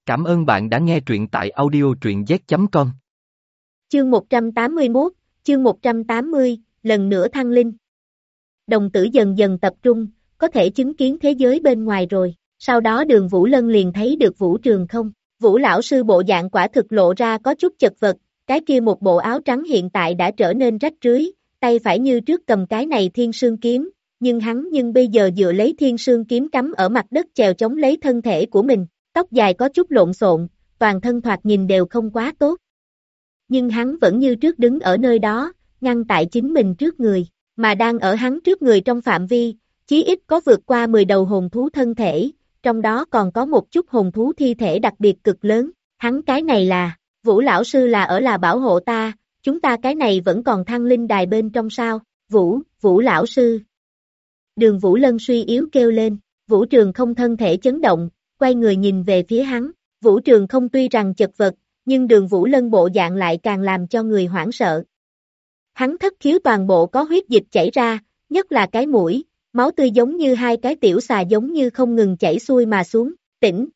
Cảm ơn bạn đã nghe truyện tại audio truyện z.com. Chương 181, chương 180, lần nữa thăng linh. Đồng tử dần dần tập trung, có thể chứng kiến thế giới bên ngoài rồi, sau đó Đường Vũ Lân liền thấy được Vũ Trường Không. Vũ lão sư bộ dạng quả thực lộ ra có chút chật vật, cái kia một bộ áo trắng hiện tại đã trở nên rách rưới, tay phải như trước cầm cái này thiên sương kiếm, nhưng bây giờ dựa lấy thiên sương kiếm cắm ở mặt đất chèo chống lấy thân thể của mình, tóc dài có chút lộn xộn, toàn thân thoạt nhìn đều không quá tốt. Nhưng hắn vẫn như trước đứng ở nơi đó, ngăn tại chính mình trước người, mà đang ở hắn trước người trong phạm vi, chí ít có vượt qua 10 đầu hồn thú thân thể, trong đó còn có một chút hồn thú thi thể đặc biệt cực lớn, hắn cái này là, Vũ lão sư là bảo hộ ta, chúng ta cái này vẫn còn thăng linh đài bên trong sao, Vũ lão sư. Đường Vũ Lân suy yếu kêu lên, Vũ Trường Không thân thể chấn động, quay người nhìn về phía hắn, Vũ Trường Không tuy rằng chật vật, nhưng Đường Vũ Lân bộ dạng lại càng làm cho người hoảng sợ. Hắn thất khiếu toàn bộ có huyết dịch chảy ra, nhất là cái mũi, máu tươi giống như hai cái tiểu xà giống như không ngừng chảy xuôi mà xuống, tỉnh.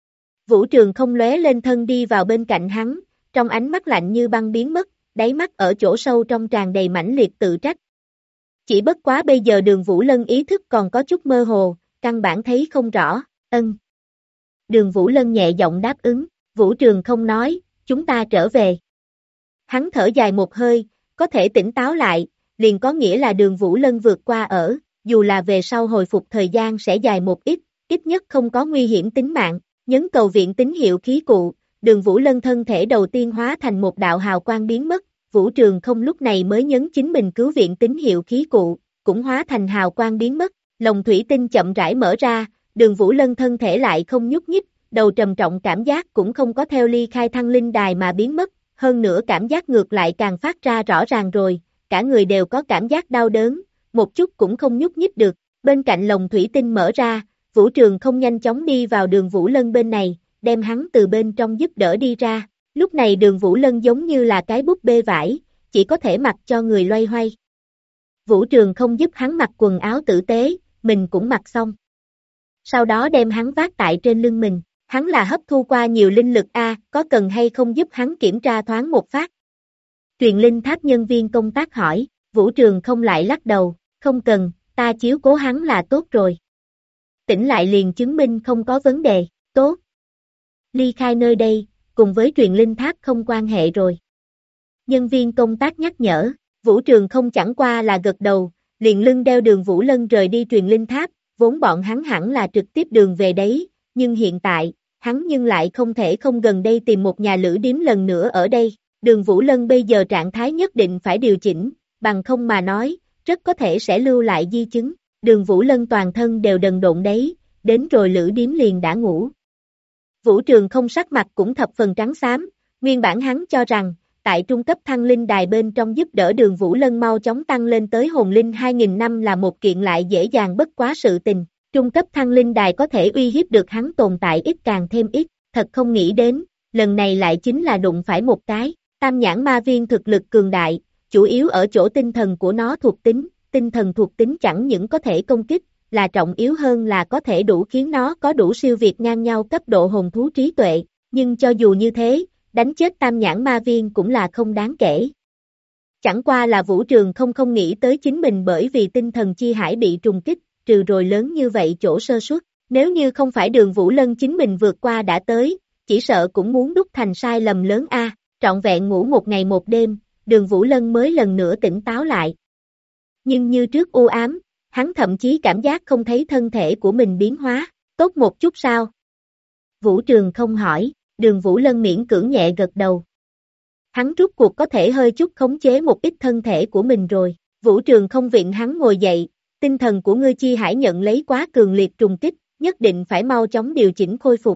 Vũ Trường Không lóe lên thân đi vào bên cạnh hắn, trong ánh mắt lạnh như băng biến mất, đáy mắt ở chỗ sâu trong tràn đầy mãnh liệt tự trách. Chỉ bất quá bây giờ Đường Vũ Lân ý thức còn có chút mơ hồ, căn bản thấy không rõ, ân. Đường Vũ Lân nhẹ giọng đáp ứng, Vũ Trường Không nói, chúng ta trở về. Hắn thở dài một hơi, có thể tỉnh táo lại, liền có nghĩa là Đường Vũ Lân vượt qua ở, dù là về sau hồi phục thời gian sẽ dài một ít nhất không có nguy hiểm tính mạng, nhấn cầu viện tín hiệu khí cụ, Đường Vũ Lân thân thể đầu tiên hóa thành một đạo hào quang biến mất, Vũ Trường Không lúc này mới nhấn chính mình cứu viện tín hiệu khí cụ, cũng hóa thành hào quang biến mất, lồng thủy tinh chậm rãi mở ra, Đường Vũ Lân thân thể lại không nhúc nhích, đầu trầm trọng cảm giác cũng không có theo ly khai thăng linh đài mà biến mất, hơn nữa cảm giác ngược lại càng phát ra rõ ràng rồi, cả người đều có cảm giác đau đớn, một chút cũng không nhúc nhích được, bên cạnh lồng thủy tinh mở ra, Vũ Trường Không nhanh chóng đi vào Đường Vũ Lân bên này, đem hắn từ bên trong giúp đỡ đi ra, lúc này Đường Vũ Lân giống như là cái búp bê vải, chỉ có thể mặc cho người loay hoay. Vũ Trường Không giúp hắn mặc quần áo tử tế, mình cũng mặc xong. Sau đó đem hắn vác tại trên lưng mình, hắn là hấp thu qua nhiều linh lực có cần hay không giúp hắn kiểm tra thoáng một phát? Truyền linh tháp nhân viên công tác hỏi, Vũ Trường Không lại lắc đầu, không cần, ta chiếu cố hắn là tốt rồi. Tỉnh lại liền chứng minh không có vấn đề, tốt. Ly khai nơi đây, cùng với truyền linh tháp không quan hệ rồi. Nhân viên công tác nhắc nhở, Vũ Trường Không chẳng qua là gật đầu, liền lưng đeo Đường Vũ Lân rời đi truyền linh tháp, vốn bọn hắn hẳn là trực tiếp đường về đấy, nhưng hiện tại, hắn nhưng lại không thể không gần đây tìm một nhà lữ điếm lần nữa ở đây, Đường Vũ Lân bây giờ trạng thái nhất định phải điều chỉnh, bằng không mà nói, rất có thể sẽ lưu lại di chứng, Đường Vũ Lân toàn thân đều đần độn đấy, đến rồi lữ điếm liền đã ngủ. Vũ Trường Không sắc mặt cũng thập phần trắng xám, nguyên bản hắn cho rằng, tại trung cấp thăng linh đài bên trong giúp đỡ Đường Vũ Lân mau chóng tăng lên tới hồn linh 2000 năm là một kiện lại dễ dàng bất quá sự tình, trung cấp thăng linh đài có thể uy hiếp được hắn tồn tại ít càng thêm ít, thật không nghĩ đến, lần này lại chính là đụng phải một cái, tam nhãn ma viên thực lực cường đại, chủ yếu ở chỗ tinh thần của nó thuộc tính, tinh thần thuộc tính chẳng những có thể công kích, là trọng yếu hơn là có thể đủ khiến nó có đủ siêu việt ngang nhau cấp độ hồn thú trí tuệ, nhưng cho dù như thế, đánh chết tam nhãn ma viên cũng là không đáng kể. Chẳng qua là Vũ Trường không nghĩ tới chính mình bởi vì tinh thần chi hải bị trùng kích, trừ rồi lớn như vậy chỗ sơ suất, nếu như không phải Đường Vũ Lân chính mình vượt qua đã tới, chỉ sợ cũng muốn đúc thành sai lầm lớn trọn vẹn ngủ một ngày một đêm, Đường Vũ Lân mới lần nữa tỉnh táo lại. Nhưng như trước u ám, hắn thậm chí cảm giác không thấy thân thể của mình biến hóa, tốt một chút sao? Vũ Trường Không hỏi, Đường Vũ Lân miễn cưỡng nhẹ gật đầu. Hắn rút cuộc có thể hơi chút khống chế một ít thân thể của mình rồi, Vũ Trường Không viện hắn ngồi dậy, tinh thần của ngươi chi hải nhận lấy quá cường liệt trùng kích, nhất định phải mau chóng điều chỉnh khôi phục.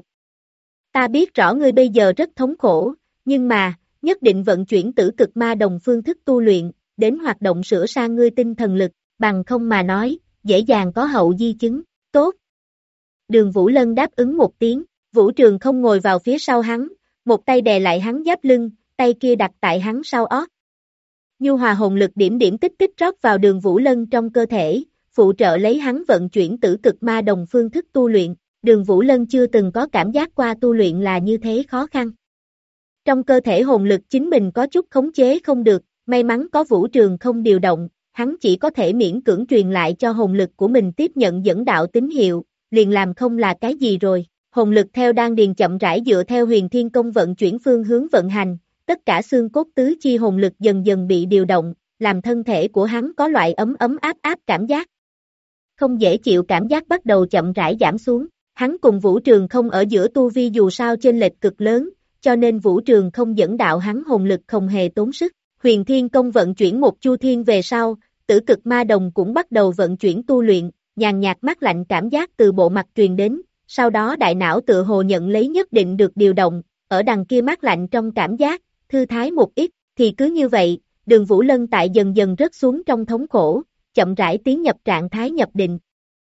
Ta biết rõ ngươi bây giờ rất thống khổ, nhưng mà, nhất định vận chuyển tử cực ma đồng phương thức tu luyện, đến hoạt động sửa sang ngươi tinh thần lực, bằng không mà nói, dễ dàng có hậu di chứng, tốt. Đường Vũ Lân đáp ứng một tiếng, Vũ Trường Không ngồi vào phía sau hắn, một tay đè lại hắn giáp lưng, tay kia đặt tại hắn sau ót. Nhu hòa hồn lực điểm điểm tích tích rót vào Đường Vũ Lân trong cơ thể, phụ trợ lấy hắn vận chuyển tử cực ma đồng phương thức tu luyện, Đường Vũ Lân chưa từng có cảm giác qua tu luyện là như thế khó khăn. Trong cơ thể hồn lực chính mình có chút khống chế không được, may mắn có Vũ Trường không điều động, hắn chỉ có thể miễn cưỡng truyền lại cho hồn lực của mình tiếp nhận dẫn đạo tín hiệu, liền làm không là cái gì rồi. Hồn lực theo đan điền chậm rãi dựa theo Huyền Thiên Công vận chuyển phương hướng vận hành, tất cả xương cốt tứ chi hồn lực dần dần bị điều động, làm thân thể của hắn có loại ấm ấm áp áp cảm giác. Không dễ chịu cảm giác bắt đầu chậm rãi giảm xuống, hắn cùng Vũ Trường không ở giữa tu vi dù sao chênh lệch cực lớn, cho nên Vũ Trường không dẫn đạo hắn hồn lực không hề tốn sức. Huyền Thiên Công vận chuyển một chu thiên về sau, Tử Cực Ma Đồng cũng bắt đầu vận chuyển tu luyện, nhàn nhạt mát lạnh cảm giác từ bộ mặt truyền đến, sau đó đại não tựa hồ nhận lấy nhất định được điều động, ở đằng kia mát lạnh trong cảm giác, thư thái một ít, thì cứ như vậy, Đường Vũ Lân tại dần dần rớt xuống trong thống khổ, chậm rãi tiến nhập trạng thái nhập định.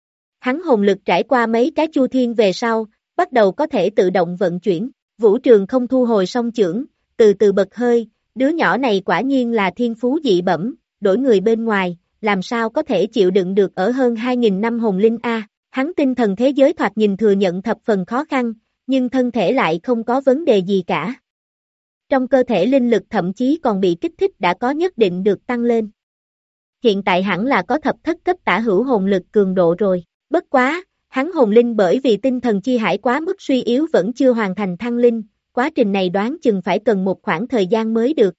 Hắn hồn lực trải qua mấy cái chu thiên về sau, bắt đầu có thể tự động vận chuyển, Vũ Trường không thu hồi song chưởng, từ từ bật hơi, đứa nhỏ này quả nhiên là thiên phú dị bẩm, đổi người bên ngoài, làm sao có thể chịu đựng được ở hơn 2.000 năm hồn linh A, hắn tinh thần thế giới thoạt nhìn thừa nhận thập phần khó khăn, nhưng thân thể lại không có vấn đề gì cả. Trong cơ thể linh lực thậm chí còn bị kích thích đã có nhất định được tăng lên. Hiện tại hẳn là có thập thất cấp tả hữu hồn lực cường độ rồi, bất quá, hắn hồn linh bởi vì tinh thần chi hải quá mức suy yếu vẫn chưa hoàn thành thăng linh, quá trình này đoán chừng phải cần một khoảng thời gian mới được.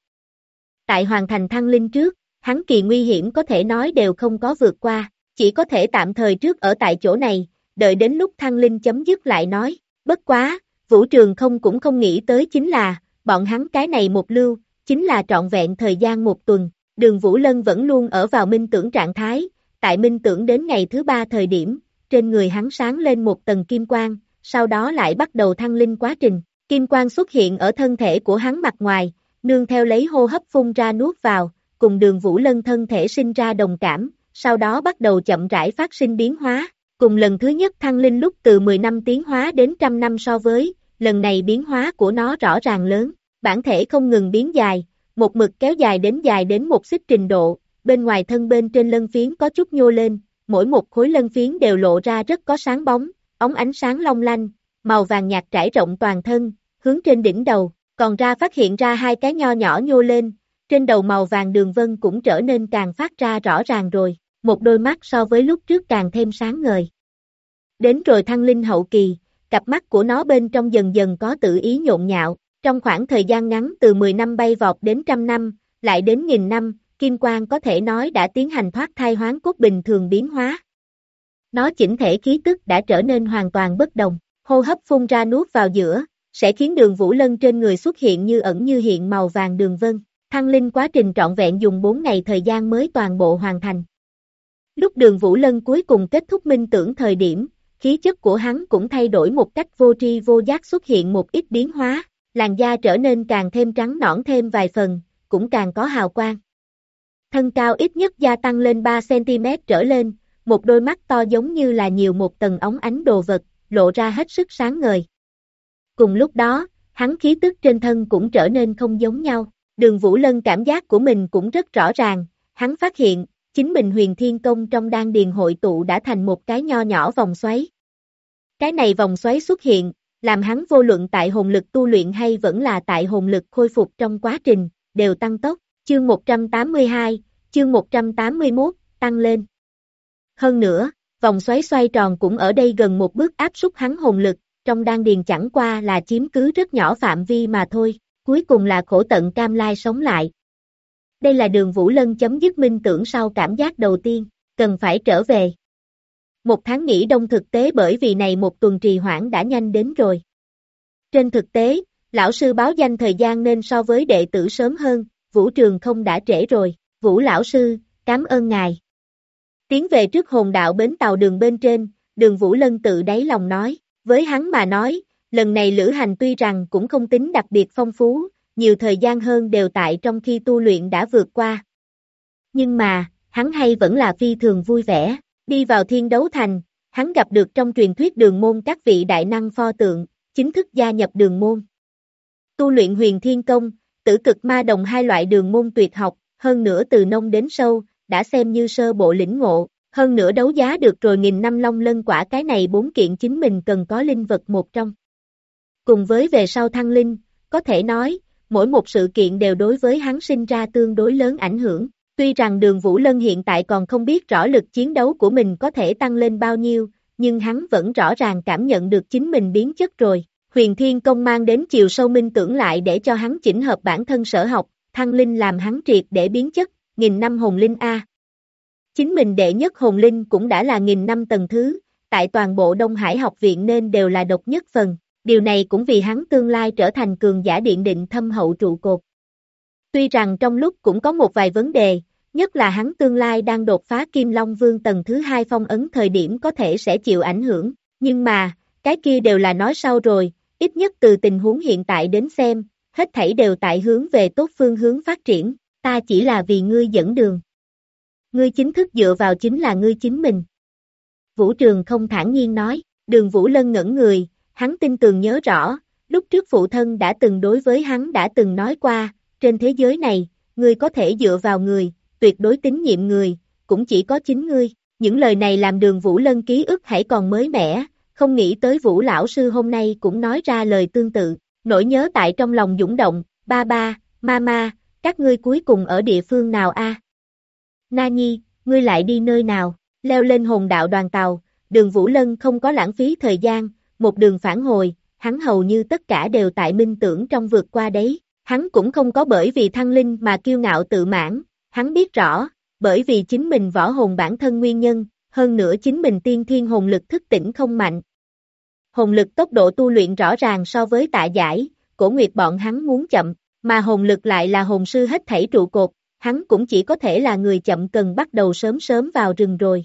Tại hoàn thành thăng linh trước, hắn kỳ nguy hiểm có thể nói đều không có vượt qua, chỉ có thể tạm thời trước ở tại chỗ này, đợi đến lúc thăng linh chấm dứt lại nói, bất quá, Vũ Trường không cũng không nghĩ tới chính là, bọn hắn cái này một lưu, chính là trọn vẹn thời gian một tuần, Đường Vũ Lân vẫn luôn ở vào minh tưởng trạng thái, tại minh tưởng đến ngày thứ 3 thời điểm, trên người hắn sáng lên một tầng kim quang, sau đó lại bắt đầu thăng linh quá trình, kim quang xuất hiện ở thân thể của hắn mặt ngoài, nương theo lấy hô hấp phun ra nuốt vào, cùng Đường Vũ Lân thân thể sinh ra đồng cảm, sau đó bắt đầu chậm rãi phát sinh biến hóa, cùng lần thứ nhất thăng linh lúc từ 10 năm tiến hóa đến 100 năm so với, lần này biến hóa của nó rõ ràng lớn, bản thể không ngừng biến dài, một mực kéo dài đến một xích trình độ, bên ngoài thân bên trên lân phiến có chút nhô lên, mỗi một khối lân phiến đều lộ ra rất có sáng bóng, óng ánh sáng long lanh, màu vàng nhạt trải rộng toàn thân, hướng trên đỉnh đầu, còn ra phát hiện ra hai cái nho nhỏ nhô lên, trên đầu màu vàng đường vân cũng trở nên càng phát ra rõ ràng rồi, một đôi mắt so với lúc trước càng thêm sáng ngời. Đến rồi thăng linh hậu kỳ, cặp mắt của nó bên trong dần dần có tự ý nhộn nhạo, trong khoảng thời gian ngắn từ 10 năm bay vọt đến 100 năm, lại đến 1000 năm, kim quang có thể nói đã tiến hành thoát thai hoán cốt bình thường biến hóa. Nó chỉnh thể khí tức đã trở nên hoàn toàn bất đồng, hô hấp phun ra nuốt vào giữa, sẽ khiến Đường Vũ Lân trên người xuất hiện như ẩn như hiện màu vàng đường vân. Thăng linh quá trình trọn vẹn dùng 4 ngày thời gian mới toàn bộ hoàn thành. Lúc Đường Vũ Lân cuối cùng kết thúc minh tưởng thời điểm, khí chất của hắn cũng thay đổi một cách vô tri vô giác xuất hiện một ít biến hóa, làn da trở nên càng thêm trắng nõn thêm vài phần, cũng càng có hào quang. Thân cao ít nhất gia tăng lên 3 cm trở lên, một đôi mắt to giống như là nhiều một tầng óng ánh đồ vật, lộ ra hết sức sáng ngời. Cùng lúc đó, hắn khí tức trên thân cũng trở nên không giống nhau. Đường Vũ Lân cảm giác của mình cũng rất rõ ràng, hắn phát hiện, chính mình Huyền Thiên Công trong đan điền hội tụ đã thành một cái nho nhỏ vòng xoáy. Cái này vòng xoáy xuất hiện, làm hắn vô luận tại hồn lực tu luyện hay vẫn là tại hồn lực khôi phục trong quá trình, đều tăng tốc, chương 182, chương 181, tăng lên. Hơn nữa, vòng xoáy xoay tròn cũng ở đây gần một bước áp súc hắn hồn lực, trong đan điền chẳng qua là chiếm cứ rất nhỏ phạm vi mà thôi. Cuối cùng là khổ tận cam lai sống lại. Đây là Đường Vũ Lân chấm dứt minh tưởng sau cảm giác đầu tiên, cần phải trở về. Một tháng nghỉ đông thực tế bởi vì này một tuần trì hoãn đã nhanh đến rồi. Trên thực tế, lão sư báo danh thời gian nên so với đệ tử sớm hơn, Vũ Trường không đã trễ rồi. Vũ lão sư, cảm ơn ngài. Tiến về trước hồn đạo bến tàu đường bên trên, Đường Vũ Lân tự đáy lòng nói, với hắn mà nói, lần này lữ hành tuy rằng cũng không tính đặc biệt phong phú, nhiều thời gian hơn đều tại trong khi tu luyện đã vượt qua. Nhưng mà, hắn hay vẫn là phi thường vui vẻ, đi vào Thiên Đấu Thành, hắn gặp được trong truyền thuyết đường môn các vị đại năng pho tượng, chính thức gia nhập đường môn. Tu luyện Huyền Thiên Công, Tử Cực Ma Đồng hai loại đường môn tuyệt học, hơn nữa từ nông đến sâu, đã xem như sơ bộ lĩnh ngộ, Hơn nữa đấu giá được rồi 1000 năm long lân quả, cái này 4 kiện chính mình cần có linh vật một trong. Cùng với về sau thăng linh, có thể nói, mỗi một sự kiện đều đối với hắn sinh ra tương đối lớn ảnh hưởng. Tuy rằng Đường Vũ Lân hiện tại còn không biết rõ lực chiến đấu của mình có thể tăng lên bao nhiêu, nhưng hắn vẫn rõ ràng cảm nhận được chính mình biến chất rồi. Huyền Thiên Công mang đến chiều sâu minh tưởng lại để cho hắn chỉnh hợp bản thân sở học, thăng linh làm hắn triệt để biến chất, 1000 năm hồn linh A. Chính mình đệ nhất hồn linh cũng đã là 1000 năm tầng thứ, tại toàn bộ Đông Hải học viện nên đều là độc nhất phần, điều này cũng vì hắn tương lai trở thành cường giả điện định thâm hậu trụ cột. Tuy rằng trong lúc cũng có một vài vấn đề, nhất là hắn tương lai đang đột phá Kim Long Vương tầng thứ 2 phong ấn thời điểm có thể sẽ chịu ảnh hưởng, nhưng mà, cái kia đều là nói sau rồi, ít nhất từ tình huống hiện tại đến xem, hết thảy đều tại hướng về tốt phương hướng phát triển, ta chỉ là vì ngươi dẫn đường. Ngươi chính thức dựa vào chính là ngươi chính mình. Vũ Trường không thản nhiên nói, Đường Vũ Lân ngẩn người, hắn tin tường nhớ rõ, lúc trước phụ thân đã từng đối với hắn đã từng nói qua, trên thế giới này, ngươi có thể dựa vào người, tuyệt đối tín nhiệm người, cũng chỉ có chính ngươi. Những lời này làm Đường Vũ Lân ký ức hãy còn mới mẻ, không nghĩ tới Vũ lão sư hôm nay cũng nói ra lời tương tự, nỗi nhớ tại trong lòng dũng động, ba ba, mama, các ngươi cuối cùng ở địa phương nào a? Na Nhi, ngươi lại đi nơi nào? Leo lên hồn đạo đoàn tàu, Đường Vũ Lân không có lãng phí thời gian, một đường phản hồi, hắn hầu như tất cả đều tại minh tưởng trong vượt qua đấy, hắn cũng không có bởi vì thăng linh mà kiêu ngạo tự mãn, hắn biết rõ, bởi vì chính mình võ hồn bản thân nguyên nhân, hơn nữa chính mình tiên thiên hồn lực thức tỉnh không mạnh. Hồn lực tốc độ tu luyện rõ ràng so với Tạ Giải, Cổ Nguyệt bọn hắn muốn chậm, mà hồn lực lại là hồn sư hết thảy trụ cột, hắn cũng chỉ có thể là người chậm cần bắt đầu sớm sớm vào rừng rồi.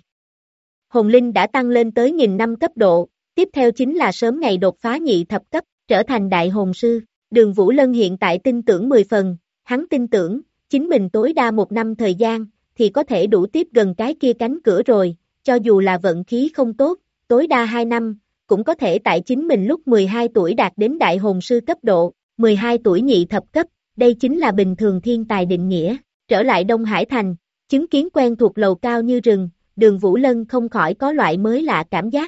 Hồn linh đã tăng lên tới 1000 năm cấp độ, tiếp theo chính là sớm ngày đột phá nhị thập cấp, trở thành đại hồn sư. Đường Vũ Lân hiện tại tin tưởng 10 phần, hắn tin tưởng, chính mình tối đa 1 năm thời gian, thì có thể đủ tiếp gần cái kia cánh cửa rồi, cho dù là vận khí không tốt, tối đa 2 năm, cũng có thể tại chính mình lúc 12 tuổi đạt đến đại hồn sư cấp độ, 12 tuổi nhị thập cấp, đây chính là bình thường thiên tài định nghĩa. Trở lại Đông Hải Thành, chứng kiến quen thuộc lầu cao như rừng, Đường Vũ Lân không khỏi có loại mới lạ cảm giác.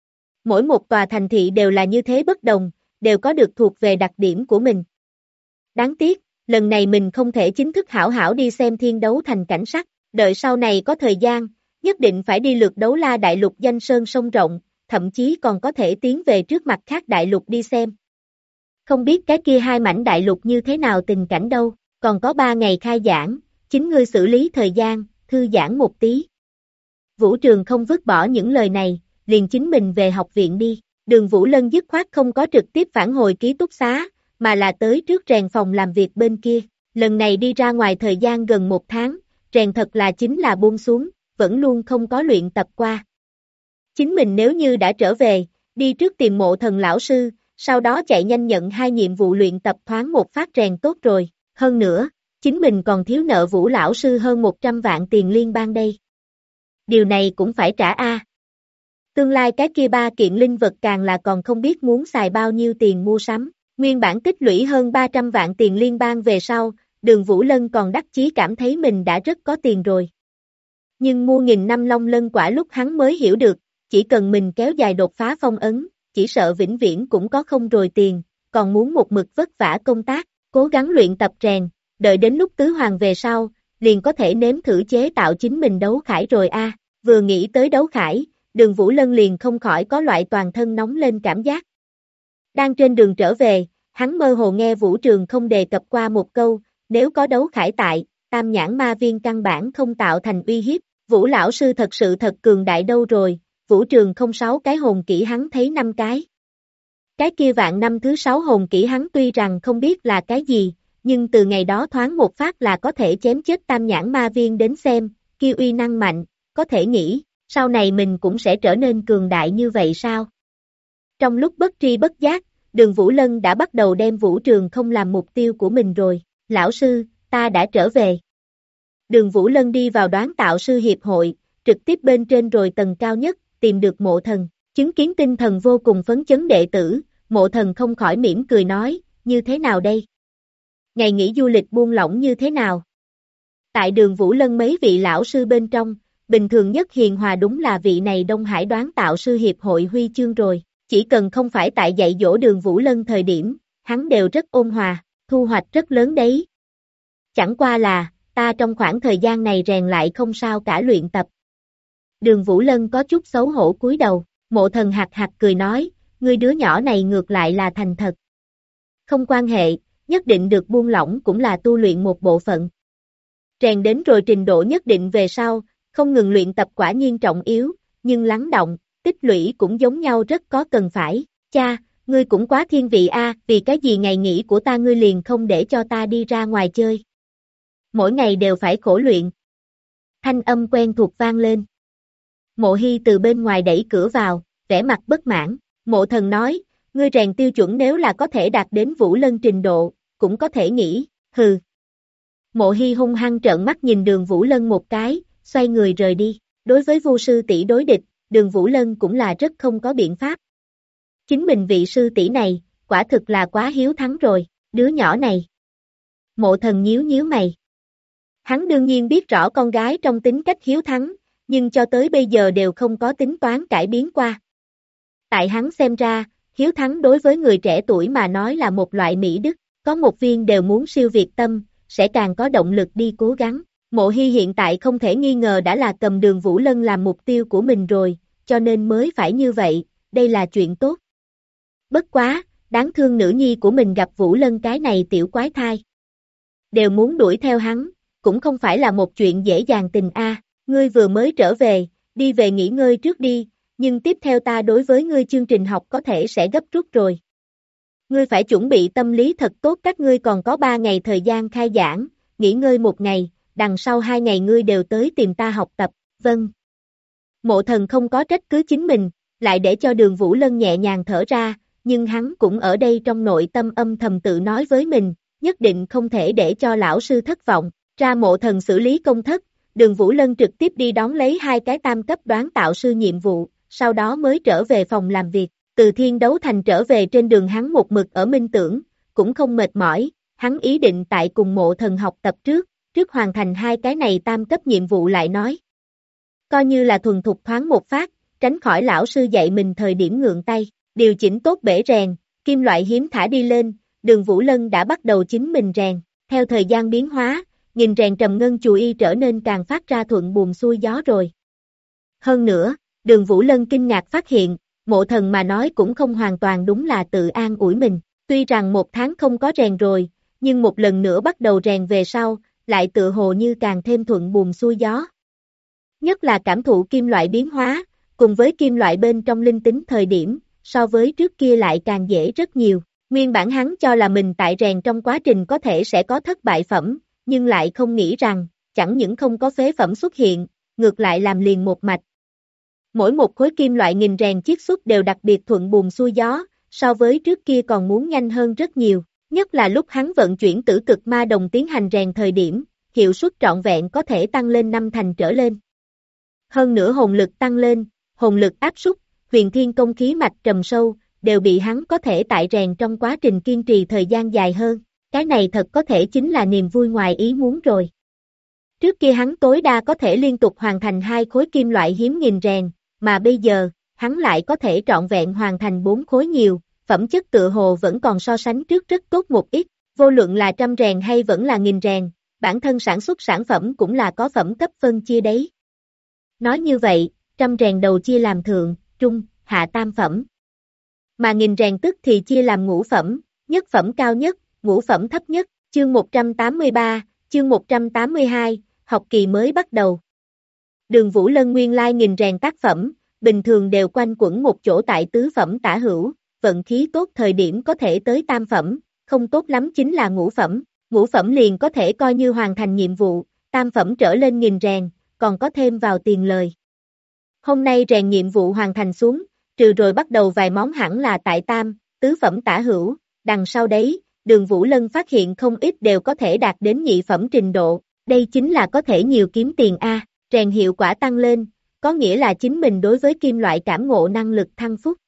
Mỗi một tòa thành thị đều là như thế bất đồng, đều có được thuộc về đặc điểm của mình. Đáng tiếc, lần này mình không thể chính thức hảo hảo đi xem Thiên Đấu Thành cảnh sắc, đợi sau này có thời gian, nhất định phải đi lượt Đấu La đại lục danh sơn sông rộng, thậm chí còn có thể tiến về trước mặt khác đại lục đi xem. Không biết cái kia hai mảnh đại lục như thế nào tình cảnh đâu, còn có 3 ngày khai giảng, chính ngươi xử lý thời gian, thư giãn một tí. Vũ Trường không vứt bỏ những lời này, liền chính mình về học viện đi. Đường Vũ Lân dứt khoát không có trực tiếp phản hồi ký túc xá, mà là tới trước rèn phòng làm việc bên kia. Lần này đi ra ngoài thời gian gần 1 tháng, rèn thật là chính là buông xuống, vẫn luôn không có luyện tập qua. Chính mình nếu như đã trở về, đi trước tìm Mộ Thần lão sư, sau đó chạy nhanh nhận 2 nhiệm vụ luyện tập thoáng một phát rèn tốt rồi. Hơn nữa, chính mình còn thiếu nợ Vũ lão sư hơn 100 vạn tiền liên bang đây. Điều này cũng phải trả a. Tương lai cái kia 3 kiện linh vật càng là còn không biết muốn xài bao nhiêu tiền mua sắm. Nguyên bản tích lũy hơn 300 vạn tiền liên bang về sau, Đường Vũ Lân còn đắc chí cảm thấy mình đã rất có tiền rồi. Nhưng mua 1000 năm long lân quả lúc hắn mới hiểu được, chỉ cần mình kéo dài đột phá phong ấn, chỉ sợ vĩnh viễn cũng có không rồi tiền, còn muốn một mực vất vả công tác, cố gắng luyện tập rèn, đợi đến lúc tứ hoàng về sau, liền có thể nếm thử chế tạo chính mình đấu khải rồi a. Vừa nghĩ tới đấu khải, Đường Vũ Lân liền không khỏi có loại toàn thân nóng lên cảm giác. Đang trên đường trở về, hắn mơ hồ nghe Vũ Trường không đề cập qua một câu, nếu có đấu khải tại, Tam Nhãn Ma Viên căn bản không tạo thành uy hiếp, Vũ lão sư thật sự thật cường đại đâu rồi, Vũ Trường không 6 cái hồn kỹ hắn thấy 5 cái. Cái kia vạn năm thứ 6 hồn kỹ hắn tuy rằng không biết là cái gì, nhưng từ ngày đó thoáng một phát là có thể chém chết Tam Nhãn Ma Viên đến xem, kia uy năng mạnh, có thể nghĩ, sau này mình cũng sẽ trở nên cường đại như vậy sao? Trong lúc bất tri bất giác, Đường Vũ Lân đã bắt đầu đem Vũ Trường không làm mục tiêu của mình rồi. Lão sư, ta đã trở về. Đường Vũ Lân đi vào Đoán Tạo Sư Hiệp hội, trực tiếp bên trên rồi tầng cao nhất, tìm được Mộ Thần. Chứng kiến tinh thần vô cùng phấn chấn đệ tử, Mộ Thần không khỏi mỉm cười nói, như thế nào đây? Ngày nghỉ du lịch buông lỏng như thế nào? Tại Đường Vũ Lân mấy vị lão sư bên trong, bình thường nhất hiền hòa đúng là vị này Đông Hải đoán tạo sư hiệp hội huy chương rồi, chỉ cần không phải tại dạy dỗ Đường Vũ Lân thời điểm, hắn đều rất ôn hòa, thu hoạch rất lớn đấy. Chẳng qua là, ta trong khoảng thời gian này rèn lại không sao cả luyện tập. Đường Vũ Lân có chút xấu hổ cúi đầu, Mộ Thần hạc hạc cười nói, ngươi đứa nhỏ này ngược lại là thành thật. Không quan hệ, nhất định được buông lỏng cũng là tu luyện một bộ phận. Rèn đến rồi trình độ nhất định về sau, không ngừng luyện tập quả nhiên trọng yếu, nhưng lắng động, tích lũy cũng giống nhau rất có cần phải. Cha, ngươi cũng quá thiên vị a, vì cái gì ngày nghỉ của ta ngươi liền không để cho ta đi ra ngoài chơi. Mỗi ngày đều phải khổ luyện. Thanh âm quen thuộc vang lên. Mộ Hy từ bên ngoài đẩy cửa vào, vẻ mặt bất mãn. Mộ Thần nói, ngươi rèn tiêu chuẩn nếu là có thể đạt đến Vũ Lân trình độ, cũng có thể nghĩ, hừ. Mộ Hy hung hăng trợn mắt nhìn Đường Vũ Lân một cái, xoay người rời đi. Đối với Vu sư tỷ đối địch, Đường Vũ Lân cũng là rất không có biện pháp. Chính mình vị sư tỷ này, quả thực là quá hiếu thắng rồi, đứa nhỏ này. Mộ Thần nhíu nhíu mày. Hắn đương nhiên biết rõ con gái trong tính cách hiếu thắng, nhưng cho tới bây giờ đều không có tính toán cải biến qua. Tại hắn xem ra, hiếu thắng đối với người trẻ tuổi mà nói là một loại mỹ đức, có một viên đều muốn siêu việt tâm, sẽ càng có động lực đi cố gắng. Mộ Hy hiện tại không thể nghi ngờ đã là cầm Đường Vũ Lân làm mục tiêu của mình rồi, cho nên mới phải như vậy, đây là chuyện tốt. Bất quá, đáng thương nữ nhi của mình gặp Vũ Lân cái này tiểu quái thai. Đều muốn đuổi theo hắn, cũng không phải là một chuyện dễ dàng tình a. Ngươi vừa mới trở về, đi về nghỉ ngơi trước đi, nhưng tiếp theo ta đối với ngươi chương trình học có thể sẽ gấp rút rồi. Ngươi phải chuẩn bị tâm lý thật tốt, các ngươi còn có 3 ngày thời gian khai giảng, nghỉ ngơi 1 ngày, đằng sau 2 ngày ngươi đều tới tìm ta học tập, vâng. Mộ Thần không có trách cứ chính mình, lại để cho Đường Vũ Lân nhẹ nhàng thở ra, nhưng hắn cũng ở đây trong nội tâm âm thầm tự nói với mình, nhất định không thể để cho lão sư thất vọng. Ra Mộ Thần xử lý công thất, Đường Vũ Lân trực tiếp đi đón lấy 2 cái tam cấp đoán tạo sư nhiệm vụ, sau đó mới trở về phòng làm việc. Từ Thiên Đấu Thành trở về trên đường hắn một mực ở minh tưởng, cũng không mệt mỏi, hắn ý định tại cùng Mộ Thần học tập trước hoàn thành 2 cái này tam cấp nhiệm vụ lại nói. Coi như là thuần thục thoáng một phát, tránh khỏi lão sư dạy mình thời điểm ngượng tay, điều chỉnh tốt bể rèn, kim loại hiếm thả đi lên, Đường Vũ Lân đã bắt đầu chính mình rèn, theo thời gian biến hóa, nghìn rèn trầm ngân chù y trở nên càng phát ra thuận buồm xuôi gió rồi. Hơn nữa, Đường Vũ Lân kinh ngạc phát hiện, Mộ Thần mà nói cũng không hoàn toàn đúng là tự an ủi mình, tuy rằng 1 tháng không có rèn rồi, nhưng một lần nữa bắt đầu rèn về sau, lại tự hồ như càng thêm thuận buồm xuôi gió. Nhất là cảm thụ kim loại biến hóa, cùng với kim loại bên trong linh tính thời điểm, so với trước kia lại càng dễ rất nhiều. Nguyên bản hắn cho là mình tại rèn trong quá trình có thể sẽ có thất bại phẩm, nhưng lại không nghĩ rằng, chẳng những không có phế phẩm xuất hiện, ngược lại làm liền một mạch. Mỗi một khối kim loại nghìn rèn chiết xuất đều đặc biệt thuận buồm xuôi gió, so với trước kia còn muốn nhanh hơn rất nhiều, nhất là lúc hắn vận chuyển tử cực ma đồng tiến hành rèn thời điểm, hiệu suất trọn vẹn có thể tăng lên 5 thành trở lên. Hơn nữa hồn lực tăng lên, hồn lực áp súc, huyền thiên công khí mạch trầm sâu, đều bị hắn có thể tại rèn trong quá trình kiên trì thời gian dài hơn, cái này thật có thể chính là niềm vui ngoài ý muốn rồi. Trước kia hắn tối đa có thể liên tục hoàn thành 2 khối kim loại hiếm nghìn rèn, mà bây giờ, hắn lại có thể trọn vẹn hoàn thành 4 khối nhiều, phẩm chất tựa hồ vẫn còn so sánh trước rất tốt một ít, vô luận là trăm rèn hay vẫn là nghìn rèn, bản thân sản xuất sản phẩm cũng là có phẩm cấp phân chia đấy. Nói như vậy, trăm rèn đầu chia làm thượng, trung, hạ tam phẩm. Mà nghìn rèn tức thì chia làm ngũ phẩm, nhất phẩm cao nhất, ngũ phẩm thấp nhất, chương 183, chương 182, học kỳ mới bắt đầu. Đường Vũ Lân nguyên lai nghìn rèn tác phẩm, bình thường đều quanh quẩn một chỗ tại tứ phẩm tả hữu, vận khí tốt thời điểm có thể tới tam phẩm, không tốt lắm chính là ngũ phẩm liền có thể coi như hoàn thành nhiệm vụ, tam phẩm trở lên nghìn rèn, còn có thêm vào tiền lời. Hôm nay rèn nhiệm vụ hoàn thành xuống, trừ rồi bắt đầu vài món hẳn là tại tam, tứ phẩm tả hữu, đằng sau đấy, Đường Vũ Lân phát hiện không ít đều có thể đạt đến nhị phẩm trình độ, đây chính là có thể nhiều kiếm tiền a. Rèn hiệu quả tăng lên, có nghĩa là chính mình đối với kim loại cảm ngộ năng lực thăng phúc.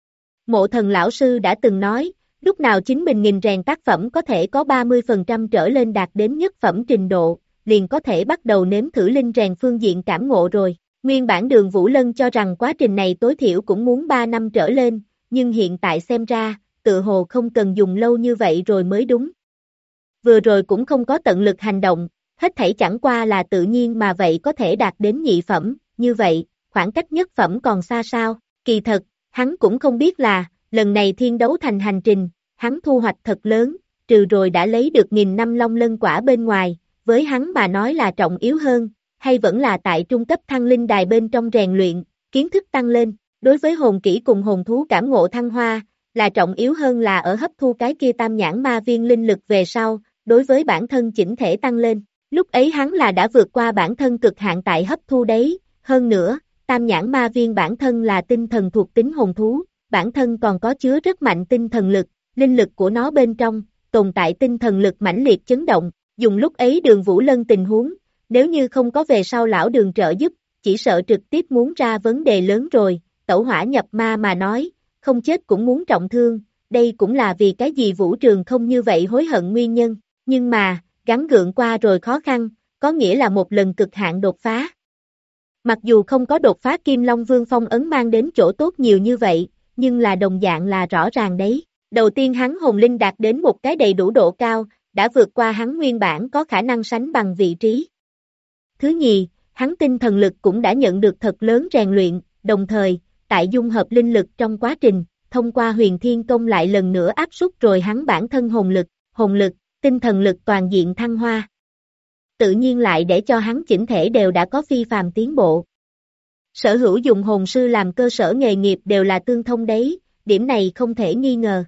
Mộ Thần lão sư đã từng nói, lúc nào chính mình nghìn rèn tác phẩm có thể có 30% trở lên đạt đến nhất phẩm trình độ, liền có thể bắt đầu nếm thử linh rèn phương diện cảm ngộ rồi. Nguyên bản Đường Vũ Lân cho rằng quá trình này tối thiểu cũng muốn 3 năm trở lên, nhưng hiện tại xem ra, tự hồ không cần dùng lâu như vậy rồi mới đúng. Vừa rồi cũng không có tận lực hành động, hết thảy chẳng qua là tự nhiên mà vậy có thể đạt đến nhị phẩm, như vậy, khoảng cách nhất phẩm còn xa sao, kỳ thật, hắn cũng không biết là, lần này thiên đấu thành hành trình, hắn thu hoạch thật lớn, trừ rồi đã lấy được 1000 năm long lân quả bên ngoài, với hắn mà nói là trọng yếu hơn, hay vẫn là tại trung cấp thăng linh đài bên trong rèn luyện, kiến thức tăng lên, đối với hồn kỹ cùng hồn thú cảm ngộ thăng hoa, là trọng yếu hơn là ở hấp thu cái kia tam nhãn ma viên linh lực về sau, đối với bản thân chỉnh thể tăng lên. Lúc ấy hắn là đã vượt qua bản thân cực hạn tại hấp thu đấy, hơn nữa, tam nhãn ma viên bản thân là tinh thần thuộc tính hồn thú, bản thân còn có chứa rất mạnh tinh thần lực, linh lực của nó bên trong, tồn tại tinh thần lực mãnh liệt chấn động, dùng lúc ấy Đường Vũ Lân tình huống, nếu như không có về sau lão Đường trợ giúp, chỉ sợ trực tiếp muốn ra vấn đề lớn rồi, tẩu hỏa nhập ma mà nói, không chết cũng muốn trọng thương, đây cũng là vì cái gì Vũ Trường không như vậy hối hận nguyên nhân, nhưng mà, gắng gượng qua rồi khó khăn, có nghĩa là một lần cực hạn đột phá. Mặc dù không có đột phá Kim Long Vương phong ấn mang đến chỗ tốt nhiều như vậy, nhưng là đồng dạng là rõ ràng đấy. Đầu tiên hắn hồn linh đạt đến một cái đầy đủ độ cao, đã vượt qua hắn nguyên bản có khả năng sánh bằng vị trí. Thứ nhì, hắn tinh thần lực cũng đã nhận được thật lớn rèn luyện, đồng thời, tại dung hợp linh lực trong quá trình, thông qua huyền thiên công lại lần nữa áp suất rồi hắn bản thân hồn lực, tinh thần lực toàn diện thăng hoa. Tự nhiên lại để cho hắn chỉnh thể đều đã có phi phàm tiến bộ. Sở hữu dùng hồn sư làm cơ sở nghề nghiệp đều là tương thông đấy, điểm này không thể nghi ngờ.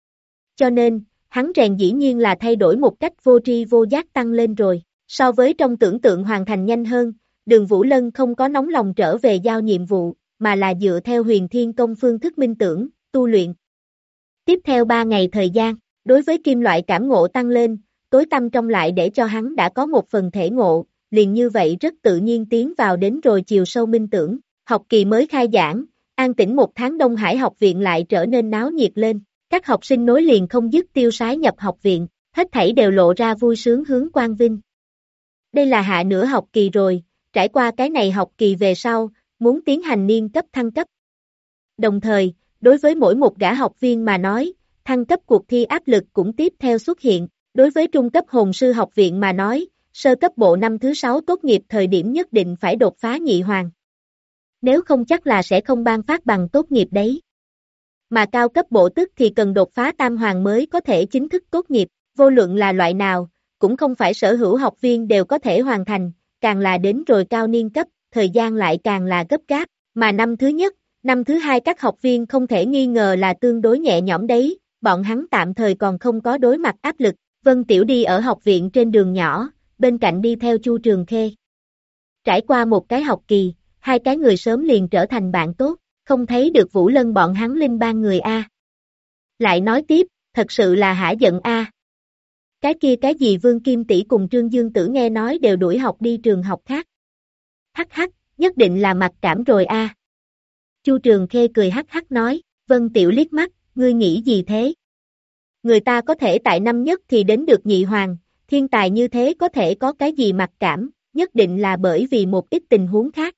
Cho nên, hắn rèn dĩ nhiên là thay đổi một cách vô tri vô giác tăng lên rồi, so với trong tưởng tượng hoàn thành nhanh hơn, Đường Vũ Lân không có nóng lòng trở về giao nhiệm vụ, mà là dựa theo huyền thiên công phương thức minh tưởng, tu luyện. Tiếp theo 3 ngày thời gian, đối với kim loại cảm ngộ tăng lên, tối tâm trong lại để cho hắn đã có một phần thể ngộ, liền như vậy rất tự nhiên tiến vào đến rồi chiều sâu minh tưởng, học kỳ mới khai giảng, an tĩnh 1 tháng Đông Hải học viện lại trở nên náo nhiệt lên, các học sinh nối liền không dứt tiêu sái nhập học viện, hết thảy đều lộ ra vui sướng hướng quang vinh. Đây là hạ nửa học kỳ rồi, trải qua cái này học kỳ về sau, muốn tiến hành niên cấp thăng cấp. Đồng thời, đối với mỗi một gã học viên mà nói, thăng cấp cuộc thi áp lực cũng tiếp theo xuất hiện, đối với trung cấp hồn sư học viện mà nói, sơ cấp bộ năm thứ 6 tốt nghiệp thời điểm nhất định phải đột phá nhị hoàng. Nếu không chắc là sẽ không ban phát bằng tốt nghiệp đấy. Mà cao cấp bộ tức thì cần đột phá tam hoàng mới có thể chính thức tốt nghiệp, vô luận là loại nào, cũng không phải sở hữu học viên đều có thể hoàn thành, càng là đến rồi cao niên cấp, thời gian lại càng là gấp gáp, mà năm thứ nhất, năm thứ hai các học viên không thể nghi ngờ là tương đối nhẹ nhõm đấy, bọn hắn tạm thời còn không có đối mặt áp lực. Vân Tiểu đi ở học viện trên đường nhỏ, bên cạnh đi theo Chu Trường Khê. Trải qua một cái học kỳ, 2 cái người sớm liền trở thành bạn tốt, không thấy được Vũ Lân bọn hắn linh ban người A. Lại nói tiếp, thật sự là hả giận A. Cái kia cái gì Vương Kim Tỷ cùng Trương Dương Tử nghe nói đều đuổi học đi trường học khác. Hắc hắc, nhất định là mặc cảm rồi A. Chu Trường Khê cười hắc hắc nói, Vân Tiểu liếc mắt, ngươi nghĩ gì thế? Người ta có thể tại năm nhất thì đến được nhị hoàng, thiên tài như thế có thể có cái gì mặc cảm, nhất định là bởi vì một ít tình huống khác.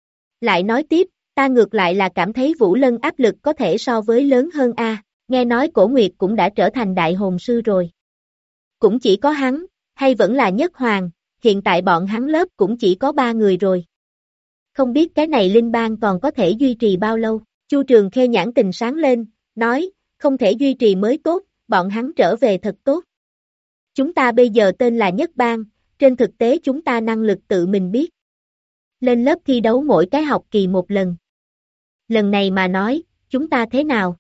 Lại nói tiếp, ta ngược lại là cảm thấy Vũ Lân áp lực có thể so với lớn hơn A, nghe nói Cổ Nguyệt cũng đã trở thành đại hồn sư rồi. Cũng chỉ có hắn, hay vẫn là nhất hoàng, hiện tại bọn hắn lớp cũng chỉ có 3 người rồi. Không biết cái này linh bang còn có thể duy trì bao lâu, Chu Trường Khê nhãn tình sáng lên, nói, không thể duy trì mới tốt, bọn hắn trở về thật tốt. Chúng ta bây giờ tên là Nhất Bang, trên thực tế chúng ta năng lực tự mình biết. Lên lớp thi đấu mỗi cái học kỳ một lần. Lần này mà nói, chúng ta thế nào?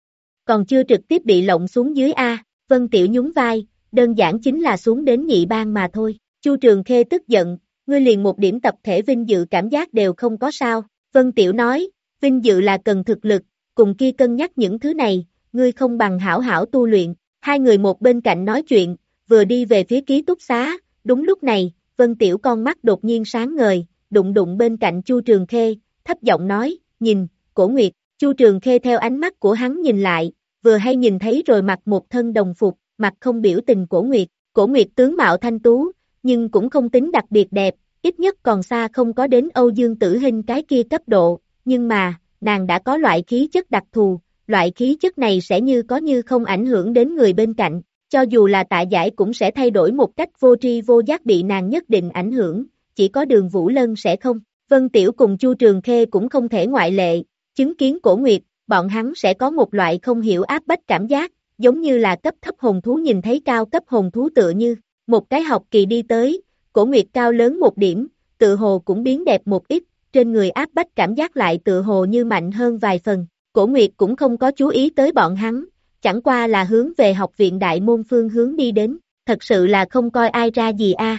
Còn chưa trực tiếp bị lộng xuống dưới A, Vân Tiểu nhún vai, đơn giản chính là xuống đến nhị bang mà thôi. Chu Trường Khê tức giận, ngươi liền một điểm tập thể vinh dự cảm giác đều không có sao. Vân Tiểu nói, vinh dự là cần thực lực, cùng kia cân nhắc những thứ này, ngươi không bằng hảo hảo tu luyện. 2 người một bên cạnh nói chuyện, vừa đi về phía ký túc xá, đúng lúc này, Vân Tiểu con mắt đột nhiên sáng ngời, đụng đụng bên cạnh Chu Trường Khê, thấp giọng nói, nhìn, Cổ Nguyệt. Chu Trường Khê theo ánh mắt của hắn nhìn lại, vừa hay nhìn thấy rồi mặc một thân đồng phục, mặt không biểu tình Cổ Nguyệt. Cổ Nguyệt tướng mạo thanh tú, nhưng cũng không tính đặc biệt đẹp, ít nhất còn xa không có đến Âu Dương Tử Hinh cái kia cấp độ, nhưng mà, nàng đã có loại khí chất đặc thù, loại khí chất này sẽ như có như không ảnh hưởng đến người bên cạnh, cho dù là Tạ Giải cũng sẽ thay đổi một cách vô tri vô giác bị nàng nhất định ảnh hưởng, chỉ có Đường Vũ Lân sẽ không. Vân Tiểu cùng Chu Trường Khê cũng không thể ngoại lệ, chứng kiến Cổ Nguyệt, bọn hắn sẽ có một loại không hiểu áp bách cảm giác, giống như là cấp thấp hồn thú nhìn thấy cao cấp hồn thú tựa như, một cái học kỳ đi tới, Cổ Nguyệt cao lớn một điểm, tự hồ cũng biến đẹp một ít, trên người áp bách cảm giác lại tự hồ như mạnh hơn vài phần, Cổ Nguyệt cũng không có chú ý tới bọn hắn, chẳng qua là hướng về học viện đại môn phương hướng đi đến, thật sự là không coi ai ra gì a.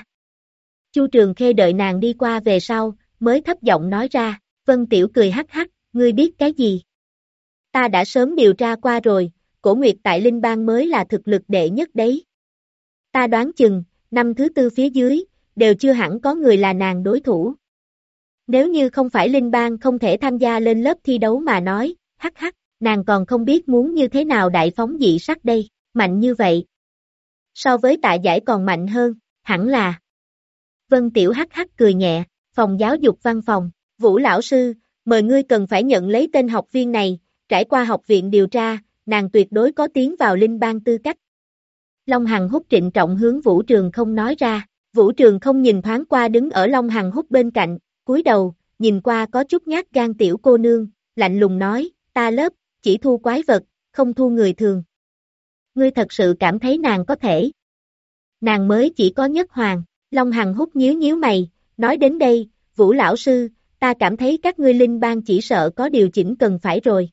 Chu Trường Khê đợi nàng đi qua về sau, mới thấp giọng nói ra, Vân Tiểu cười hắc hắc, ngươi biết cái gì? Ta đã sớm điều tra qua rồi, Cổ Nguyệt tại Linh Bang mới là thực lực đệ nhất đấy. Ta đoán chừng, năm thứ tư phía dưới, đều chưa hẳn có người là nàng đối thủ. Nếu như không phải Linh Bang không thể tham gia lên lớp thi đấu mà nói, hắc hắc, nàng còn không biết muốn như thế nào đại phóng dị sắc đây, mạnh như vậy. So với Tạ Giải còn mạnh hơn, hẳn là. Vân Tiểu hắc hắc cười nhẹ, phòng giáo dục văn phòng, Vũ lão sư, mời ngươi cần phải nhận lấy tên học viên này, trải qua học viện điều tra, nàng tuyệt đối có tiến vào Linh Bang tư cách. Long Hằng Húc trịnh trọng hướng Vũ Trường Không nói ra, Vũ Trường Không nhìn thoáng qua đứng ở Long Hằng Húc bên cạnh, cúi đầu, nhìn qua có chút nhát gan tiểu cô nương, lạnh lùng nói, ta lớp, chỉ thu quái vật, không thu người thường. Ngươi thật sự cảm thấy nàng có thể? Nàng mới chỉ có nhất hoàng, Long Hằng Húc nhíu nhíu mày, nói đến đây, Vũ lão sư, ta cảm thấy các ngươi Linh Bang chỉ sợ có điều chỉnh cần phải rồi.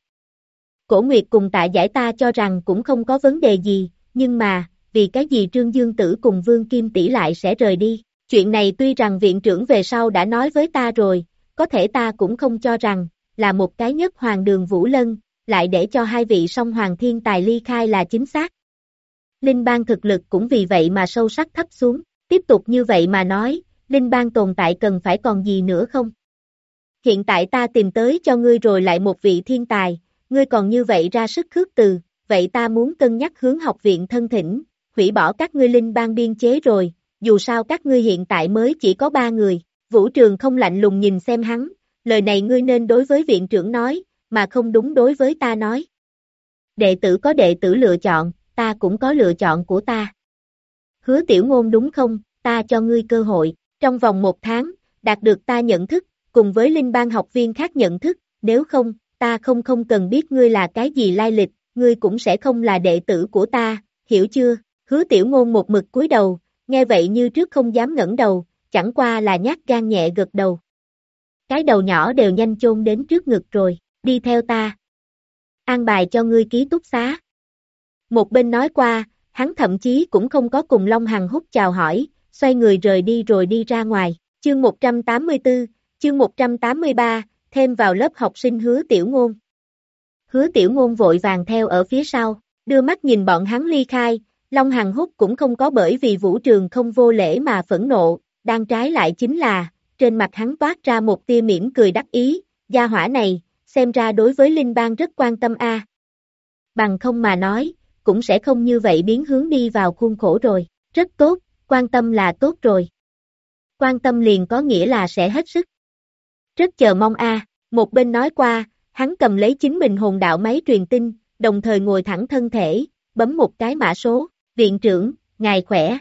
Cổ Nguyệt cùng Tạ Giải ta cho rằng cũng không có vấn đề gì, nhưng mà, vì cái gì Trương Dương Tử cùng Vương Kim Tỷ lại sẽ rời đi? Chuyện này tuy rằng viện trưởng về sau đã nói với ta rồi, có thể ta cũng không cho rằng, là một cái nhất hoàng Đường Vũ Lân, lại để cho hai vị song hoàng thiên tài ly khai là chính xác. Linh Bang thực lực cũng vì vậy mà sâu sắc thấp xuống, tiếp tục như vậy mà nói, Linh Bang tồn tại cần phải còn gì nữa không? Hiện tại ta tìm tới cho ngươi rồi lại một vị thiên tài, ngươi còn như vậy ra sức khước từ, vậy ta muốn cân nhắc hướng học viện thân thỉnh, hủy bỏ các ngươi Linh Bang biên chế rồi, dù sao các ngươi hiện tại mới chỉ có 3 người, Vũ Trường Không lạnh lùng nhìn xem hắn, lời này ngươi nên đối với viện trưởng nói, mà không đúng đối với ta nói. Đệ tử có đệ tử lựa chọn, ta cũng có lựa chọn của ta. Hứa Tiểu Ngôn đúng không, ta cho ngươi cơ hội, trong vòng 1 tháng, đạt được ta nhận thức, cùng với Linh Bang học viên khác nhận thức, nếu không, ta không cần biết ngươi là cái gì lai lịch, ngươi cũng sẽ không là đệ tử của ta, hiểu chưa? Hứa Tiểu Ngôn một mực cúi đầu, nghe vậy như trước không dám ngẩng đầu, chẳng qua là nhát gan nhẹ gật đầu. Cái đầu nhỏ đều nhanh chôn đến trước ngực rồi, đi theo ta. An bài cho ngươi ký túc xá. Một bên nói qua, hắn thậm chí cũng không có cùng Long Hằng Húc chào hỏi, xoay người rời đi rồi đi ra ngoài. Chương 184, chương 183, thêm vào lớp học sinh Hứa Tiểu Ngôn. Hứa Tiểu Ngôn vội vàng theo ở phía sau, đưa mắt nhìn bọn hắn ly khai, Long Hằng Húc cũng không có bởi vì Vũ Trường Không vô lễ mà phẫn nộ, đang trái lại chính là, trên mặt hắn toát ra một tia mỉm cười đắc ý, gia hỏa này, xem ra đối với Linh Bang rất quan tâm a. Bằng không mà nói, cũng sẽ không như vậy biến hướng đi vào khuôn khổ rồi, rất tốt, quan tâm là tốt rồi. Quan tâm liền có nghĩa là sẽ hết sức. Rất chờ mong a. Một bên nói qua, hắn cầm lấy chính mình hồn đạo máy truyền tin, đồng thời ngồi thẳng thân thể, bấm một cái mã số, viện trưởng, ngài khỏe.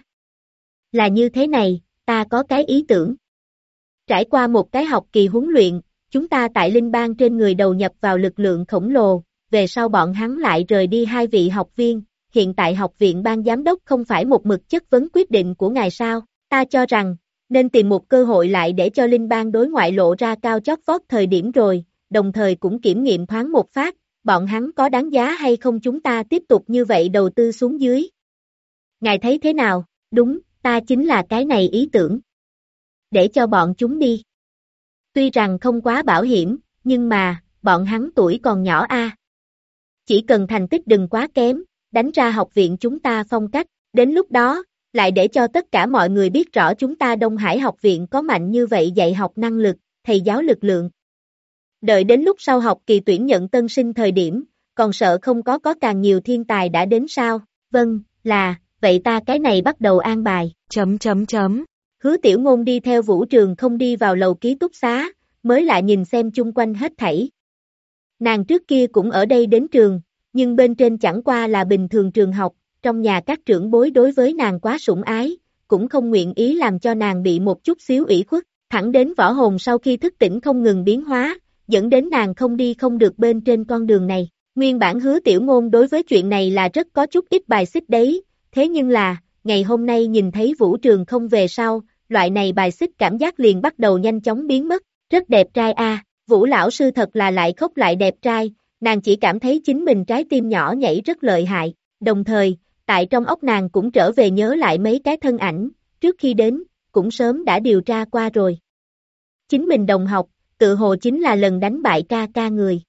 Là như thế này, ta có cái ý tưởng. Trải qua một cái học kỳ huấn luyện, chúng ta tại Linh Bang trên người đầu nhập vào lực lượng khổng lồ, về sau bọn hắn lại rời đi 2 vị học viên, hiện tại học viện ban giám đốc không phải một mực chất vấn quyết định của ngài sao, ta cho rằng, nên tìm một cơ hội lại để cho Linh Bang đối ngoại lộ ra cao chót vót thời điểm rồi, đồng thời cũng kiểm nghiệm thoáng một phát, bọn hắn có đáng giá hay không chúng ta tiếp tục như vậy đầu tư xuống dưới. Ngài thấy thế nào? Đúng, ta chính là cái này ý tưởng. Để cho bọn chúng đi. Tuy rằng không quá bảo hiểm, nhưng mà, bọn hắn tuổi còn nhỏ a. Chỉ cần thành tích đừng quá kém, đánh ra học viện chúng ta phong cách, đến lúc đó, lại để cho tất cả mọi người biết rõ chúng ta Đông Hải học viện có mạnh như vậy dạy học năng lực, thầy giáo lực lượng. Đợi đến lúc sau học kỳ tuyển nhận tân sinh thời điểm, còn sợ không có càng nhiều thiên tài đã đến sao? Vâng, là, vậy ta cái này bắt đầu an bài. Hứa Tiểu Ngôn đi theo Vũ Trường không đi vào lầu ký túc xá, mới lại nhìn xem chung quanh hết thảy. Nàng trước kia cũng ở đây đến trường, nhưng bên trên chẳng qua là bình thường trường học, trong nhà các trưởng bối đối với nàng quá sủng ái, cũng không nguyện ý làm cho nàng bị một chút xíu ủy khuất, thẳng đến võ hồn sau khi thức tỉnh không ngừng biến hóa, dẫn đến nàng không đi không được bên trên con đường này. Nguyên bản Hứa Tiểu Ngôn đối với chuyện này là rất có chút ít bài xích đấy, thế nhưng là, ngày hôm nay nhìn thấy Vũ Trường không về sau, loại này bài xích cảm giác liền bắt đầu nhanh chóng biến mất, rất đẹp trai a, Vũ lão sư thật là lại khóc lại đẹp trai, nàng chỉ cảm thấy chính mình trái tim nhỏ nhảy rất lợi hại, đồng thời, tại trong óc nàng cũng trở về nhớ lại mấy cái thân ảnh, trước khi đến, cũng sớm đã điều tra qua rồi. Chính mình đồng học, tự hồ chính là lần đánh bại ca ca người.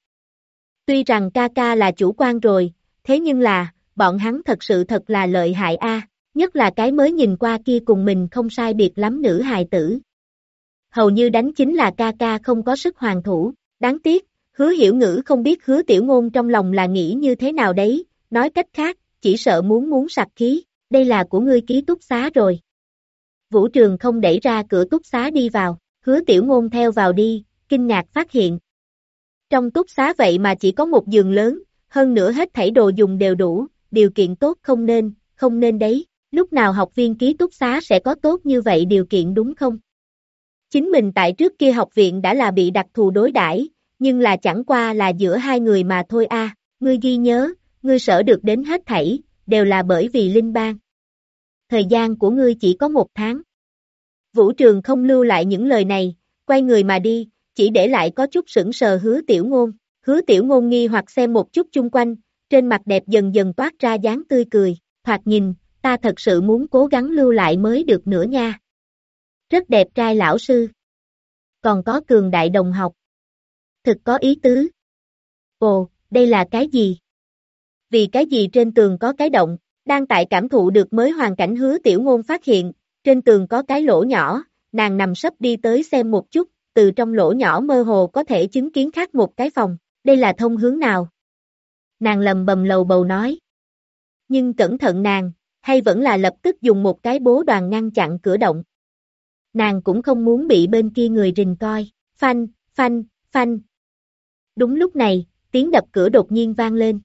Tuy rằng ca ca là chủ quan rồi, thế nhưng là, bọn hắn thật sự thật là lợi hại a, nhất là cái mới nhìn qua kia cùng mình không sai biệt lắm nữ hài tử. Hầu như đánh chính là ca ca không có sức hoàn thủ, đáng tiếc, Hứa Hiểu Ngữ không biết Hứa Tiểu Ngôn trong lòng là nghĩ như thế nào đấy, nói cách khác, chỉ sợ muốn sặc khí, đây là của ngươi ký túc xá rồi. Vũ Trường không đẩy ra cửa túc xá đi vào, Hứa Tiểu Ngôn theo vào đi, kinh ngạc phát hiện. Trong túc xá vậy mà chỉ có một giường lớn, hơn nữa hết thảy đồ dùng đều đủ, điều kiện tốt không nên đấy, lúc nào học viên ký túc xá sẽ có tốt như vậy điều kiện đúng không? Chính mình tại trước kia học viện đã là bị đặc thù đối đãi, nhưng là chẳng qua là giữa hai người mà thôi a. Ngươi ghi nhớ, ngươi sở được đến hết thảy, đều là bởi vì Linh Bang. Thời gian của ngươi chỉ có 1 tháng. Vũ Trường không lưu lại những lời này, quay người mà đi, chỉ để lại có chút sững sờ Hứa Tiểu Ngôn. Hứa Tiểu Ngôn nghi hoặc xem một chút chung quanh, trên mặt đẹp dần dần toát ra dáng tươi cười, thoạt nhìn, ta thật sự muốn cố gắng lưu lại mới được nữa nha. Rất đẹp trai lão sư. Còn có cường đại đồng học. Thực có ý tứ. Ồ, đây là cái gì? Vì cái gì trên tường có cái động, đang tại cảm thụ được mới hoàn cảnh Hứa Tiểu Ngôn phát hiện, trên tường có cái lỗ nhỏ, nàng nằm sấp đi tới xem một chút, từ trong lỗ nhỏ mơ hồ có thể chứng kiến khác một cái phòng, đây là thông hướng nào? Nàng lầm bầm lầu bầu nói. Nhưng cẩn thận nàng, hay vẫn là lập tức dùng một cái bố đoàn ngăn chặn cửa động. Nàng cũng không muốn bị bên kia người rình coi, phanh, phanh, phanh. Đúng lúc này, tiếng đập cửa đột nhiên vang lên.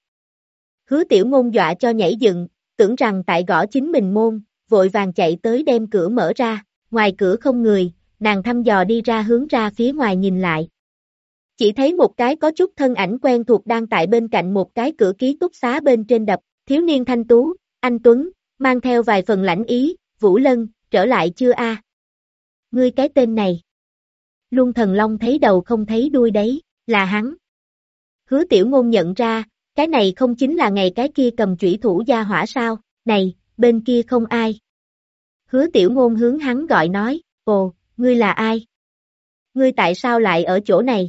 Hứa Tiểu Ngôn dọa cho nhảy dựng, tưởng rằng tại gõ chính mình môn, vội vàng chạy tới đem cửa mở ra, ngoài cửa không người, nàng thăm dò đi ra hướng ra phía ngoài nhìn lại. Chỉ thấy một cái có chút thân ảnh quen thuộc đang tại bên cạnh một cái cửa ký túc xá bên trên đập, thiếu niên thanh tú, anh Tuấn, mang theo vài phần lãnh ý, Vũ Lân, trở lại chưa a? Ngươi cái tên này. Luân Thần Long thấy đầu không thấy đuôi đấy, là hắn. Hứa Tiểu Ngôn nhận ra, cái này không chính là ngày cái kia cầm chủy thủ gia hỏa sao, này, bên kia không ai. Hứa Tiểu Ngôn hướng hắn gọi nói, ồ, ngươi là ai? Ngươi tại sao lại ở chỗ này?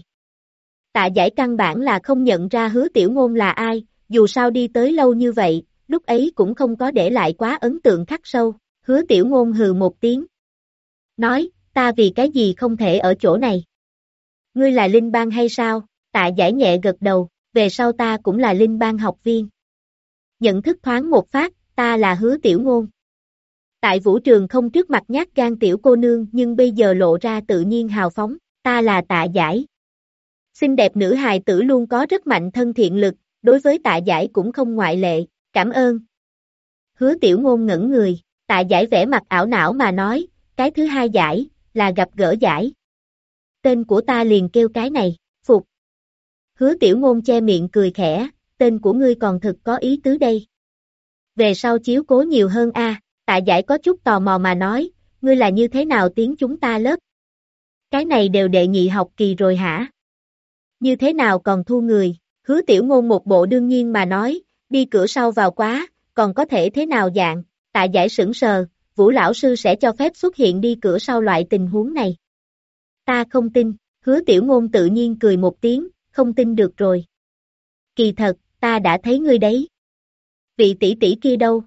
Tạ Giải căn bản là không nhận ra Hứa Tiểu Ngôn là ai, dù sao đi tới lâu như vậy, lúc ấy cũng không có để lại quá ấn tượng khắc sâu, Hứa Tiểu Ngôn hừ một tiếng. Nói, ta vì cái gì không thể ở chỗ này? Ngươi là Linh Bang hay sao? Tạ Giải nhẹ gật đầu, về sau ta cũng là Linh Bang học viên. Nhận thức thoáng một phát, ta là Hứa Tiểu Ngôn. Tại Vũ Trường không trước mặt nhát gan tiểu cô nương nhưng bây giờ lộ ra tự nhiên hào phóng, ta là Tạ Giải. Xinh đẹp nữ hài tử luôn có rất mạnh thân thiện lực, đối với Tạ Giải cũng không ngoại lệ, cảm ơn. Hứa Tiểu Ngôn ngẩn người, Tạ Giải vẻ mặt ảo não mà nói, cái thứ hai giải, là gặp gỡ giải. Tên của ta liền kêu cái này, phục. Hứa Tiểu Ngôn che miệng cười khẽ, tên của ngươi còn thực có ý tứ đây. Về sau chiếu cố nhiều hơn a. Tạ Giải có chút tò mò mà nói, ngươi là như thế nào tiến chúng ta lớp? Cái này đều đệ nhị học kỳ rồi hả? Như thế nào còn thu người? Hứa Tiểu Ngôn một bộ đương nhiên mà nói, đi cửa sau vào quá, còn có thể thế nào dạng? Tạ Giải sững sờ, Vũ lão sư sẽ cho phép xuất hiện đi cửa sau loại tình huống này. Ta không tin, Hứa Tiểu Ngôn tự nhiên cười một tiếng, không tin được rồi. Kỳ thật, ta đã thấy ngươi đấy. Vị tỷ tỷ kia đâu?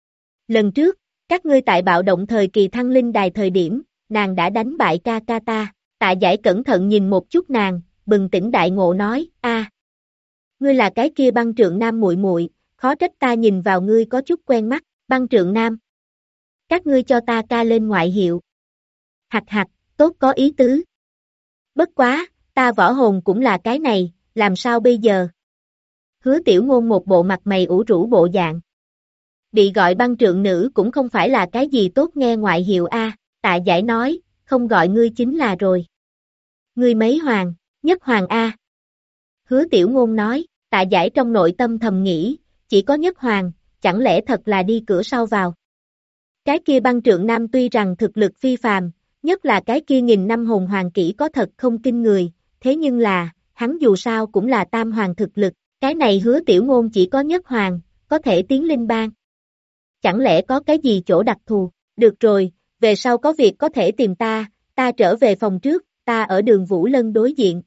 Lần trước, các ngươi tại bạo động thời kỳ thăng linh đài thời điểm, nàng đã đánh bại ca ca ta. Tạ Giải cẩn thận nhìn một chút nàng, bừng tỉnh đại ngộ nói, a, ngươi là cái kia Băng Trượng Nam muội muội, khó trách ta nhìn vào ngươi có chút quen mắt, Băng Trượng Nam. Các ngươi cho ta ca lên ngoại hiệu. Hặc hặc, tốt có ý tứ. Bất quá, ta võ hồn cũng là cái này, làm sao bây giờ? Hứa Tiểu Ngôn một bộ mặt mày ủ rũ bộ dạng. Bị gọi băng trượng nữ cũng không phải là cái gì tốt nghe ngoại hiệu a. Tạ Giải nói, không gọi ngươi chính là rồi. Ngươi mấy hoàng, nhất hoàng a. Hứa Tiểu Ngôn nói, Tạ Giải trong nội tâm thầm nghĩ, chỉ có nhất hoàng, chẳng lẽ thật là đi cửa sau vào. Cái kia băng trượng nam tuy rằng thực lực phi phàm, nhất là cái kia 1000 năm hồn hoàng kỹ có thật không kinh người, thế nhưng là, hắn dù sao cũng là tam hoàng thực lực, cái này Hứa Tiểu Ngôn chỉ có nhất hoàng, có thể tiến linh bang. Chẳng lẽ có cái gì chỗ đặc thù, được rồi, về sau có việc có thể tìm ta trở về phòng trước, ta ở đường Vũ Lân đối diện.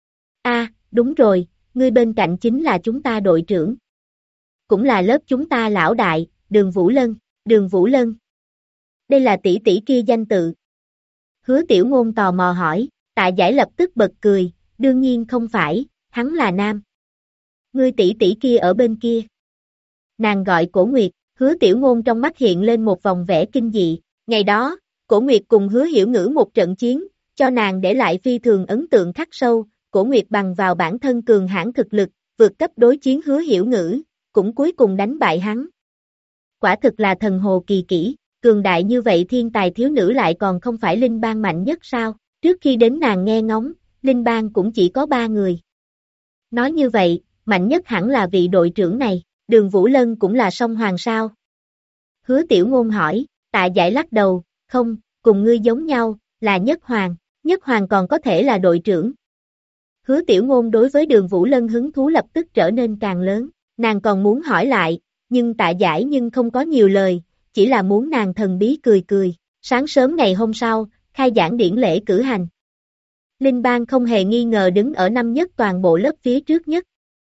Đúng rồi, ngươi bên cạnh chính là chúng ta đội trưởng. Cũng là lớp chúng ta lão đại, đường Vũ Lân. Đây là tỷ tỷ kia danh tự. Hứa Tiểu Ngôn tò mò hỏi, Tạ Giải lập tức bật cười, đương nhiên không phải, hắn là nam. Ngươi tỷ tỷ kia ở bên kia. Nàng gọi Cổ Nguyệt, Hứa Tiểu Ngôn trong mắt hiện lên một vòng vẻ kinh dị. Ngày đó, Cổ Nguyệt cùng Hứa Hiểu Ngữ một trận chiến, cho nàng để lại phi thường ấn tượng khắc sâu. Cổ Nguyệt bằng vào bản thân cường hãn thực lực, vượt cấp đối chiến Hứa Hiểu Ngữ, cũng cuối cùng đánh bại hắn. Quả thực là thần hồ kỳ kỹ, cường đại như vậy thiên tài thiếu nữ lại còn không phải linh bang mạnh nhất sao? Trước khi đến nàng nghe ngóng, linh bang cũng chỉ có 3 người. Nói như vậy, mạnh nhất hẳn là vị đội trưởng này, đường Vũ Lân cũng là song hoàng sao? Hứa Tiểu Ngôn hỏi, Tạ Giải lắc đầu, không, cùng ngươi giống nhau, là nhất hoàng còn có thể là đội trưởng. Hứa Tiểu Ngôn đối với đường Vũ Lân hứng thú lập tức trở nên càng lớn, nàng còn muốn hỏi lại, nhưng Tạ Giải nhưng không có nhiều lời, chỉ là muốn nàng thần bí cười cười. Sáng sớm ngày hôm sau, khai giảng điển lễ cử hành. Linh bang không hề nghi ngờ đứng ở năm nhất toàn bộ lớp phía trước nhất.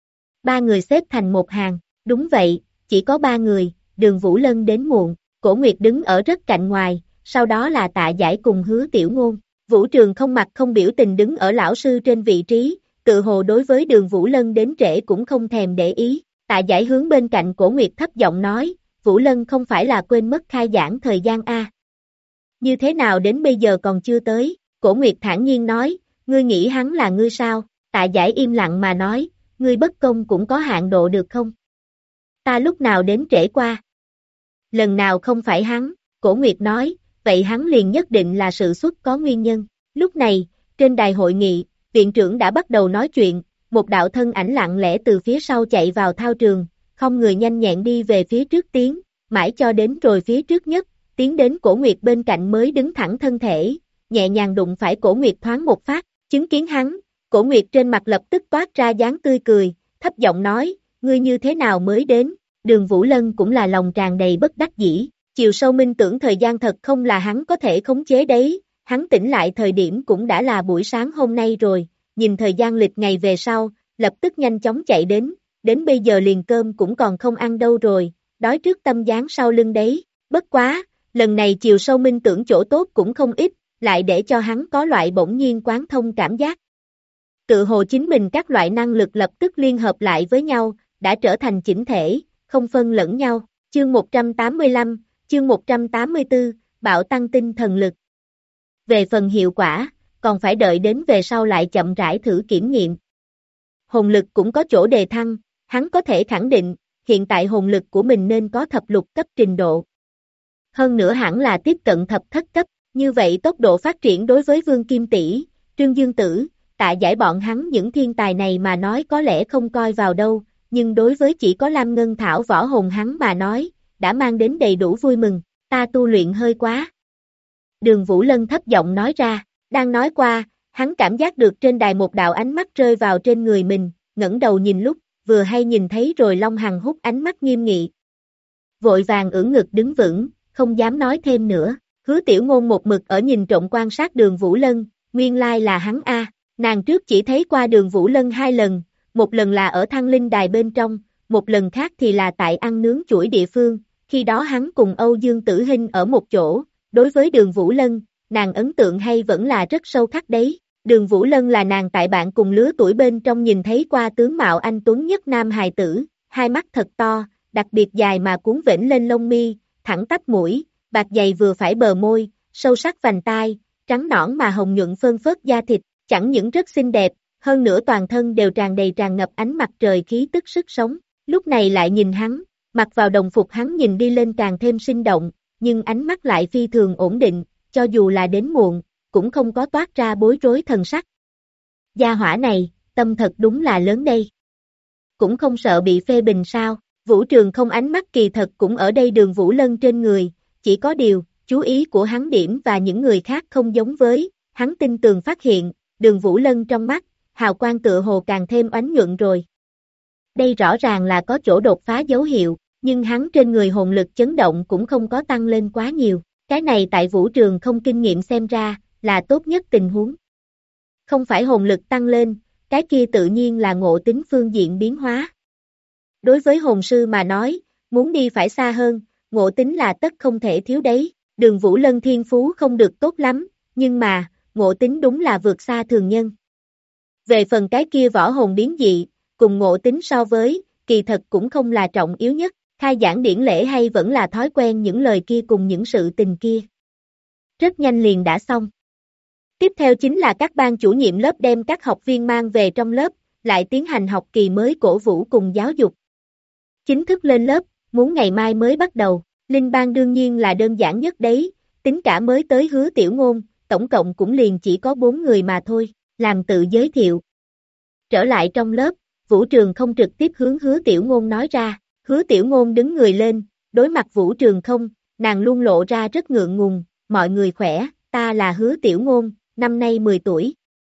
3 người xếp thành một hàng, đúng vậy, chỉ có 3 người, đường Vũ Lân đến muộn, Cổ Nguyệt đứng ở rất cạnh ngoài, sau đó là Tạ Giải cùng Hứa Tiểu Ngôn. Vũ Trường không mặt không biểu tình đứng ở lão sư trên vị trí, tự hồ đối với đường Vũ Lân đến trễ cũng không thèm để ý. Tạ Giải hướng bên cạnh Cổ Nguyệt thấp giọng nói, Vũ Lân không phải là quên mất khai giảng thời gian a? Như thế nào đến bây giờ còn chưa tới? Cổ Nguyệt thản nhiên nói, ngươi nghĩ hắn là ngươi sao? Tạ Giải im lặng mà nói, ngươi bất công cũng có hạn độ được không? Ta lúc nào đến trễ qua? Lần nào không phải hắn, Cổ Nguyệt nói, vậy hắn liền nhất định là sự xuất có nguyên nhân. Lúc này, trên đài hội nghị, viện trưởng đã bắt đầu nói chuyện, một đạo thân ảnh lặng lẽ từ phía sau chạy vào thao trường, không người nhanh nhẹn đi về phía trước tiến, mãi cho đến rồi phía trước nhất, tiến đến Cổ Nguyệt bên cạnh mới đứng thẳng thân thể, nhẹ nhàng đụng phải Cổ Nguyệt thoáng một phát, chứng kiến hắn, Cổ Nguyệt trên mặt lập tức toát ra dáng tươi cười, thấp giọng nói, ngươi như thế nào mới đến, đường Vũ Lân cũng là lòng tràn đầy bất đắc dĩ. Chiều sâu minh tưởng thời gian thật không là hắn có thể khống chế đấy, hắn tỉnh lại thời điểm cũng đã là buổi sáng hôm nay rồi, nhìn thời gian lịch ngày về sau, lập tức nhanh chóng chạy đến bây giờ liền cơm cũng còn không ăn đâu rồi, đói trước tâm gián sau lưng đấy, bất quá, lần này chiều sâu minh tưởng chỗ tốt cũng không ít, lại để cho hắn có loại bỗng nhiên quán thông cảm giác. Tự hồ chính mình các loại năng lực lập tức liên hợp lại với nhau, đã trở thành chỉnh thể, không phân lẫn nhau, chương 185. Chương 184, bạo tăng tinh thần lực. Về phần hiệu quả, còn phải đợi đến về sau lại chậm rãi thử kiểm nghiệm. Hồn lực cũng có chỗ đề thăng, hắn có thể khẳng định, hiện tại hồn lực của mình nên có thập lục cấp trình độ. Hơn nữa hẳn là tiếp cận thập thất cấp, như vậy tốc độ phát triển đối với Vương Kim Tỷ, Trương Dương Tử, Tạ Giải bọn hắn những thiên tài này mà nói có lẽ không coi vào đâu, nhưng đối với chỉ có Lam Ngân Thảo võ hồn hắn mà nói, đã mang đến đầy đủ vui mừng, ta tu luyện hơi quá. Đường Vũ Lân thấp giọng nói ra, đang nói qua, hắn cảm giác được trên đài một đạo ánh mắt rơi vào trên người mình, ngẩng đầu nhìn lúc, vừa hay nhìn thấy rồi Long Hằng hút ánh mắt nghiêm nghị. Vội vàng ưỡn ngực đứng vững, không dám nói thêm nữa, Hứa Tiểu Ngôn một mực ở nhìn trộm quan sát đường Vũ Lân, nguyên lai là hắn a. Nàng trước chỉ thấy qua đường Vũ Lân 2 lần, một lần là ở Thăng Linh Đài bên trong, một lần khác thì là tại ăn nướng chuỗi địa phương. Khi đó hắn cùng Âu Dương Tử Hinh ở một chỗ, đối với đường Vũ Lân, nàng ấn tượng hay vẫn là rất sâu khắc đấy. Đường Vũ Lân là nàng tại bạn cùng lứa tuổi bên trong nhìn thấy qua tướng mạo anh tuấn nhất nam hài tử, hai mắt thật to, đặc biệt dài mà cuốn vểnh lên lông mi, thẳng tắp mũi, bạc dày vừa phải bờ môi, sâu sắc vành tai, trắng nõn mà hồng nhuận phơn phớt da thịt, chẳng những rất xinh đẹp, hơn nữa toàn thân đều tràn ngập ánh mặt trời khí tức sức sống. Lúc này lại nhìn hắn, mặc vào đồng phục hắn nhìn đi lên càng thêm sinh động, nhưng ánh mắt lại phi thường ổn định, cho dù là đến muộn, cũng không có toát ra bối rối thần sắc. Gia hỏa này, tâm thật đúng là lớn đây. Cũng không sợ bị phê bình sao? Vũ Trường không ánh mắt kỳ thật cũng ở đây Đường Vũ Lân trên người, chỉ có điều, chú ý của hắn điểm và những người khác không giống với, hắn tin tường phát hiện, Đường Vũ Lân trong mắt, hào quang tựa hồ càng thêm oánh nhuận rồi. Đây rõ ràng là có chỗ đột phá dấu hiệu, nhưng hắn trên người hồn lực chấn động cũng không có tăng lên quá nhiều, cái này tại Vũ Trường không kinh nghiệm xem ra, là tốt nhất tình huống. Không phải hồn lực tăng lên, cái kia tự nhiên là ngộ tính phương diện biến hóa. Đối với hồn sư mà nói, muốn đi phải xa hơn, ngộ tính là tất không thể thiếu đấy. Đường Vũ Lân thiên phú không được tốt lắm, nhưng mà, ngộ tính đúng là vượt xa thường nhân. Về phần cái kia võ hồn biến dị, cùng ngộ tính so với, kỳ thật cũng không là trọng yếu nhất, khai giảng điển lễ hay vẫn là thói quen những lời kia cùng những sự tình kia. Rất nhanh liền đã xong. Tiếp theo chính là các ban chủ nhiệm lớp đem các học viên mang về trong lớp, lại tiến hành học kỳ mới cổ vũ cùng giáo dục. Chính thức lên lớp, muốn ngày mai mới bắt đầu, Linh Bang đương nhiên là đơn giản nhất đấy, tính cả mới tới Hứa Tiểu Ngôn, tổng cộng cũng liền chỉ có 4 người mà thôi, làm tự giới thiệu. Trở lại trong lớp, Vũ Trường không trực tiếp hướng Hứa Tiểu Ngôn nói ra, Hứa Tiểu Ngôn đứng người lên, đối mặt Vũ Trường không, nàng luôn lộ ra rất ngượng ngùng, mọi người khỏe, ta là Hứa Tiểu Ngôn, năm nay 10 tuổi.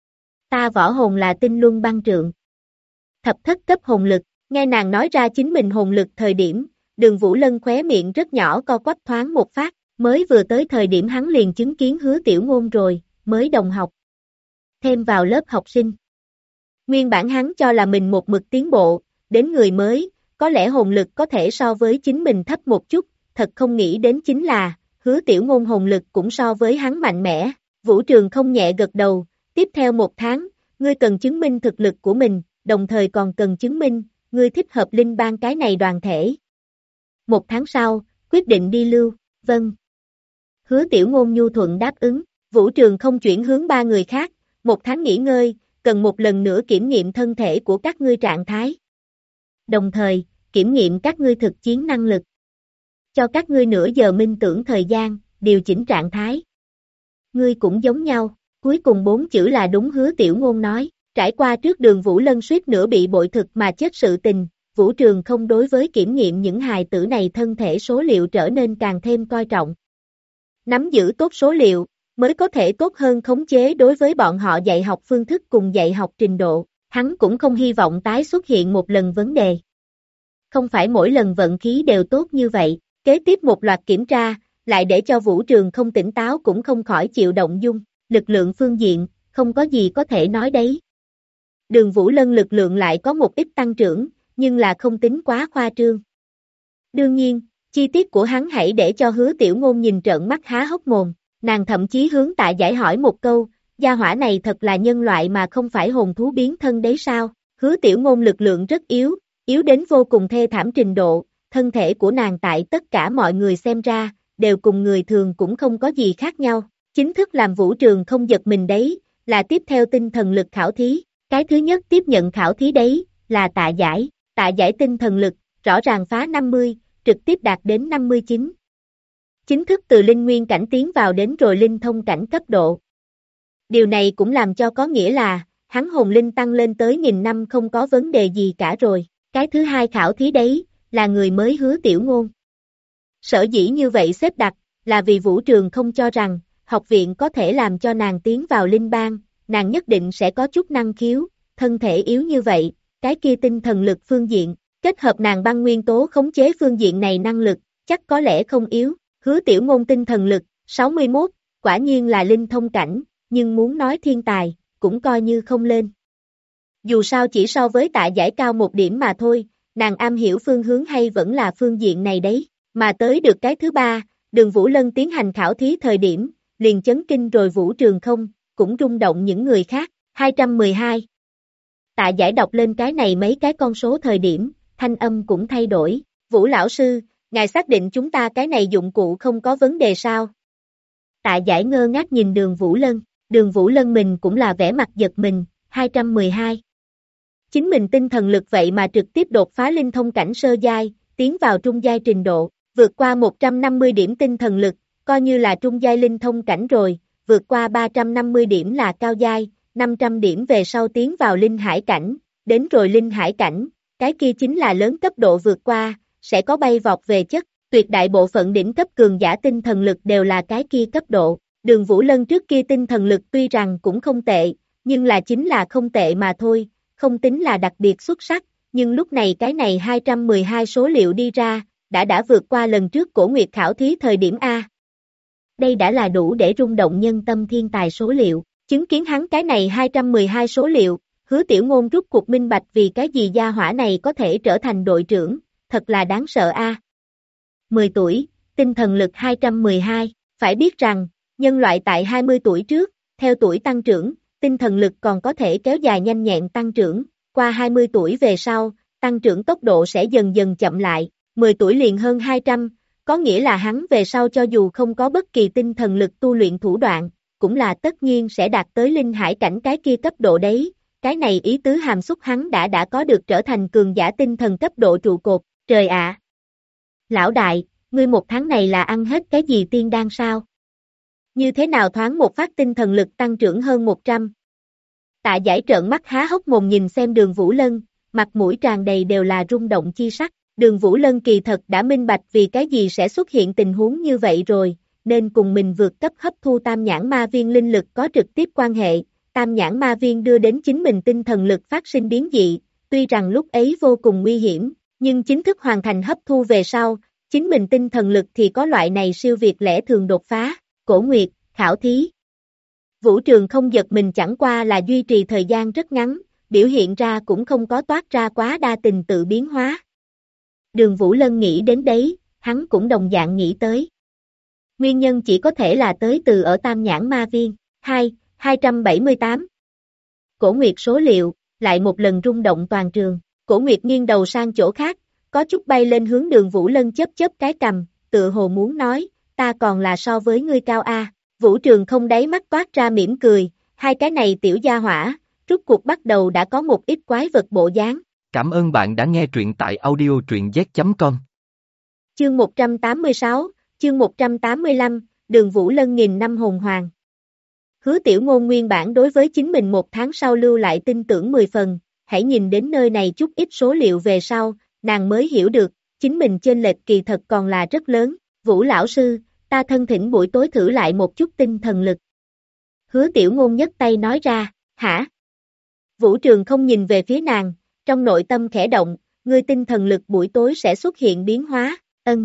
Ta võ hồn là tinh luân băng trượng. Thập thất cấp hồn lực, nghe nàng nói ra chính mình hồn lực thời điểm, Đường Vũ Lân khóe miệng rất nhỏ co quắp thoáng một phát, mới vừa tới thời điểm hắn liền chứng kiến Hứa Tiểu Ngôn rồi, mới đồng học. Thêm vào lớp học sinh. Nguyên bản hắn cho là mình một mực tiến bộ, đến người mới, có lẽ hồn lực có thể so với chính mình thấp một chút, thật không nghĩ đến chính là, Hứa Tiểu Ngôn hồn lực cũng so với hắn mạnh mẽ. Vũ Trường không nhẹ gật đầu, tiếp theo 1 tháng, ngươi cần chứng minh thực lực của mình, đồng thời còn cần chứng minh, ngươi thích hợp Linh Bang cái này đoàn thể. 1 tháng sau, quyết định đi lưu, vâng. Hứa Tiểu Ngôn nhu thuận đáp ứng, Vũ Trường không chuyển hướng 3 người khác, 1 tháng nghỉ ngơi, cần một lần nữa kiểm nghiệm thân thể của các ngươi trạng thái. Đồng thời, kiểm nghiệm các ngươi thực chiến năng lực. Cho các ngươi nửa giờ minh tưởng thời gian, điều chỉnh trạng thái. Ngươi cũng giống nhau, cuối cùng 4 chữ là đúng Hứa Tiểu Ngôn nói, trải qua trước Đường Vũ Lân suýt nữa bị bội thực mà chết sự tình, Vũ Trường không đối với kiểm nghiệm những hài tử này thân thể số liệu trở nên càng thêm coi trọng. Nắm giữ tốt số liệu, mới có thể tốt hơn khống chế đối với bọn họ dạy học phương thức cùng dạy học trình độ, hắn cũng không hy vọng tái xuất hiện một lần vấn đề. Không phải mỗi lần vận khí đều tốt như vậy, kế tiếp một loạt kiểm tra, lại để cho Vũ Trường không tỉnh táo cũng không khỏi chịu động dung, lực lượng phương diện, không có gì có thể nói đấy. Đường Vũ Lân lực lượng lại có một ít tăng trưởng, nhưng là không tính quá khoa trương. Đương nhiên, chi tiết của hắn hãy để cho Hứa Tiểu Ngôn nhìn trợn mắt há hốc mồm, nàng thậm chí hướng Tạ Giải hỏi một câu, gia hỏa này thật là nhân loại mà không phải hồn thú biến thân đấy sao? Hứa Tiểu Ngôn lực lượng rất yếu, yếu đến vô cùng thê thảm trình độ, thân thể của nàng tại tất cả mọi người xem ra, đều cùng người thường cũng không có gì khác nhau. Chính thức làm Vũ Trường không giật mình đấy, là tiếp theo tinh thần lực khảo thí, cái thứ nhất tiếp nhận khảo thí đấy, là Tạ Giải tinh thần lực, rõ ràng phá 50, trực tiếp đạt đến 59. Chính thức từ linh nguyên cảnh tiến vào đến rồi linh thông cảnh cấp độ. Điều này cũng làm cho có nghĩa là, hắn hồn linh tăng lên tới 1000 năm không có vấn đề gì cả rồi. Cái thứ hai khảo thí đấy, là người mới Hứa Tiểu Ngôn. Sở dĩ như vậy xếp đặt, là vì Vũ Trường không cho rằng, học viện có thể làm cho nàng tiến vào linh bang, nàng nhất định sẽ có chút năng khiếu, thân thể yếu như vậy, cái kia tinh thần lực phương diện, kết hợp nàng băng nguyên tố khống chế phương diện này năng lực, chắc có lẽ không yếu. Hứa Tiểu Ngôn tinh thần lực, 61, quả nhiên là linh thông cảnh, nhưng muốn nói thiên tài, cũng coi như không lên. Dù sao chỉ so với Tạ Giải cao một điểm mà thôi, nàng am hiểu phương hướng hay vẫn là phương diện này đấy, mà tới được cái thứ ba, Đường Vũ Lân tiến hành khảo thí thời điểm, liền chấn kinh rồi Vũ Trường không, cũng rung động những người khác, 212. Tạ Giải đọc lên cái này mấy cái con số thời điểm, thanh âm cũng thay đổi, Vũ lão sư, ngài xác định chúng ta cái này dụng cụ không có vấn đề sao? Tạ Giải ngơ ngác nhìn Đường Vũ Lân, Đường Vũ Lân mình cũng là vẻ mặt giật mình, 212. Chính mình tinh thần lực vậy mà trực tiếp đột phá linh thông cảnh sơ giai, tiến vào trung giai trình độ, vượt qua 150 điểm tinh thần lực, coi như là trung giai linh thông cảnh rồi, vượt qua 350 điểm là cao giai, 500 điểm về sau tiến vào linh hải cảnh, đến rồi linh hải cảnh, cái kia chính là lớn cấp độ vượt qua, sẽ có bay vọt về chất, tuyệt đại bộ phận đỉnh cấp cường giả tinh thần lực đều là cái kia cấp độ. Đường Vũ Lân trước kia tinh thần lực tuy rằng cũng không tệ, nhưng là chính là không tệ mà thôi, không tính là đặc biệt xuất sắc, nhưng lúc này cái này 212 số liệu đi ra, đã vượt qua lần trước Cổ Nguyệt khảo thí thời điểm A. Đây đã là đủ để rung động nhân tâm thiên tài số liệu, chứng kiến hắn cái này 212 số liệu, Hứa Tiểu Ngôn rút cuộc minh bạch vì cái gì gia hỏa này có thể trở thành đội trưởng, thật là đáng sợ A. 10 tuổi, tinh thần lực 212, phải biết rằng, nhân loại tại 20 tuổi trước, theo tuổi tăng trưởng, tinh thần lực còn có thể kéo dài nhanh nhẹn tăng trưởng, qua 20 tuổi về sau, tăng trưởng tốc độ sẽ dần dần chậm lại, 10 tuổi liền hơn 200, có nghĩa là hắn về sau cho dù không có bất kỳ tinh thần lực tu luyện thủ đoạn, cũng là tất nhiên sẽ đạt tới linh hải cảnh cái kia cấp độ đấy, cái này ý tứ hàm xúc hắn đã có được trở thành cường giả tinh thần cấp độ trụ cột, trời ạ! Lão đại, ngươi một tháng này là ăn hết cái gì tiên đan sao? Như thế nào thoáng một phát tinh thần lực tăng trưởng hơn 100? Tạ Giải trợn mắt há hốc mồm nhìn xem Đường Vũ Lân, mặt mũi tràn đầy đều là rung động chi sắc. Đường Vũ Lân kỳ thật đã minh bạch vì cái gì sẽ xuất hiện tình huống như vậy rồi, nên cùng mình vượt cấp hấp thu tam nhãn ma viên linh lực có trực tiếp quan hệ, tam nhãn ma viên đưa đến chính mình tinh thần lực phát sinh biến dị, tuy rằng lúc ấy vô cùng nguy hiểm, nhưng chính thức hoàn thành hấp thu về sau, chính mình tinh thần lực thì có loại này siêu việt lẽ thường đột phá, Cổ Nguyệt, khảo thí. Vũ Trường không giật mình chẳng qua là duy trì thời gian rất ngắn, biểu hiện ra cũng không có toát ra quá đa tình tự biến hóa. Đường Vũ Lân nghĩ đến đấy, hắn cũng đồng dạng nghĩ tới. Nguyên nhân chỉ có thể là tới từ ở Tam Nhãn Ma Viên, 278. Cổ Nguyệt số liệu, lại một lần rung động toàn trường, Cổ Nguyệt nghiêng đầu sang chỗ khác, có chút bay lên hướng Đường Vũ Lân chớp cái cằm, tựa hồ muốn nói, ta còn là so với ngươi cao A. Vũ Trường không đáy mắt toát ra mỉm cười, hai cái này tiểu gia hỏa, rút cuộc bắt đầu đã có một ít quái vật bộ dáng. Cảm ơn bạn đã nghe truyện tại audio truyện z.com. Chương 186, chương 185, Đường Vũ Lân nghìn năm hồn hoàng. Hứa Tiểu Ngôn nguyên bản đối với chính mình một tháng sau lưu lại tin tưởng 10 phần, hãy nhìn đến nơi này chút ít số liệu về sau, nàng mới hiểu được, chính mình chênh lệch kỳ thật còn là rất lớn. Vũ lão sư, ta thân thỉnh buổi tối thử lại một chút tinh thần lực. Hứa Tiểu Ngôn nhấc tay nói ra, hả? Vũ Trường không nhìn về phía nàng, trong nội tâm khẽ động, ngươi tinh thần lực buổi tối sẽ xuất hiện biến hóa,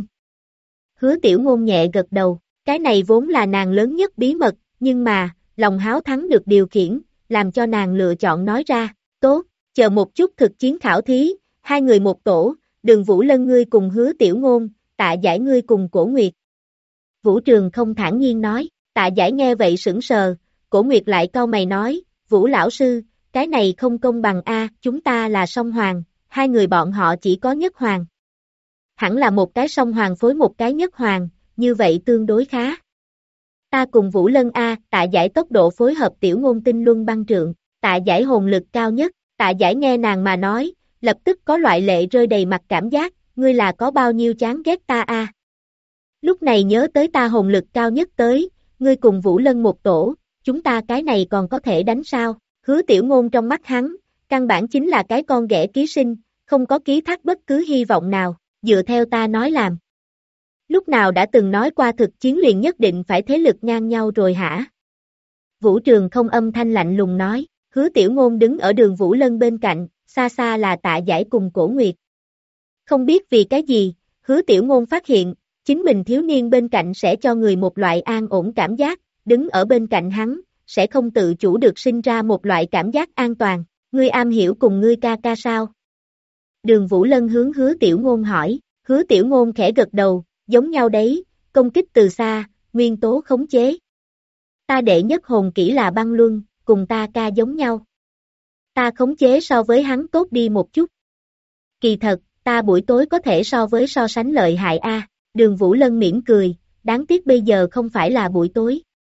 Hứa Tiểu Ngôn nhẹ gật đầu, cái này vốn là nàng lớn nhất bí mật, nhưng mà, lòng háo thắng được điều khiển, làm cho nàng lựa chọn nói ra, tốt, chờ một chút thực chiến khảo thí, hai người một tổ, Đường Vũ Lân ngươi cùng Hứa Tiểu Ngôn, Tạ Giải ngươi cùng Cổ Nguyệt. Vũ Trường không thản nhiên nói, Tạ Giải nghe vậy sững sờ, Cổ Nguyệt lại cau mày nói, Vũ lão sư, cái này không công bằng a, chúng ta là song hoàng, hai người bọn họ chỉ có nhất hoàng. Hẳn là một cái song hoàng phối một cái nhất hoàng, như vậy tương đối khá. Ta cùng Vũ Lân a, Tạ Giải tốc độ phối hợp Tiểu Ngôn tinh luân băng trượng, Tạ Giải hồn lực cao nhất, Tạ Giải nghe nàng mà nói, lập tức có loại lệ rơi đầy mặt cảm giác, ngươi là có bao nhiêu chán ghét ta a. Lúc này nhớ tới ta hồn lực cao nhất tới, ngươi cùng Vũ Lân một tổ, chúng ta cái này còn có thể đánh sao? Hứa Tiểu Ngôn trong mắt hắn, căn bản chính là cái con ghẻ ký sinh, không có ký thác bất cứ hy vọng nào, dựa theo ta nói làm. Lúc nào đã từng nói qua thực chiến liền nhất định phải thế lực ngang nhau rồi hả? Vũ Trường không âm thanh lạnh lùng nói, Hứa Tiểu Ngôn đứng ở Đường Vũ Lân bên cạnh, xa xa là Tạ Giải cùng Cổ Nguyệt. Không biết vì cái gì, Hứa Tiểu Ngôn phát hiện, chính mình thiếu niên bên cạnh sẽ cho người một loại an ổn cảm giác, đứng ở bên cạnh hắn, sẽ không tự chủ được sinh ra một loại cảm giác an toàn, ngươi am hiểu cùng ngươi ca ca sao? Đường Vũ Lân hướng Hứa Tiểu Ngôn hỏi, Hứa Tiểu Ngôn khẽ gật đầu, giống nhau đấy, công kích từ xa, nguyên tố khống chế. Ta đệ nhất hồn kỹ là băng luân, cùng ta ca giống nhau. Ta khống chế so với hắn tốt đi một chút. Kỳ thật, ta buổi tối có thể so sánh lợi hại a. Đường Vũ Lân mỉm cười, đáng tiếc bây giờ không phải là buổi tối,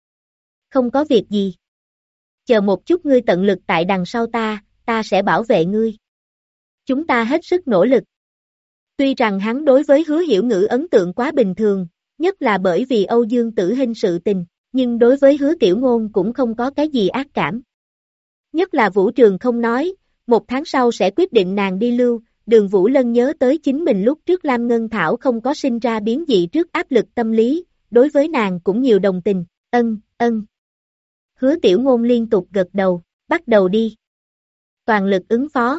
Không có việc gì. Chờ một chút, ngươi tận lực tại đằng sau ta sẽ bảo vệ ngươi. Chúng ta hết sức nỗ lực. Tuy rằng hắn đối với Hứa Hiểu Ngữ ấn tượng quá bình thường, nhất là bởi vì Âu Dương Tử Hinh sự tình, nhưng đối với Hứa Tiểu Ngôn cũng không có cái gì ác cảm. Nhất là Vũ Trường không nói, 1 tháng sau sẽ quyết định nàng đi lưu, Đường Vũ Lân nhớ tới chính mình lúc trước Lam Ngân Thảo không có sinh ra biến dị trước áp lực tâm lý, đối với nàng cũng nhiều đồng tình, ân. Hứa Tiểu Ngôn liên tục gật đầu, bắt đầu đi. Toàn lực ứng phó.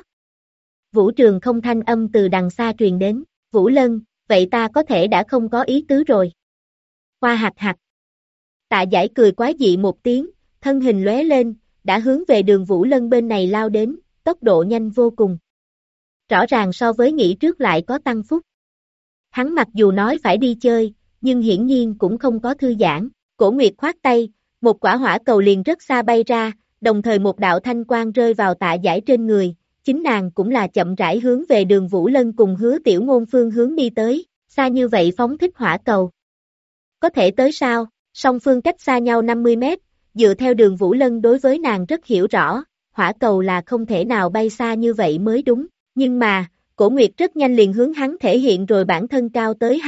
Vũ Trường không thanh âm từ đằng xa truyền đến, Vũ Lân, vậy ta có thể đã không có ý tứ rồi. Hoa hạc. Tạ Giải cười quái dị một tiếng, thân hình lóe lên, đã hướng về Đường Vũ Lân bên này lao đến, tốc độ nhanh vô cùng. Rõ ràng so với nghĩ trước lại có tăng phúc. Hắn mặc dù nói phải đi chơi, nhưng hiển nhiên cũng không có thư giãn. Cổ Nguyệt khoát tay, một quả hỏa cầu liền rất xa bay ra, đồng thời một đạo thanh quang rơi vào Tạ Giải trên người, chính nàng cũng là chậm rãi hướng về Đường Vũ Lân cùng Hứa Tiểu Ngôn phương hướng đi tới, xa như vậy phóng thích hỏa cầu. Có thể tới sao? Song phương cách xa nhau 50 mét, dựa theo Đường Vũ Lân đối với nàng rất hiểu rõ, hỏa cầu là không thể nào bay xa như vậy mới đúng, nhưng mà, Cổ Nguyệt rất nhanh liền hướng hắn thể hiện rồi bản thân cao tới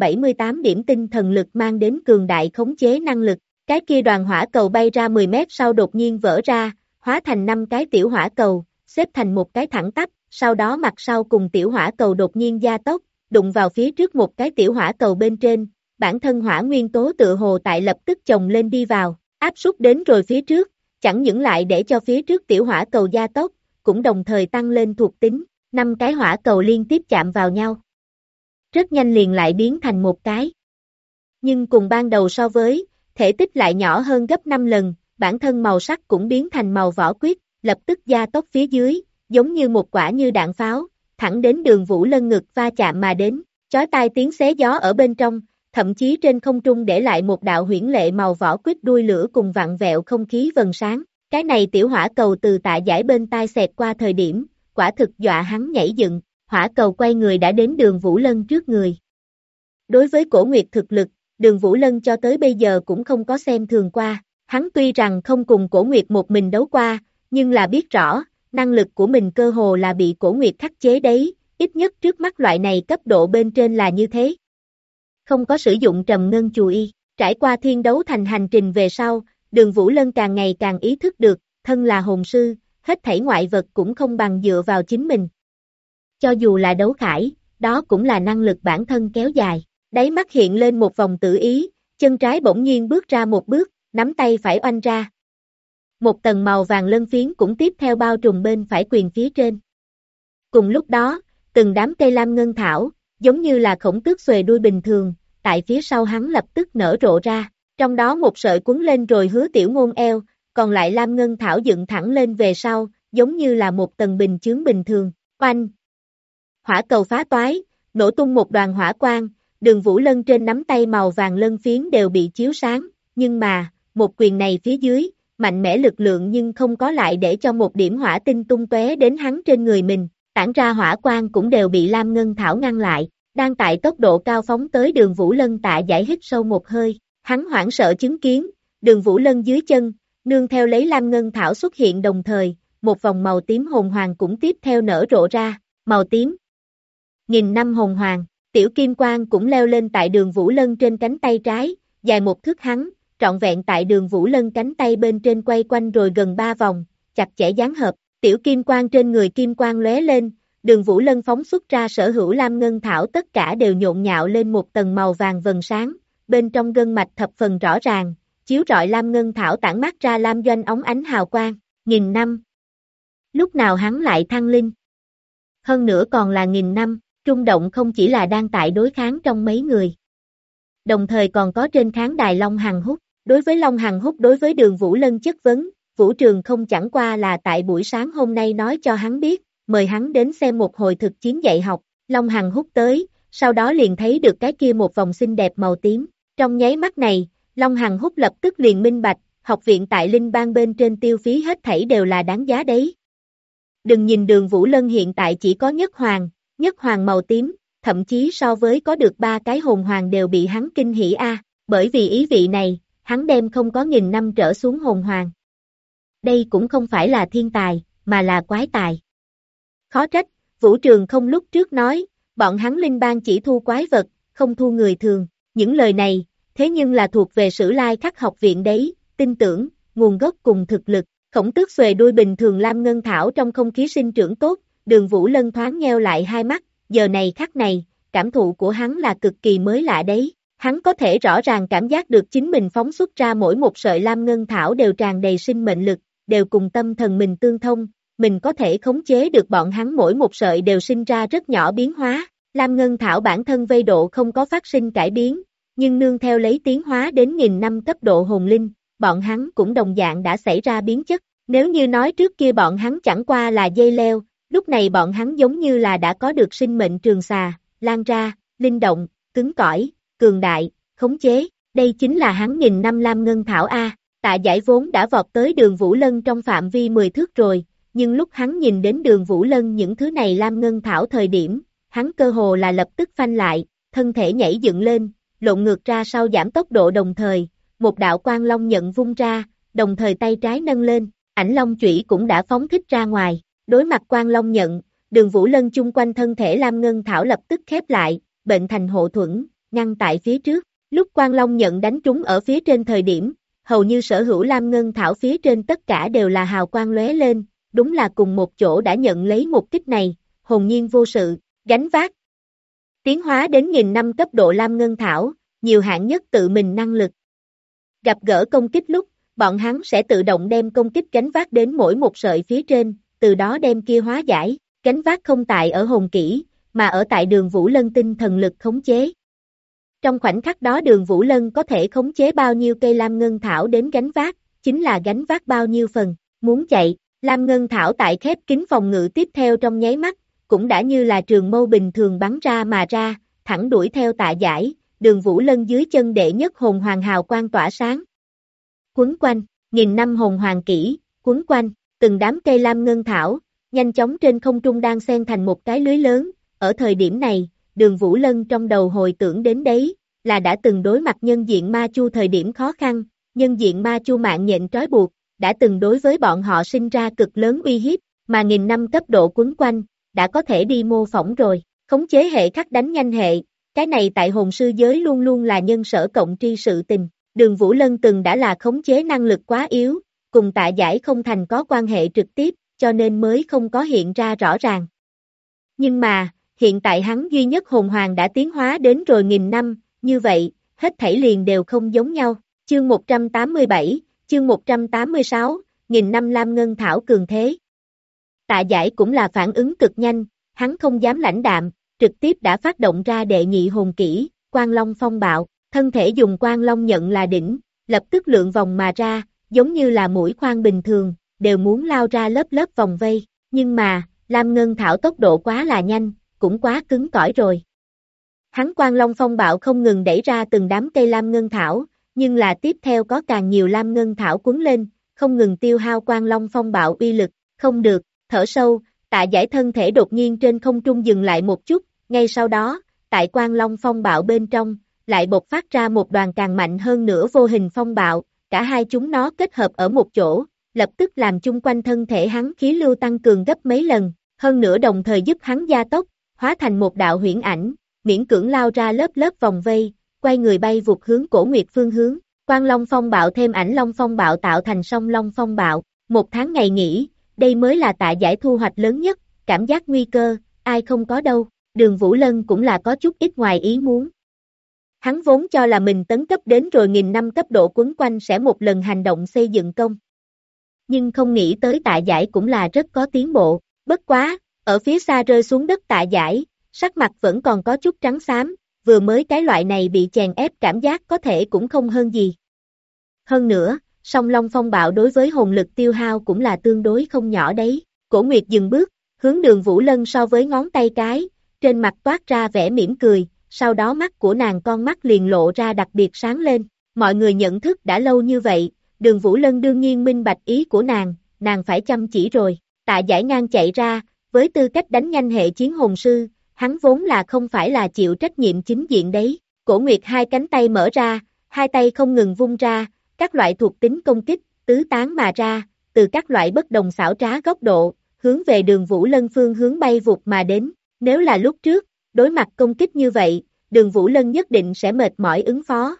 278 điểm tinh thần lực mang đến cường đại khống chế năng lực, cái kia đoàn hỏa cầu bay ra 10 mét sau đột nhiên vỡ ra, hóa thành 5 cái tiểu hỏa cầu, xếp thành một cái thẳng tắp, sau đó mặt sau cùng tiểu hỏa cầu đột nhiên gia tốc, đụng vào phía trước một cái tiểu hỏa cầu bên trên, bản thân hỏa nguyên tố tựa hồ tại lập tức chồng lên đi vào, áp suất đến rồi phía trước, chẳng những lại để cho phía trước tiểu hỏa cầu gia tốc, cũng đồng thời tăng lên thuộc tính, 5 cái hỏa cầu liên tiếp chạm vào nhau. Rất nhanh liền lại biến thành một cái. Nhưng cùng ban đầu so với, thể tích lại nhỏ hơn gấp 5 lần, bản thân màu sắc cũng biến thành màu vỏ quýt, lập tức gia tốc phía dưới, giống như một quả như đạn pháo, thẳng đến Đường Vũ Lân ngực va chạm mà đến, chói tai tiếng xé gió ở bên trong, thậm chí trên không trung để lại một đạo huyễn lệ màu vỏ quýt đuôi lửa cùng vặn vẹo không khí vần sáng. Cái này tiểu hỏa cầu từ Tạ Giải bên tai xẹt qua thời điểm, quả thực dọa hắn nhảy dựng, hỏa cầu quay người đã đến Đường Vũ Lân trước người. Đối với Cổ Nguyệt thực lực, Đường Vũ Lân cho tới bây giờ cũng không có xem thường qua, hắn tuy rằng không cùng Cổ Nguyệt một mình đấu qua, nhưng là biết rõ, năng lực của mình cơ hồ là bị Cổ Nguyệt khắc chế đấy, ít nhất trước mắt loại này cấp độ bên trên là như thế. Không có sử dụng trầm ngân chù y, trải qua thiên đấu thành hành trình về sau, Đường Vũ Lân càng ngày càng ý thức được, thân là hồn sư, hết thảy ngoại vật cũng không bằng dựa vào chính mình. Cho dù là đấu khải, đó cũng là năng lực bản thân kéo dài, đáy mắt hiện lên một vòng tự ý, chân trái bỗng nhiên bước ra một bước, nắm tay phải oanh ra. Một tầng màu vàng lân phiến cũng tiếp theo bao trùm bên phải quyền phía trên. Cùng lúc đó, từng đám cây lam ngân thảo, giống như là khổng tước xuề đuôi bình thường, tại phía sau hắn lập tức nở rộ ra, trong đó một sợi quấn lên rồi Hứa Tiểu Ngôn eo, còn lại lam ngân thảo dựng thẳng lên về sau, giống như là một tầng bình chướng bình thường, oanh. Hỏa cầu phá toái, nổ tung một đoàn hỏa quang, Đường Vũ Lân trên nắm tay màu vàng lân phiến đều bị chiếu sáng, nhưng mà, một quyền này phía dưới, mạnh mẽ lực lượng nhưng không có lại để cho một điểm hỏa tinh tung tóe đến hắn trên người mình, tản ra hỏa quang cũng đều bị lam ngân thảo ngăn lại, đang tại tốc độ cao phóng tới Đường Vũ Lân. Tạ Giải hít sâu một hơi, hắn hoảng sợ chứng kiến, Đường Vũ Lân dưới chân, nương theo lấy lam ngân thảo xuất hiện đồng thời, một vòng màu tím hồn hoàng cũng tiếp theo nở rộ ra, màu tím. 1000 năm hồn hoàng, tiểu kim quang cũng leo lên tại Đường Vũ Lân trên cánh tay trái, dài một thước hắn, trọn vẹn tại Đường Vũ Lân cánh tay bên trên quay quanh rồi gần 3 vòng, chặt chẽ dán hợp, tiểu kim quang trên người kim quang lóe lên, Đường Vũ Lân phóng xuất ra sở hữu lam ngân thảo tất cả đều nhộn nhạo lên một tầng màu vàng vần sáng, bên trong gân mạch thập phần rõ ràng, chiếu rọi lam ngân thảo tản mát ra lam doanh óng ánh hào quang, 1000 năm. Lúc nào hắn lại thăng linh? Hơn nữa còn là 1000 năm, rung động không chỉ là đang tại đối kháng trong mấy người. Đồng thời còn có trên khán đài Long Hằng Húc, đối với Long Hằng Húc đối với Đường Vũ Lân chất vấn, Vũ Trường không chẳng qua là tại buổi sáng hôm nay nói cho hắn biết, mời hắn đến xem một hồi thực chiến dạy học, Long Hằng Húc tới, sau đó liền thấy được cái kia một vòng xinh đẹp màu tím, trong nháy mắt này, Long Hằng Húc lập tức liền minh bạch, học viện tại Linh Bang bên trên tiêu phí hết thảy đều là đáng giá đấy. Đừng nhìn Đường Vũ Lân hiện tại chỉ có nhất hoàng màu tím, thậm chí so với có được 3 cái hồn hoàng đều bị hắn kinh hỉ a, bởi vì ý vị này, hắn đem không có 1000 năm trở xuống hồn hoàng. Đây cũng không phải là thiên tài, mà là quái tài. Khó trách, Vũ Trường không lúc trước nói, bọn hắn linh bang chỉ thu quái vật, không thu người thường. Những lời này, thế nhưng là thuộc về Sử Lai Khắc học viện đấy, tin tưởng, nguồn gốc cùng thực lực. Khổng Tước xuề đuôi bình thường lam ngân thảo trong không khí sinh trưởng tốt, Đường Vũ Lân thoáng nheo lại hai mắt, giờ này khắc này, cảm thụ của hắn là cực kỳ mới lạ đấy. Hắn có thể rõ ràng cảm giác được chính mình phóng xuất ra mỗi một sợi lam ngân thảo đều tràn đầy sinh mệnh lực, đều cùng tâm thần mình tương thông, mình có thể khống chế được bọn hắn mỗi một sợi đều sinh ra rất nhỏ biến hóa. Lam ngân thảo bản thân vây độ không có phát sinh cải biến, nhưng nương theo lấy tiến hóa đến 1000 năm cấp độ hồn linh, bọn hắn cũng đồng dạng đã xảy ra biến chất. Nếu như nói trước kia bọn hắn chẳng qua là dây leo, lúc này bọn hắn giống như là đã có được sinh mệnh trường xà, lan ra, linh động, cứng cỏi, cường đại, khống chế, đây chính là hắn 1000 năm lam ngân thảo A. Tạ Giải vốn đã vọt tới Đường Vũ Lân trong phạm vi 10 thước rồi, nhưng lúc hắn nhìn đến Đường Vũ Lân những thứ này lam ngân thảo thời điểm, hắn cơ hồ là lập tức phanh lại, thân thể nhảy dựng lên, lộn ngược ra sau giảm tốc độ đồng thời, một đạo quang long nhận vung ra, đồng thời tay trái nâng lên, ảnh long chủy cũng đã phóng thích ra ngoài, đối mặt quang long nhận, Đường Vũ Lân chung quanh thân thể lam ngân thảo lập tức khép lại, bệnh thành hộ thuẫn, ngăn tại phía trước, lúc quang long nhận đánh trúng ở phía trên thời điểm, hầu như sở hữu lam ngân thảo phía trên tất cả đều là hào quang lóe lên, đúng là cùng một chỗ đã nhận lấy một kích này, hồn nhiên vô sự, gánh vác. Tiến hóa đến 1000 năm cấp độ lam ngân thảo, nhiều hạng nhất tự mình năng lực. Gặp gỡ công kích lúc, bọn hắn sẽ tự động đem công kích gánh vác đến mỗi một sợi phía trên, từ đó đem kia hóa giải, gánh vác không tại ở hồn kỹ, mà ở tại Đường Vũ Lân tinh thần lực khống chế. Trong khoảnh khắc đó Đường Vũ Lân có thể khống chế bao nhiêu cây lam ngân thảo đến gánh vác, chính là gánh vác bao nhiêu phần, muốn chạy, lam ngân thảo tại khép kín phòng ngự tiếp theo trong nháy mắt, cũng đã như là trường mâu bình thường bắn ra mà ra, thẳng đuổi theo Tạ Giải, Đường Vũ Lân dưới chân đệ nhất hồn hoàng hào quang tỏa sáng. Quấn quanh, 1000 năm hồn hoàng kỹ, quấn quanh, từng đám cây lam ngân thảo, nhanh chóng trên không trung đang xen thành một cái lưới lớn, ở thời điểm này, Đường Vũ Lân trong đầu hồi tưởng đến đấy, là đã từng đối mặt nhân diện ma chu thời điểm khó khăn, nhân diện ma chu mạng nhện trói buộc, đã từng đối với bọn họ sinh ra cực lớn uy hiếp, mà 1000 năm cấp độ quấn quanh, đã có thể đi mô phỏng rồi, khống chế hệ khắc đánh nhanh hệ, cái này tại hồn sư giới luôn luôn là nhân sở cộng tri sự tình, Đường Vũ Lân từng đã là khống chế năng lực quá yếu, cùng Tạ Giải không thành có quan hệ trực tiếp, cho nên mới không có hiện ra rõ ràng. Nhưng mà, hiện tại hắn duy nhất hồn hoàng đã tiến hóa đến rồi 1000 năm, như vậy, hết thảy liền đều không giống nhau. Chương 187, chương 186, 1000 năm lam ngân thảo cường thế. Tạ Giải cũng là phản ứng cực nhanh, hắn không dám lãnh đạm, trực tiếp đã phát động ra đệ nhị hồn kỹ, Quang Long phong bạo, thân thể dùng Quang Long nhận là đỉnh, lập tức lượn vòng mà ra, giống như là mũi khoan bình thường, đều muốn lao ra lớp lớp vòng vây, nhưng mà, lam ngân thảo tốc độ quá là nhanh, cũng quá cứng cỏi rồi. Hắn Quang Long phong bạo không ngừng đẩy ra từng đám cây lam ngân thảo, nhưng là tiếp theo có càng nhiều lam ngân thảo cuốn lên, không ngừng tiêu hao Quang Long phong bạo uy lực, không được, thở sâu, Tạ Giải thân thể đột nhiên trên không trung dừng lại một chút, ngay sau đó, tại Quang Long phong bạo bên trong, lại bộc phát ra một đoàn càng mạnh hơn nữa vô hình phong bạo, cả hai chúng nó kết hợp ở một chỗ, lập tức làm chung quanh thân thể hắn khí lưu tăng cường gấp mấy lần, hơn nữa đồng thời giúp hắn gia tốc, hóa thành một đạo huyễn ảnh, miễn cưỡng lao ra lớp lớp vòng vây, quay người bay vụt hướng Cổ Nguyệt phương hướng. Quang Long phong bạo thêm ảnh Long phong bạo tạo thành song Long phong bạo, 1 tháng ngày nghỉ, đây mới là Tạ Giải thu hoạch lớn nhất, cảm giác nguy cơ, ai không có đâu, Đường Vũ Lân cũng là có chút ít ngoài ý muốn. Hắn vốn cho là mình tấn cấp đến rồi 1000 năm cấp độ quấn quanh sẽ một lần hành động xây dựng công. Nhưng không nghĩ tới Tạ Giải cũng là rất có tiến bộ, bất quá, ở phía xa rơi xuống đất Tạ Giải, sắc mặt vẫn còn có chút trắng xám, vừa mới cái loại này bị chèn ép cảm giác có thể cũng không hơn gì. Hơn nữa, song Long phong bạo đối với hồn lực tiêu hao cũng là tương đối không nhỏ đấy. Cổ Nguyệt dừng bước, hướng Đường Vũ Lân so với ngón tay cái, trên mặt toát ra vẻ mỉm cười, sau đó mắt của nàng con mắt liền lộ ra đặc biệt sáng lên. Mọi người nhận thức đã lâu như vậy, Đường Vũ Lân đương nhiên minh bạch ý của nàng phải chăm chỉ rồi. Tạ Giải ngang chạy ra, với tư cách đánh nhanh hệ chiến hồn sư, hắn vốn là không phải là chịu trách nhiệm chính diện đấy. Cổ Nguyệt hai cánh tay mở ra, hai tay không ngừng vung ra, Các loại thuộc tính công kích, tứ tán mà ra, từ các loại bất đồng xảo trá góc độ, hướng về Đường Vũ Lân phương hướng bay vụt mà đến. Nếu là lúc trước, đối mặt công kích như vậy, Đường Vũ Lân nhất định sẽ mệt mỏi ứng phó.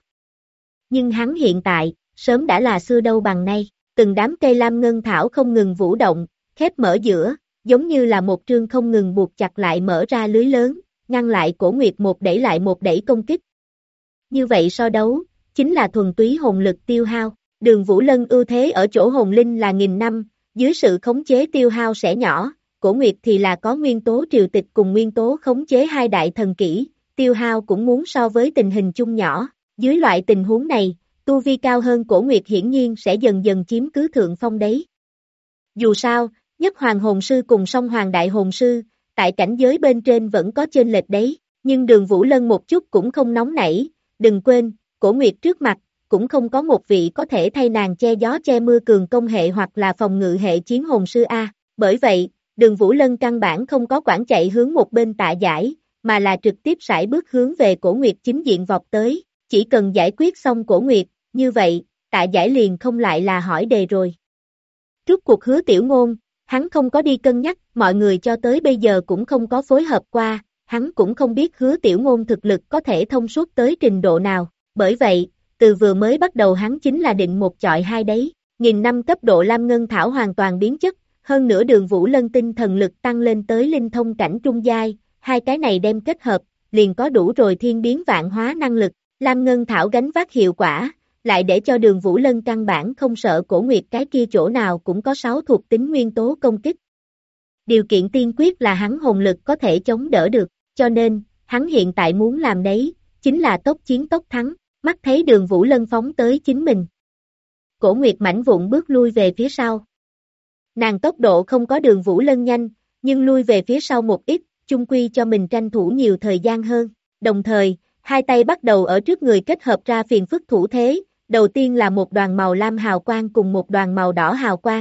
Nhưng hắn hiện tại, sớm đã là xưa đâu bằng nay, từng đám cây lam ngân thảo không ngừng vũ động, khép mở giữa, giống như là một trương không ngừng buộc chặt lại mở ra lưới lớn, ngăn lại Cổ Nguyệt một đẩy lại một đẩy công kích. Như vậy so đấu, chính là thuần túy hồn lực tiêu hao. Đường Vũ Lân ưu thế ở chỗ hồn linh là 1000 năm, dưới sự khống chế tiêu hao sẽ nhỏ, Cổ Nguyệt thì là có nguyên tố triều tịch cùng nguyên tố khống chế hai đại thần kỹ, tiêu hao cũng muốn so với tình hình chung nhỏ. Dưới loại tình huống này, tu vi cao hơn Cổ Nguyệt hiển nhiên sẽ dần dần chiếm cứ thượng phong đấy. Dù sao, nhất hoàng hồn sư cùng song hoàng đại hồn sư, tại cảnh giới bên trên vẫn có chênh lệch đấy, nhưng Đường Vũ Lân một chút cũng không nóng nảy, đừng quên, Cổ Nguyệt trước mặt, cũng không có một vị có thể thay nàng che gió che mưa cường công hệ hoặc là phòng ngự hệ chiến hồn sư A, bởi vậy, Đường Vũ Lân căn bản không có quản chạy hướng một bên Tạ Giải, mà là trực tiếp sải bước hướng về Cổ Nguyệt chính diện vọt tới, chỉ cần giải quyết xong Cổ Nguyệt, như vậy, Tạ Giải liền không lại là hỏi đề rồi. Rút cuộc Hứa Tiểu Ngôn, hắn không có đi cân nhắc, mọi người cho tới bây giờ cũng không có phối hợp qua, hắn cũng không biết Hứa Tiểu Ngôn thực lực có thể thông suốt tới trình độ nào, bởi vậy, từ vừa mới bắt đầu hắn chính là định một chọi hai đấy, 1000 năm cấp độ lam ngân thảo hoàn toàn biến chất, hơn nữa Đường Vũ Lân tinh thần lực tăng lên tới linh thông cảnh trung giai, hai cái này đem kết hợp, liền có đủ rồi thiên biến vạn hóa năng lực, lam ngân thảo gánh vác hiệu quả, lại để cho Đường Vũ Lân căn bản không sợ Cổ Nguyệt cái kia chỗ nào cũng có 6 thuộc tính nguyên tố công kích. Điều kiện tiên quyết là hắn hồn lực có thể chống đỡ được, cho nên, hắn hiện tại muốn làm đấy, chính là tốc chiến tốc thắng, mắt thấy Đường Vũ Lân phóng tới chính mình. Cổ Nguyệt mảnh vụn bước lui về phía sau. Nàng tốc độ không có Đường Vũ Lân nhanh, nhưng lui về phía sau một ít, chung quy cho mình tranh thủ nhiều thời gian hơn. Đồng thời, hai tay bắt đầu ở trước người kết hợp ra phiền phức thủ thế, đầu tiên là một đoàn màu lam hào quang cùng một đoàn màu đỏ hào quang.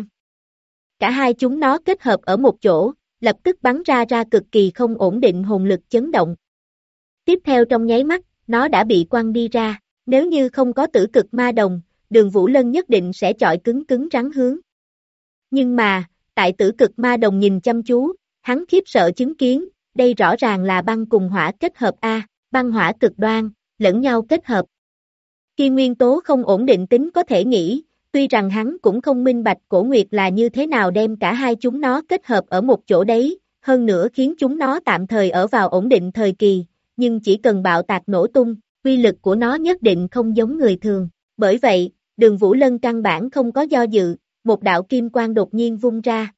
Cả hai chúng nó kết hợp ở một chỗ, lập tức bắn ra cực kỳ không ổn định hồn lực chấn động. Tiếp theo trong nháy mắt, nó đã bị quăng đi ra, nếu như không có tử cực ma đồng, Đường Vũ Lân nhất định sẽ chọi cứng cứng rắn hướng. Nhưng mà, tại tử cực ma đồng nhìn chăm chú, hắn khiếp sợ chứng kiến, đây rõ ràng là băng cùng hỏa kết hợp A, băng hỏa cực đoan, lẫn nhau kết hợp. Khi nguyên tố không ổn định tính có thể nghĩ, tuy rằng hắn cũng không minh bạch Cổ Nguyệt là như thế nào đem cả hai chúng nó kết hợp ở một chỗ đấy, hơn nữa khiến chúng nó tạm thời ở vào ổn định thời kỳ, nhưng chỉ cần bạo tạc nổ tung, uy lực của nó nhất định không giống người thường. Bởi vậy, Đường Vũ Lân căn bản không có do dự, một đạo kim quang đột nhiên vung ra.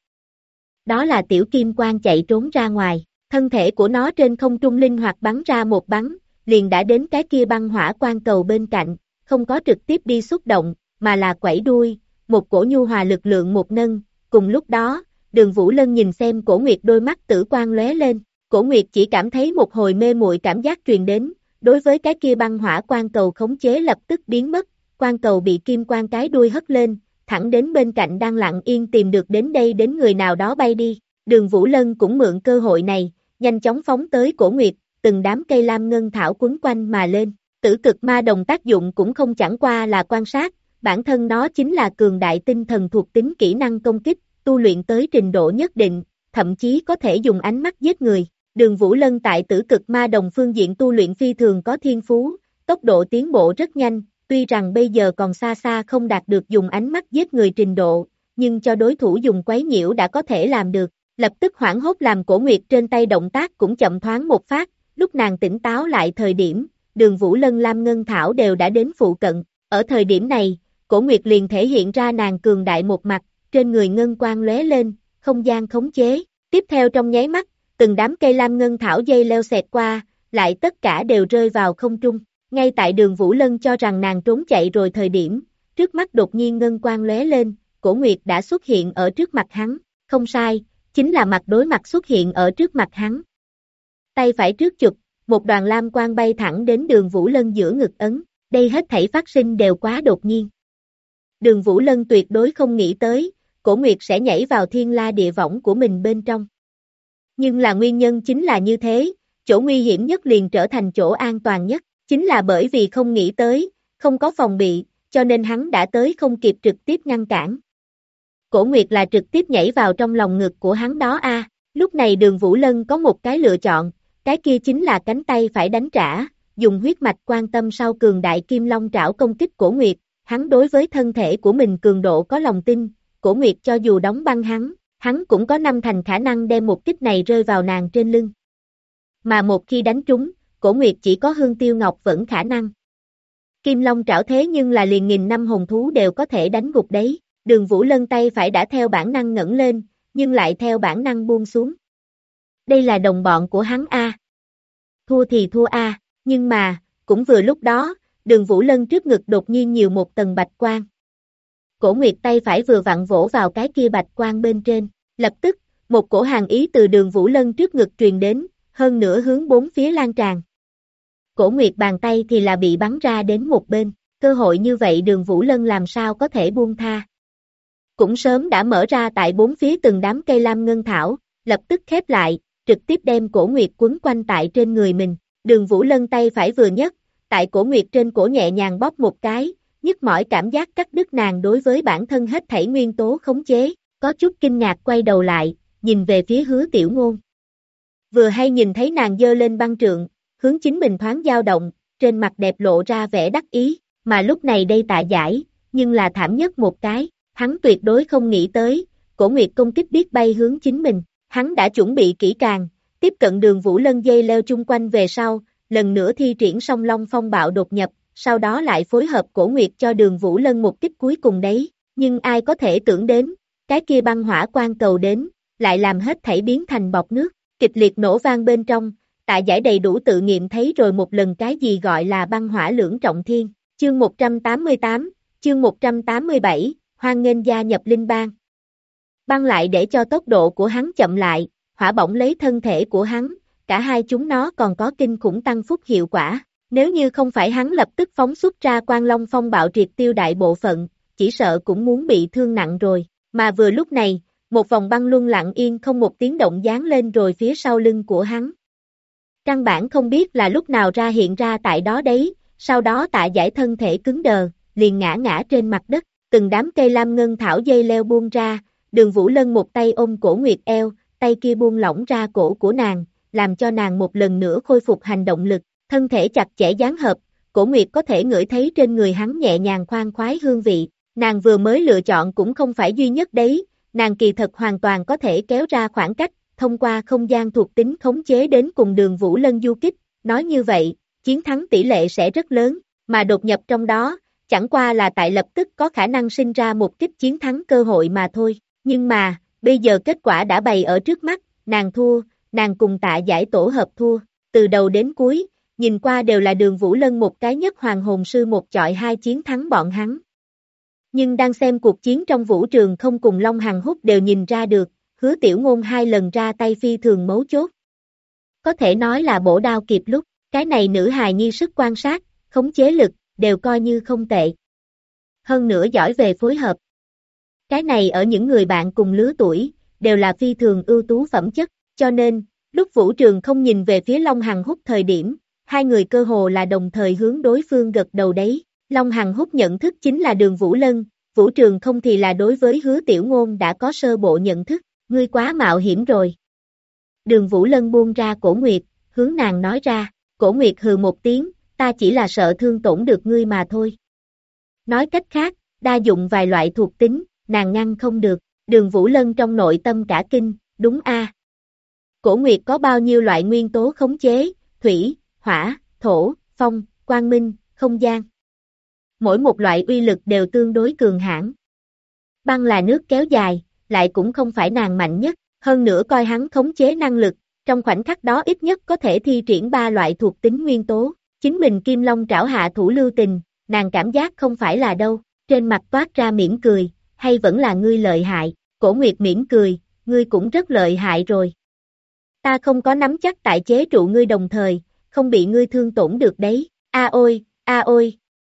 Đó là tiểu kim quang chạy trốn ra ngoài, thân thể của nó trên không trung linh hoạt bắn ra một bắn, liền đã đến cái kia băng hỏa quang cầu bên cạnh, không có trực tiếp đi xúc động, mà là quẩy đuôi, một cổ nhu hòa lực lượng một nâng, cùng lúc đó, Đường Vũ Lân nhìn xem Cổ Nguyệt đôi mắt tử quang lóe lên, Cổ Nguyệt chỉ cảm thấy một hồi mê muội cảm giác truyền đến, đối với cái kia băng hỏa quang cầu khống chế lập tức biến mất, quang cầu bị kim quang cái đuôi hất lên, thẳng đến bên cạnh đang lặng yên tìm được đến đây đến người nào đó bay đi, Đường Vũ Lân cũng mượn cơ hội này, nhanh chóng phóng tới Cổ Nguyệt, từng đám cây lam ngân thảo quấn quanh mà lên, tử cực ma đồng tác dụng cũng không chẳng qua là quan sát, bản thân nó chính là cường đại tinh thần thuộc tính kỹ năng công kích, tu luyện tới trình độ nhất định, thậm chí có thể dùng ánh mắt giết người. Đường Vũ Lân tại tử cực ma đồng phương diện tu luyện phi thường có thiên phú, tốc độ tiến bộ rất nhanh, tuy rằng bây giờ còn xa xa không đạt được dùng ánh mắt giết người trình độ, nhưng cho đối thủ dùng quấy nhiễu đã có thể làm được, lập tức hoảng hốt làm Cổ Nguyệt trên tay động tác cũng chậm thoáng một phát, lúc nàng tỉnh táo lại thời điểm, Đường Vũ Lân lam ngân thảo đều đã đến phụ cận, ở thời điểm này, Cổ Nguyệt liền thể hiện ra nàng cường đại một mặt, trên người ngân quang lóe lên, không gian khống chế, tiếp theo trong nháy mắt, từng đám cây lam ngân thảo dây leo xẹt qua, lại tất cả đều rơi vào không trung, ngay tại Đường Vũ Lân cho rằng nàng trốn chạy rồi thời điểm, trước mắt đột nhiên ngân quang lóe lên, Cổ Nguyệt đã xuất hiện ở trước mặt hắn, không sai, chính là mặt đối mặt xuất hiện ở trước mặt hắn. Tay phải trước chụp, một đoàn lam quang bay thẳng đến Đường Vũ Lân giữa ngực ấn, đây hết thảy phát sinh đều quá đột nhiên. Đường Vũ Lân tuyệt đối không nghĩ tới, Cổ Nguyệt sẽ nhảy vào thiên la địa võng của mình bên trong. Nhưng là nguyên nhân chính là như thế, chỗ nguy hiểm nhất liền trở thành chỗ an toàn nhất, chính là bởi vì không nghĩ tới, không có phòng bị, cho nên hắn đã tới không kịp trực tiếp ngăn cản. Cổ Nguyệt là trực tiếp nhảy vào trong lòng ngực của hắn đó a. Lúc này Đường Vũ Lân có một cái lựa chọn, cái kia chính là cánh tay phải đánh trả, dùng huyết mạch quan tâm sau cường đại kim long trảo công kích Cổ Nguyệt, hắn đối với thân thể của mình cường độ có lòng tin, Cổ Nguyệt cho dù đóng băng hắn cũng có 5 thành khả năng đem một kích này rơi vào nàng trên lưng. Mà một khi đánh trúng, Cổ Nguyệt chỉ có Hương Tiêu Ngọc vẫn khả năng. Kim long trảo thế nhưng là liền nghìn năm hồn thú đều có thể đánh gục đấy. Đường Vũ Lân tay phải đã theo bản năng ngẩng lên, nhưng lại theo bản năng buông xuống. Đây là đồng bọn của hắn a. Thua thì thua a, nhưng mà, cũng vừa lúc đó, Đường Vũ Lân trước ngực đột nhiên nhiều một tầng bạch quang. Cổ Nguyệt tay phải vừa vặn vỗ vào cái kia bạch quang bên trên, lập tức, một cổ hàn ý từ Đường Vũ Lân trước ngực truyền đến, hơn nữa hướng bốn phía lan tràn. Cổ Nguyệt bàn tay thì là bị bắn ra đến một bên, cơ hội như vậy Đường Vũ Lân làm sao có thể buông tha. Cũng sớm đã mở ra tại bốn phía từng đám cây lam ngân thảo, lập tức khép lại, trực tiếp đem Cổ Nguyệt quấn quanh tại trên người mình. Đường Vũ Lân tay phải vừa nhấc, tại Cổ Nguyệt trên cổ nhẹ nhàng bóp một cái, nhức mỏi cảm giác cắt đứt nàng đối với bản thân hết thảy nguyên tố khống chế, có chút kinh ngạc quay đầu lại, nhìn về phía Hứa Tiểu Ngôn. Vừa hay nhìn thấy nàng giơ lên băng trượng, hướng chính mình thoáng dao động, trên mặt đẹp lộ ra vẻ đắc ý, mà lúc này đây Tạ Giải, nhưng là thảm nhất một cái. Hắn tuyệt đối không nghĩ tới, Cổ Nguyệt công kích biết bay hướng chính mình, hắn đã chuẩn bị kỹ càng, tiếp cận Đường Vũ Lân dây leo chung quanh về sau, lần nữa thi triển song long phong bạo đột nhập, sau đó lại phối hợp Cổ Nguyệt cho Đường Vũ Lân một kích cuối cùng đấy, nhưng ai có thể tưởng đến, cái kia băng hỏa quan cầu đến, lại làm hết thảy biến thành bọt nước, kịch liệt nổ vang bên trong, Tạ Giải đầy đủ tự nghiệm thấy rồi một lần cái gì gọi là băng hỏa lưỡng trọng thiên, chương 188, chương 187. Hoan nghênh gia nhập linh bang. Băng lại để cho tốc độ của hắn chậm lại, hỏa bỏng lấy thân thể của hắn, cả hai chúng nó còn có kinh khủng tăng phúc hiệu quả. Nếu như không phải hắn lập tức phóng xuất ra Quang Long phong bạo triệt tiêu đại bộ phận, chỉ sợ cũng muốn bị thương nặng rồi. Mà vừa lúc này, một vòng băng luân lặng yên không một tiếng động dán lên rồi phía sau lưng của hắn. Căn bản không biết là lúc nào hiện ra tại đó đấy, sau đó Tạ Giải thân thể cứng đờ, liền ngã trên mặt đất. Từng đám cây lam ngân thảo dây leo buông ra, Đường Vũ Lân một tay ôm Cổ Nguyệt eo, tay kia buông lỏng ra cổ của nàng, làm cho nàng một lần nữa khôi phục hành động lực, thân thể chặt chẽ dán hợp, Cổ Nguyệt có thể ngửi thấy trên người hắn nhẹ nhàng khoan khoái hương vị, nàng vừa mới lựa chọn cũng không phải duy nhất đấy, nàng kỳ thật hoàn toàn có thể kéo ra khoảng cách, thông qua không gian thuộc tính khống chế đến cùng Đường Vũ Lân du kích, nói như vậy, chiến thắng tỷ lệ sẽ rất lớn, mà đột nhập trong đó, chẳng qua là tại lập tức có khả năng sinh ra một kích chiến thắng cơ hội mà thôi, nhưng mà, bây giờ kết quả đã bày ở trước mắt, nàng thua, nàng cùng Tạ Giải tổ hợp thua, từ đầu đến cuối, nhìn qua đều là Đường Vũ Lân một cái nhất hoàng hồn sư một chọi hai chiến thắng bọn hắn. Nhưng đang xem cuộc chiến trong vũ trường không cùng Long Hằng Húc đều nhìn ra được, Hứa Tiểu Ngôn hai lần ra tay phi thường mấu chốt. Có thể nói là bổ đao kịp lúc, cái này nữ hài nhi sức quan sát, khống chế lực, đều coi như không tệ. Hơn nữa giỏi về phối hợp. Cái này ở những người bạn cùng lứa tuổi, đều là phi thường ưu tú phẩm chất, cho nên, lúc Vũ Trường không nhìn về phía Long Hằng Húc thời điểm, hai người cơ hồ là đồng thời hướng đối phương gật đầu đấy. Long Hằng Húc nhận thức chính là Đường Vũ Lân, Vũ Trường không thì là đối với Hứa Tiểu Ngôn đã có sơ bộ nhận thức, ngươi quá mạo hiểm rồi. Đường Vũ Lân buông ra Cổ Nguyệt, hướng nàng nói ra, Cổ Nguyệt hừ một tiếng, ta chỉ là sợ thương tổn được ngươi mà thôi. Nói cách khác, đa dụng vài loại thuộc tính, nàng ngăn không được, Đường Vũ Lân trong nội tâm cả kinh, đúng a. Cổ Nguyệt có bao nhiêu loại nguyên tố khống chế, thủy, hỏa, thổ, phong, quang minh, không gian. Mỗi một loại uy lực đều tương đối cường hãn. Băng là nước kéo dài, lại cũng không phải nàng mạnh nhất, hơn nữa coi hắn khống chế năng lực, trong khoảnh khắc đó ít nhất có thể thi triển 3 loại thuộc tính nguyên tố. Chính mình Kim Long trảo hạ thủ lưu tình, nàng cảm giác không phải là đâu, trên mặt toát ra mỉm cười, hay vẫn là ngươi lợi hại, Cổ Nguyệt mỉm cười, ngươi cũng rất lợi hại rồi. Ta không có nắm chắc tại chế trụ ngươi đồng thời, không bị ngươi thương tổn được đấy, a ôi.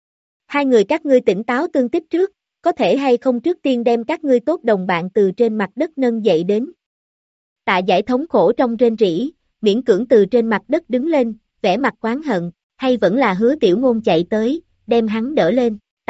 Hai người các ngươi tỉnh táo tương tích trước, có thể hay không trước tiên đem các ngươi tốt đồng bạn từ trên mặt đất nâng dậy đến. Tạ Giải thống khổ trong rên rỉ, miễn cưỡng từ trên mặt đất đứng lên, vẻ mặt oán hận, hay vẫn là Hứa Tiểu Ngôn chạy tới, đem hắn đỡ lên,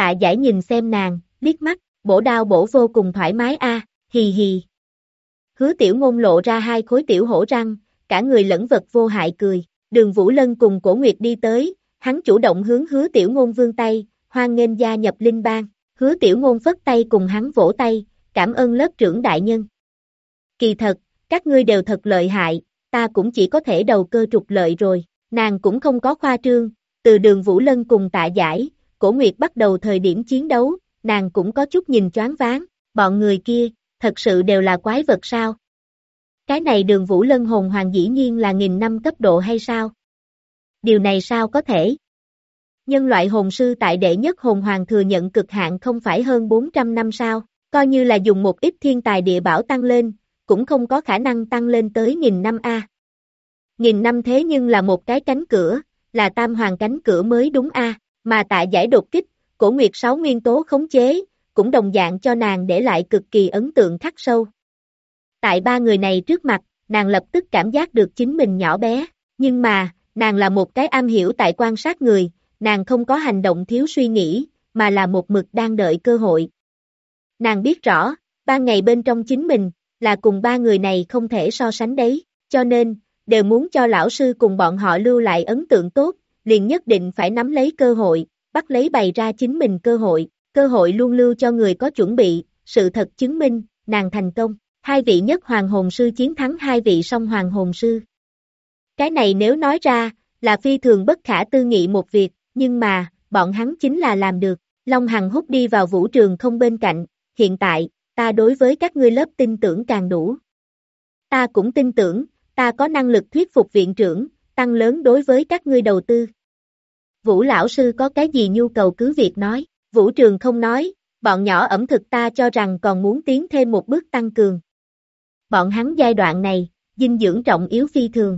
Tạ Giải nhìn xem nàng, liếc mắt, bổ đao bổ vô cùng thoải mái a, hì hì. Hứa Tiểu Ngôn lộ ra hai khối tiểu hổ răng, cả người lẫn vật vô hại cười. Đường Vũ Lân cùng Cổ Nguyệt đi tới, hắn chủ động hướng Hứa Tiểu Ngôn vươn tay, hoan nghênh gia nhập Linh Bang. Hứa Tiểu Ngôn phất tay cùng hắn vỗ tay, cảm ơn lớp trưởng đại nhân. Kỳ thật, các ngươi đều thật lợi hại, ta cũng chỉ có thể đầu cơ trục lợi rồi. Nàng cũng không có khoa trương, từ Đường Vũ Lân cùng Tạ Giải, Cổ Nguyệt bắt đầu thời điểm chiến đấu, nàng cũng có chút nhìn choáng váng, bọn người kia, thật sự đều là quái vật sao? Cái này Đường Vũ Lân hồn hoàng dĩ nhiên là 1000 năm cấp độ hay sao? Điều này sao có thể? Nhân loại hồn sư tại đệ nhất hồn hoàng thừa nhận cực hạn không phải hơn 400 năm sao? Coi như là dùng một ít thiên tài địa bảo tăng lên, cũng không có khả năng tăng lên tới 1000 năm a. 1000 năm thế nhưng là một cái cánh cửa, là tam hoàng cánh cửa mới đúng a, mà Tạ Giải đột kích, Cổ Nguyệt 6 nguyên tố khống chế, cũng đồng dạng cho nàng để lại cực kỳ ấn tượng khắc sâu. Tại ba người này trước mặt, nàng lập tức cảm giác được chính mình nhỏ bé, nhưng mà, nàng là một cái am hiểu tại quan sát người, nàng không có hành động thiếu suy nghĩ, mà là một mực đang đợi cơ hội. Nàng biết rõ, ban ngày bên trong chính mình, là cùng ba người này không thể so sánh đấy, cho nên, đều muốn cho lão sư cùng bọn họ lưu lại ấn tượng tốt, liền nhất định phải nắm lấy cơ hội, bắt lấy bày ra chính mình cơ hội luôn lưu cho người có chuẩn bị, sự thật chứng minh, nàng thành công, hai vị nhất hoàng hồn sư chiến thắng hai vị song hoàng hồn sư. Cái này nếu nói ra, là phi thường bất khả tư nghị một việc, nhưng mà, bọn hắn chính là làm được. Long Hằng hút đi vào vũ trường không bên cạnh, hiện tại, ta đối với các ngươi lớp tin tưởng càng đủ. Ta cũng tin tưởng, ta có năng lực thuyết phục viện trưởng, tăng lớn đối với các ngươi đầu tư. Vũ lão sư có cái gì nhu cầu cứ việc nói, vũ trường không nói, bọn nhỏ ẩm thực ta cho rằng còn muốn tiến thêm một bước tăng cường. Bọn hắn giai đoạn này, dinh dưỡng trọng yếu phi thường.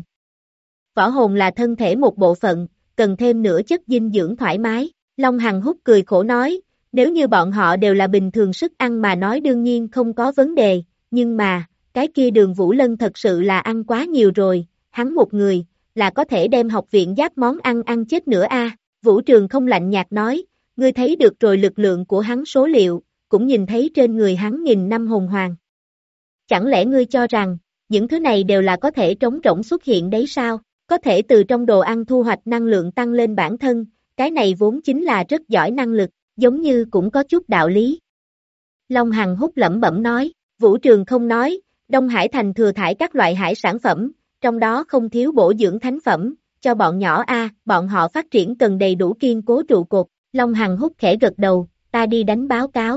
Võ hồn là thân thể một bộ phận, cần thêm nửa chất dinh dưỡng thoải mái. Long Hằng hút cười khổ nói, nếu như bọn họ đều là bình thường sức ăn mà nói đương nhiên không có vấn đề, nhưng mà, cái kia Đường Vũ Lân thật sự là ăn quá nhiều rồi, hắn một người, là có thể đem học viện giáp món ăn chết nữa a. Vũ Trường không lạnh nhạt nói, ngươi thấy được rồi lực lượng của hắn số liệu, cũng nhìn thấy trên người hắn 1000 năm hồn hoàng. Chẳng lẽ ngươi cho rằng, những thứ này đều là có thể trống rỗng xuất hiện đấy sao? Có thể từ trong đồ ăn thu hoạch năng lượng tăng lên bản thân, cái này vốn chính là rất giỏi năng lực, giống như cũng có chút đạo lý. Long Hằng hút lẩm bẩm nói, Vũ Trường không nói, Đông Hải thành thừa thải các loại hải sản phẩm, trong đó không thiếu bổ dưỡng thánh phẩm, cho bọn nhỏ bọn họ phát triển cần đầy đủ kiên cố trụ cột. Long Hằng hút khẽ gật đầu, ta đi đánh báo cáo.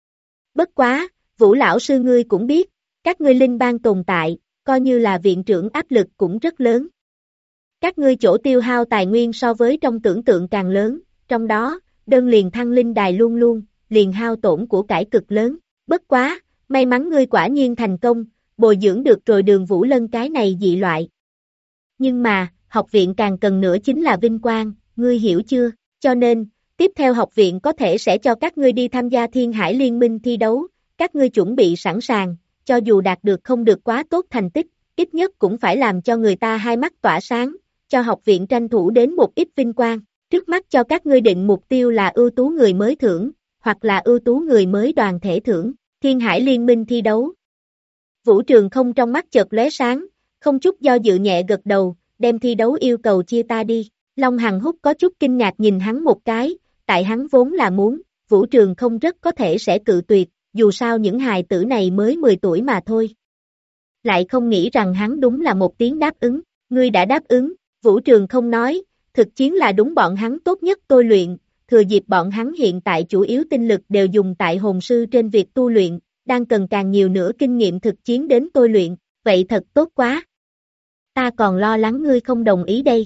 Bất quá, Vũ lão sư ngươi cũng biết, các ngươi linh bang tồn tại, coi như là viện trưởng áp lực cũng rất lớn. Các ngươi chỗ tiêu hao tài nguyên so với trong tưởng tượng càng lớn, trong đó, đơn liền thăng linh đài luôn luôn, liền hao tổn của cải cực lớn. Bất quá, may mắn ngươi quả nhiên thành công, bồi dưỡng được rồi Đường Vũ Lân cái này dị loại. Nhưng mà, học viện càng cần nữa chính là vinh quang, ngươi hiểu chưa? Cho nên, tiếp theo học viện có thể sẽ cho các ngươi đi tham gia Thiên Hải Liên minh thi đấu, các ngươi chuẩn bị sẵn sàng, cho dù đạt được không được quá tốt thành tích, ít nhất cũng phải làm cho người ta hai mắt tỏa sáng, cho học viện tranh thủ đến một ít vinh quang. Trước mắt cho các ngươi định mục tiêu là ưu tú người mới thưởng, hoặc là ưu tú người mới đoàn thể thưởng, Thiên Hải Liên minh thi đấu. Vũ Trường không trong mắt chợt lóe sáng, không chút do dự nhẹ gật đầu, đem thi đấu yêu cầu chia ta đi. Long Hằng hút có chút kinh ngạc nhìn hắn một cái, tại hắn vốn là muốn, Vũ Trường không rất có thể sẽ cự tuyệt, dù sao những hài tử này mới 10 tuổi mà thôi. Lại không nghĩ rằng hắn đúng là một tiếng đáp ứng, ngươi đã đáp ứng, Vũ Trường không nói, thực chiến là đúng bọn hắn tốt nhất tôi luyện, thừa dịp bọn hắn hiện tại chủ yếu tinh lực đều dùng tại hồn sư trên việc tu luyện, đang cần càng nhiều nữa kinh nghiệm thực chiến đến tôi luyện, vậy thật tốt quá. Ta còn lo lắng ngươi không đồng ý đây.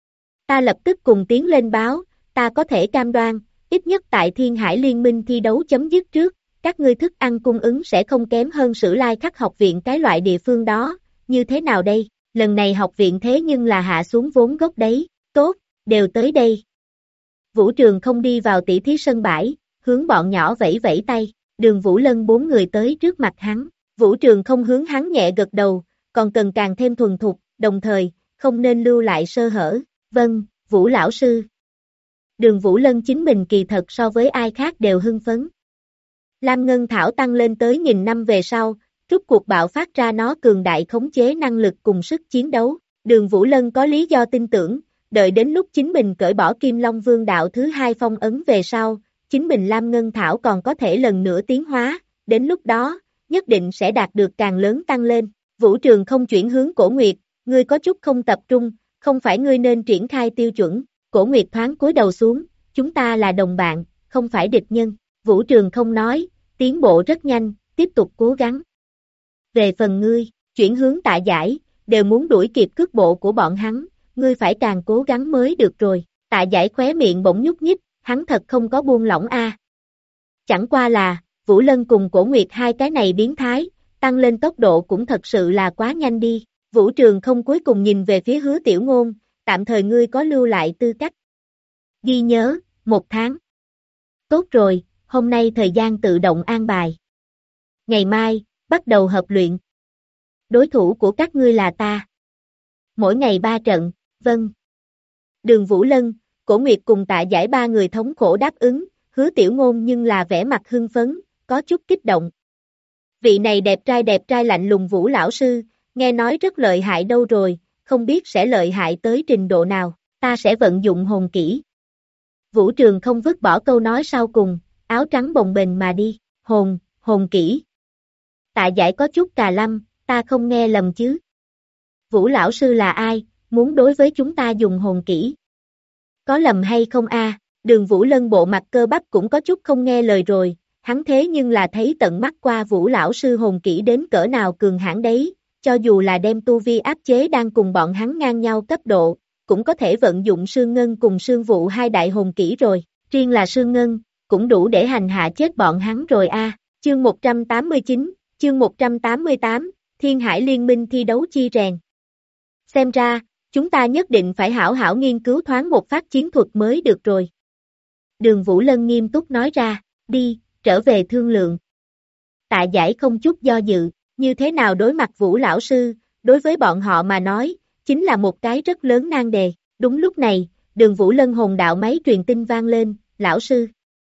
Ta lập tức cùng tiến lên báo, ta có thể cam đoan, ít nhất tại Thiên Hải Liên minh thi đấu chấm dứt trước, các ngươi thức ăn cung ứng sẽ không kém hơn Sử Lai Khắc học viện cái loại địa phương đó, như thế nào đây, lần này học viện thế nhưng là hạ xuống vốn gốc đấy, tốt, đều tới đây. Vũ Trường không đi vào tỉ thí sân bãi, hướng bọn nhỏ vẫy vẫy tay, Đường Vũ Lân 4 người tới trước mặt hắn, Vũ Trường không hướng hắn nhẹ gật đầu, còn cần càng thêm thuần thục, đồng thời, không nên lưu lại sơ hở, vâng, Vũ lão sư. Đường Vũ Lân chính mình kỳ thật so với ai khác đều hưng phấn. Lam Ngân Thảo tăng lên tới 1000 năm về sau, rút cuộc bạo phát ra nó cường đại khống chế năng lực cùng sức chiến đấu. Đường Vũ Lân có lý do tin tưởng, đợi đến lúc chính mình cởi bỏ Kim Long Vương đạo thứ 2 phong ấn về sau, chính mình Lam Ngân Thảo còn có thể lần nữa tiến hóa, đến lúc đó, nhất định sẽ đạt được càng lớn tăng lên. Vũ Trường không chuyển hướng Cổ Nguyệt, ngươi có chút không tập trung, không phải ngươi nên triển khai tiêu chuẩn. Cổ Nguyệt thoáng cúi đầu xuống, chúng ta là đồng bạn, không phải địch nhân. Vũ Trường không nói, tiến bộ rất nhanh, tiếp tục cố gắng. Về phần ngươi, chuyển hướng Tạ Giải, đều muốn đuổi kịp cước bộ của bọn hắn, ngươi phải càng cố gắng mới được rồi. Tạ Giải khóe miệng bỗng nhúc nhích, hắn thật không có buông lỏng a. Chẳng qua là, Vũ Lân cùng Cổ Nguyệt hai cái này biến thái, tăng lên tốc độ cũng thật sự là quá nhanh đi. Vũ Trường không cuối cùng nhìn về phía Hứa Tiểu Ngôn, tạm thời ngươi có lưu lại tư cách. Ghi nhớ, 1 tháng. Tốt rồi, hôm nay thời gian tự động an bài. Ngày mai, bắt đầu hợp luyện. Đối thủ của các ngươi là ta. Mỗi ngày 3 trận, vâng. Đường Vũ Lân, Cổ Nguyệt cùng Tạ Giải 3 người thống khổ đáp ứng, Hứa Tiểu Ngôn nhưng là vẻ mặt hưng phấn, có chút kích động. Vị này đẹp trai lạnh lùng Vũ lão sư, nghe nói rất lợi hại đâu rồi, không biết sẽ lợi hại tới trình độ nào, ta sẽ vận dụng hồn kỹ. Vũ Trường không vứt bỏ câu nói sau cùng, áo trắng bồng bềnh mà đi, hồn kỹ. Tạ Giải có chút cà lâm, ta không nghe lầm chứ. Vũ lão sư là ai, muốn đối với chúng ta dùng hồn kỹ? Có lầm hay không a? Đường Vũ Lân bộ mặt cơ bắp cũng có chút không nghe lời rồi, hắn thế nhưng là thấy tận mắt qua Vũ lão sư hồn kỹ đến cỡ nào cường hãn đấy, cho dù là đem tu vi áp chế đang cùng bọn hắn ngang nhau cấp độ, cũng có thể vận dụng Sương Ngân cùng Sương Vụ hai đại hồn kỹ rồi, riêng là Sương Ngân, cũng đủ để hành hạ chết bọn hắn rồi a. Chương 189, chương 188, Thiên Hải Liên minh thi đấu chi rèn. Xem ra, chúng ta nhất định phải hảo hảo nghiên cứu thoáng một phát chiến thuật mới được rồi. Đường Vũ Lân nghiêm túc nói ra, đi, trở về thương lượng. Tạ Giải không chút do dự, như thế nào đối mặt Vũ lão sư, đối với bọn họ mà nói, chính là một cái rất lớn nan đề. Đúng lúc này, Đường Vũ Lân hồn đạo máy truyền tin vang lên, lão sư.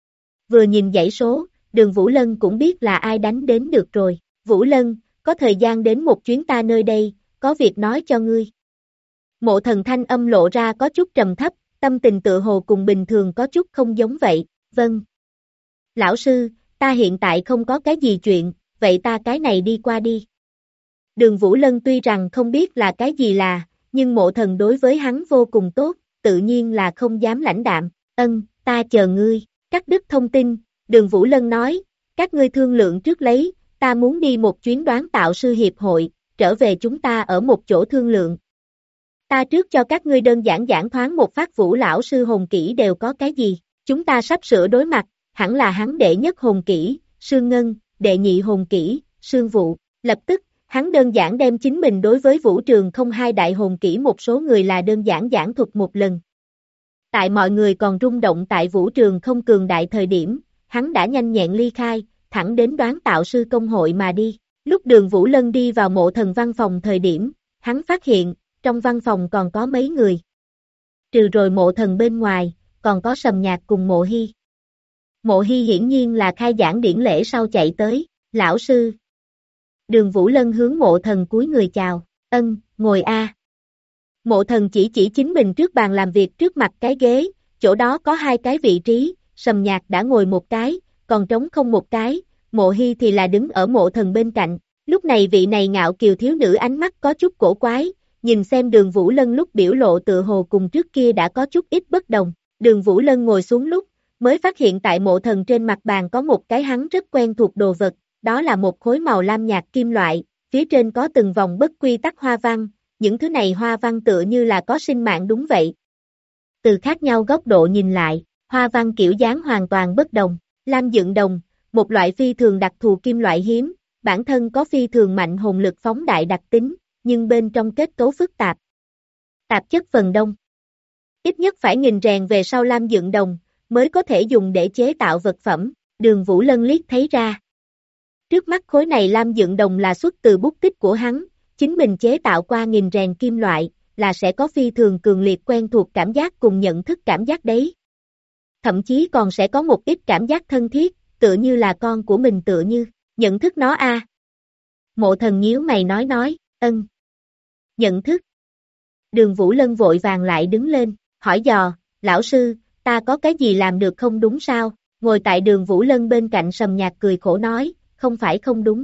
Vừa nhìn dãy số, Đường Vũ Lân cũng biết là ai đánh đến được rồi. Vũ Lân, có thời gian đến một chuyến ta nơi đây, có việc nói cho ngươi. Mộ Thần thanh âm lộ ra có chút trầm thấp, tâm tình tựa hồ cùng bình thường có chút không giống vậy, vâng. Lão sư, ta hiện tại không có cái gì chuyện, vậy ta cái này đi qua đi. Đường Vũ Lân tuy rằng không biết là cái gì là, nhưng Mộ Thần đối với hắn vô cùng tốt, tự nhiên là không dám lãnh đạm, ta chờ ngươi. Cắt đứt thông tin, Đường Vũ Lân nói, các ngươi thương lượng trước lấy, ta muốn đi một chuyến đoán tạo sư hiệp hội, trở về chúng ta ở một chỗ thương lượng. Ta trước cho các ngươi đơn giản giảng thoáng một phát Vũ lão sư hồn kỹ đều có cái gì, chúng ta sắp sửa đối mặt, hẳn là hắn đệ nhất hồn kỹ, Sương Ngân, đệ nhị hồn kỹ, Sương Vụ, lập tức, hắn đơn giản đem chính mình đối với Vũ Trường không hai đại hồn kỹ một số người là đơn giản giảng thuật một lần. Tại mọi người còn rung động tại Vũ Trường không cường đại thời điểm, hắn đã nhanh nhẹn ly khai, thẳng đến đoán tạo sư công hội mà đi. Lúc Đường Vũ Lân đi vào Mộ Thần văn phòng thời điểm, hắn phát hiện, trong văn phòng còn có mấy người. Trừ rồi Mộ Thần bên ngoài, còn có Sầm Nhạc cùng Mộ Hy. Mộ Hy hiển nhiên là khai giảng điển lễ sau chạy tới, lão sư. Đường Vũ Lân hướng Mộ Thần cúi người chào, ngồi a. Mộ Thần chỉ chính mình trước bàn làm việc trước mặt cái ghế, chỗ đó có 2 cái vị trí, Sầm Nhạc đã ngồi một cái, còn trống không một cái, Mộ Hy thì là đứng ở Mộ Thần bên cạnh. Lúc này vị này ngạo kiều thiếu nữ ánh mắt có chút cổ quái, nhìn xem Đường Vũ Lân lúc biểu lộ tựa hồ cùng trước kia đã có chút ít bất đồng. Đường Vũ Lân ngồi xuống lúc, mới phát hiện tại Mộ Thần trên mặt bàn có một cái hắn rất quen thuộc đồ vật, đó là một khối màu lam nhạt kim loại, phía trên có từng vòng bất quy tắc hoa văn, những thứ này hoa văn tựa như là có sinh mạng đúng vậy. Từ khác nhau góc độ nhìn lại, hoa văn kiểu dáng hoàn toàn bất đồng, lam dựng đồng, một loại phi thường đặc thù kim loại hiếm, bản thân có phi thường mạnh hồn lực phóng đại đặc tính, nhưng bên trong kết cấu phức tạp. Tạp chất phần đông. Ít nhất phải 1000 rèn về sau lam dựng đồng, mới có thể dùng để chế tạo vật phẩm, Đường Vũ Lân liếc thấy ra. Trước mắt khối này lam dựng đồng là xuất từ bút tích của hắn, chính mình chế tạo qua 1000 rèn kim loại, là sẽ có phi thường cường liệt quen thuộc cảm giác cùng nhận thức cảm giác đấy. thậm chí còn sẽ có một ít cảm giác thân thiết, tựa như là con của mình tựa như, nhận thức nó a. Mộ Thần nhíu mày nói, ân. Nhận thức. Đường Vũ Lân vội vàng lại đứng lên, hỏi dò, lão sư, ta có cái gì làm được không đúng sao? Ngồi tại Đường Vũ Lân bên cạnh Sầm Nhạc cười khổ nói, không phải không đúng,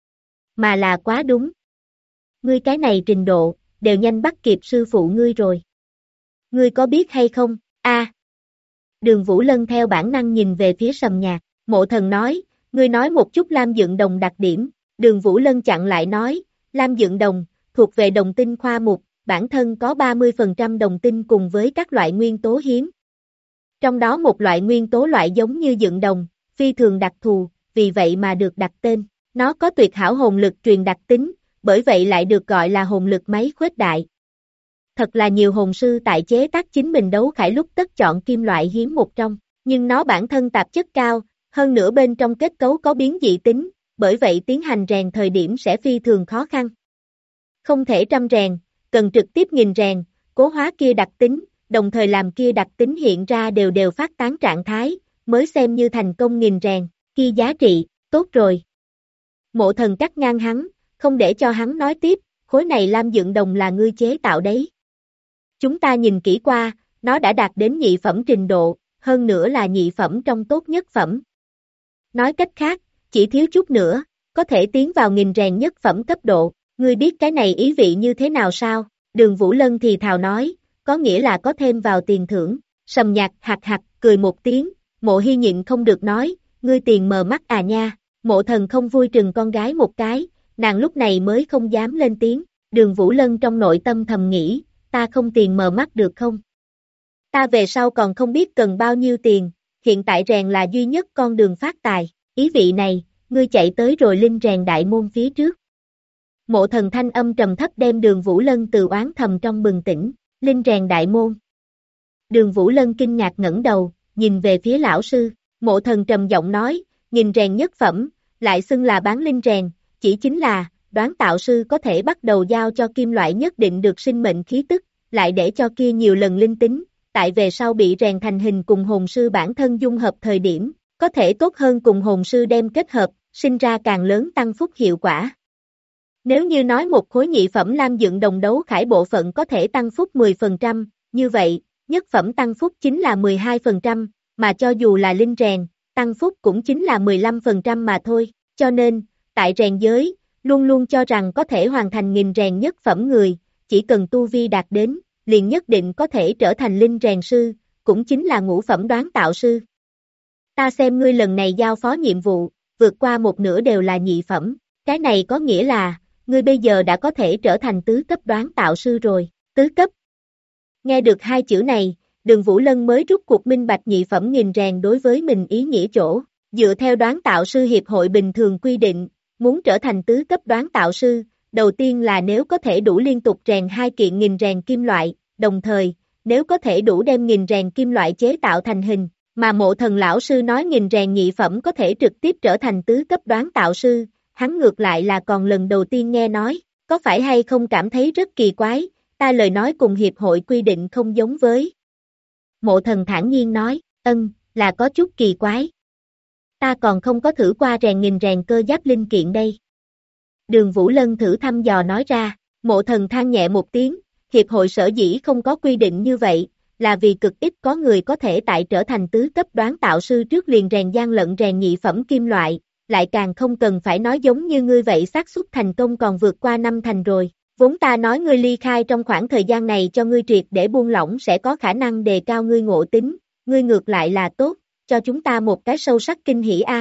mà là quá đúng. Ngươi cái này trình độ, đều nhanh bắt kịp sư phụ ngươi rồi. Ngươi có biết hay không? A. Đường Vũ Lân theo bản năng nhìn về phía Sầm Nhạc, Mộ Thần nói, ngươi nói một chút Lam Dượng Đồng đặc điểm. Đường Vũ Lân chặn lại nói, Lam Dượng Đồng, thuộc về đồng tinh khoa mục, bản thân có 30% đồng tinh cùng với các loại nguyên tố hiếm. Trong đó một loại nguyên tố loại giống như dượng đồng, phi thường đặc thù, vì vậy mà được đặt tên. Nó có tuyệt hảo hồn lực truyền đặc tính, bởi vậy lại được gọi là hồn lực máy khuếch đại. Thật là nhiều hồn sư tại chế tác chính mình đấu khải lúc tất chọn kim loại hiếm một trong, nhưng nó bản thân tạp chất cao, hơn nữa bên trong kết cấu có biến dị tính, bởi vậy tiến hành rèn thời điểm sẽ phi thường khó khăn. Không thể trăm rèn, cần trực tiếp nghìn rèn, cố hóa kia đặc tính, đồng thời làm kia đặc tính hiện ra đều phát tán trạng thái, mới xem như thành công nghìn rèn, kia giá trị, tốt rồi. Mộ Thần cắt ngang hắn, không để cho hắn nói tiếp, khối này Lam Dượng Đồng là ngươi chế tạo đấy. Chúng ta nhìn kỹ qua, nó đã đạt đến nhị phẩm trình độ, hơn nữa là nhị phẩm trong tốt nhất phẩm. Nói cách khác, chỉ thiếu chút nữa, có thể tiến vào nghìn rèn nhất phẩm cấp độ, ngươi biết cái này ý vị như thế nào sao? Đường Vũ Lân thì thào nói, có nghĩa là có thêm vào tiền thưởng. Sầm Nhạc hạc cười một tiếng, Mộ Hy nhịn không được nói, ngươi tiền mờ mắt à nha. Mộ Thần không vui trừng con gái một cái, nàng lúc này mới không dám lên tiếng. Đường Vũ Lân trong nội tâm thầm nghĩ, ta không tiền mờ mắt được không? Ta về sau còn không biết cần bao nhiêu tiền, hiện tại rèn là duy nhất con đường phát tài. Ý vị này, ngươi chạy tới rồi linh rèn đại môn phía trước. Mộ Thần thanh âm trầm thấp đem Đường Vũ Lân từ oán thầm trong bừng tỉnh, linh rèn đại môn. Đường Vũ Lân kinh ngạc ngẩng đầu, nhìn về phía lão sư, Mộ Thần trầm giọng nói, nghìn rèn nhất phẩm, lại xưng là bán linh rèn, chỉ chính là, đoán tạo sư có thể bắt đầu giao cho kim loại nhất định được sinh mệnh khí tức, lại để cho kia nhiều lần linh tính, tại về sau bị rèn thành hình cùng hồn sư bản thân dung hợp thời điểm, có thể tốt hơn cùng hồn sư đem kết hợp, sinh ra càng lớn tăng phúc hiệu quả. Nếu như nói một khối nhị phẩm Lam Dượng Đồng đấu khải bộ phận có thể tăng phúc 10%, như vậy, nhất phẩm tăng phúc chính là 12%, mà cho dù là linh rèn, tăng phúc cũng chính là 15% mà thôi, cho nên, tại rèn giới, luôn luôn cho rằng có thể hoàn thành nghìn rèn nhất phẩm người, chỉ cần tu vi đạt đến, liền nhất định có thể trở thành linh rèn sư, cũng chính là ngũ phẩm đoán tạo sư. Ta xem ngươi lần này giao phó nhiệm vụ, vượt qua một nửa đều là nhị phẩm, cái này có nghĩa là, ngươi bây giờ đã có thể trở thành tứ cấp đoán tạo sư rồi, tứ cấp. Nghe được hai chữ này, Đường Vũ Lân mới rút cuộc minh bạch nhị phẩm nghìn rèn đối với mình ý nghĩa chỗ, dựa theo đoán tạo sư hiệp hội bình thường quy định, muốn trở thành tứ cấp đoán tạo sư, đầu tiên là nếu có thể đủ liên tục rèn 2 kiện nghìn rèn kim loại, đồng thời, nếu có thể đủ đem nghìn rèn kim loại chế tạo thành hình, mà Mộ Thần lão sư nói nghìn rèn nhị phẩm có thể trực tiếp trở thành tứ cấp đoán tạo sư, hắn ngược lại là còn lần đầu tiên nghe nói, có phải hay không cảm thấy rất kỳ quái, ta lời nói cùng hiệp hội quy định không giống với. Mộ Thần thản nhiên nói, là có chút kỳ quái. Ta còn không có thử qua rèn nghìn rèn cơ giáp linh kiện đây. Đường Vũ Lân thử thăm dò nói ra, Mộ Thần than nhẹ một tiếng, hiệp hội sở dĩ không có quy định như vậy, là vì cực ít có người có thể tại trở thành tứ cấp đoán tạo sư trước liền rèn gian lận rèn nhị phẩm kim loại, lại càng không cần phải nói giống như ngươi vậy xác suất thành công còn vượt qua 5 thành rồi. Vốn ta nói ngươi ly khai trong khoảng thời gian này cho ngươi triệt để buông lỏng sẽ có khả năng đề cao ngươi ngộ tính, ngươi ngược lại là tốt, cho chúng ta một cái sâu sắc kinh hỉ a.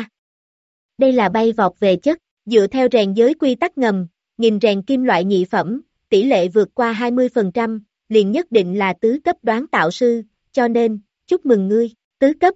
Đây là bay vọt về chất, dựa theo rèn giới quy tắc ngầm, nghìn rèn kim loại nhị phẩm, tỷ lệ vượt qua 20%, liền nhất định là tứ cấp đoán tạo sư, cho nên, chúc mừng ngươi, tứ cấp.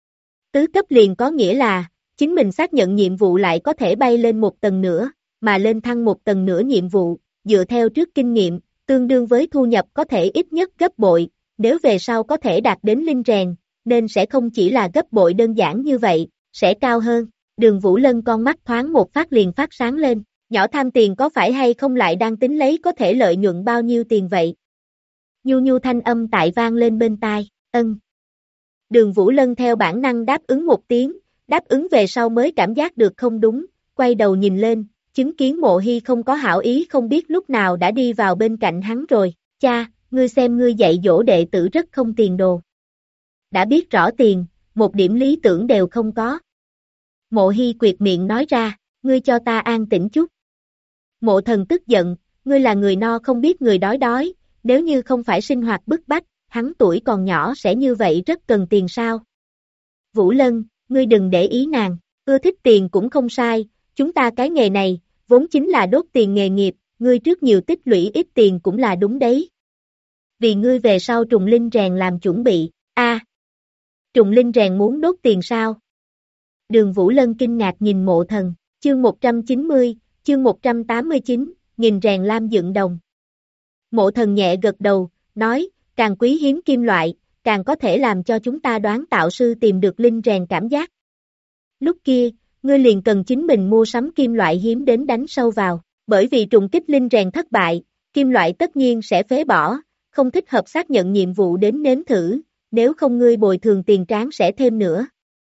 Tứ cấp liền có nghĩa là, chính mình xác nhận nhiệm vụ lại có thể bay lên một tầng nữa, mà lên thăng một tầng nữa nhiệm vụ, dựa theo trước kinh nghiệm, tương đương với thu nhập có thể ít nhất gấp bội, nếu về sau có thể đạt đến linh rèn, nên sẽ không chỉ là gấp bội đơn giản như vậy, sẽ cao hơn. Đường Vũ Lân con mắt thoáng một phát liền phát sáng lên, nhỏ tham tiền có phải hay không lại đang tính lấy có thể lợi nhuận bao nhiêu tiền vậy? Nhu nhu thanh âm tại vang lên bên tai, Đường Vũ Lân theo bản năng đáp ứng một tiếng, đáp ứng về sau mới cảm giác được không đúng, quay đầu nhìn lên, chứng kiến Mộ Hy không có hảo ý không biết lúc nào đã đi vào bên cạnh hắn rồi, cha, ngươi xem ngươi dạy dỗ đệ tử rất không tiền đồ. Đã biết rõ tiền, một điểm lý tưởng đều không có. Mộ Hy quyệt miệng nói ra, ngươi cho ta an tĩnh chút. Mộ Thần tức giận, ngươi là người no không biết người đói đói, nếu như không phải sinh hoạt bức bách, hắn tuổi còn nhỏ sẽ như vậy rất cần tiền sao. Vũ Lân, ngươi đừng để ý nàng, ưa thích tiền cũng không sai, chúng ta cái nghề này, vốn chính là đốt tiền nghề nghiệp, ngươi trước nhiều tích lũy ít tiền cũng là đúng đấy. Vì ngươi về sau trùng linh rèn làm chuẩn bị, trùng linh rèn muốn đốt tiền sao? Đường Vũ Lân kinh ngạc nhìn Mộ Thần, chương 190, chương 189, nghìn rèn lam dựng đồng. Mộ Thần nhẹ gật đầu, nói, càng quý hiếm kim loại, càng có thể làm cho chúng ta đoán tạo sư tìm được linh rèn cảm giác. Lúc kia, ngươi liền cần chính mình mua sắm kim loại hiếm đến đánh sâu vào, bởi vì trùng kích linh rèn thất bại, kim loại tất nhiên sẽ phế bỏ, không thích hợp xác nhận nhiệm vụ đến nếm thử, nếu không ngươi bồi thường tiền tráng sẽ thêm nữa.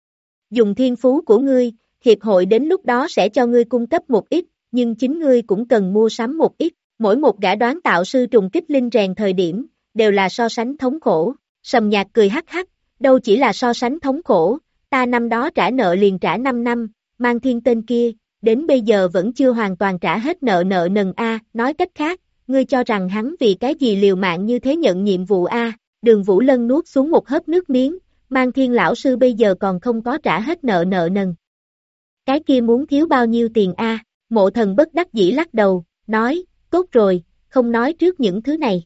Dùng thiên phú của ngươi, hiệp hội đến lúc đó sẽ cho ngươi cung cấp một ít, nhưng chính ngươi cũng cần mua sắm một ít, mỗi một gã đoán tạo sư trùng kích linh rèn thời điểm, đều là so sánh thống khổ. Sầm Nhạc cười hắc hắc, đâu chỉ là so sánh thống khổ, ta năm đó trả nợ liền trả 5 năm, Mang Thiên tên kia, đến bây giờ vẫn chưa hoàn toàn trả hết nợ nần a, nói cách khác, ngươi cho rằng hắn vì cái gì liều mạng như thế nhận nhiệm vụ a? Đường Vũ Lân nuốt xuống một hớp nước miếng, Mang Thiên lão sư bây giờ còn không có trả hết nợ nần. Cái kia muốn thiếu bao nhiêu tiền a? Mộ Thần bất đắc dĩ lắc đầu, nói, tốt rồi, không nói trước những thứ này.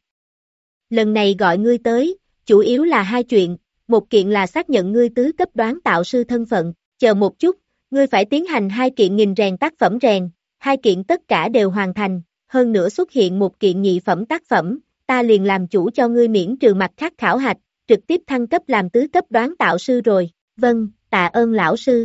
Lần này gọi ngươi tới, chủ yếu là hai chuyện, một kiện là xác nhận ngươi tứ cấp đoán tạo sư thân phận, chờ một chút, ngươi phải tiến hành 2 kiện nghìn rèn tác phẩm rèn, 2 kiện tất cả đều hoàn thành, hơn nữa xuất hiện một kiện nhị phẩm tác phẩm, ta liền làm chủ cho ngươi miễn trừ mặt khác khảo hạch, trực tiếp thăng cấp làm tứ cấp đoán tạo sư rồi, vâng, tạ ơn lão sư.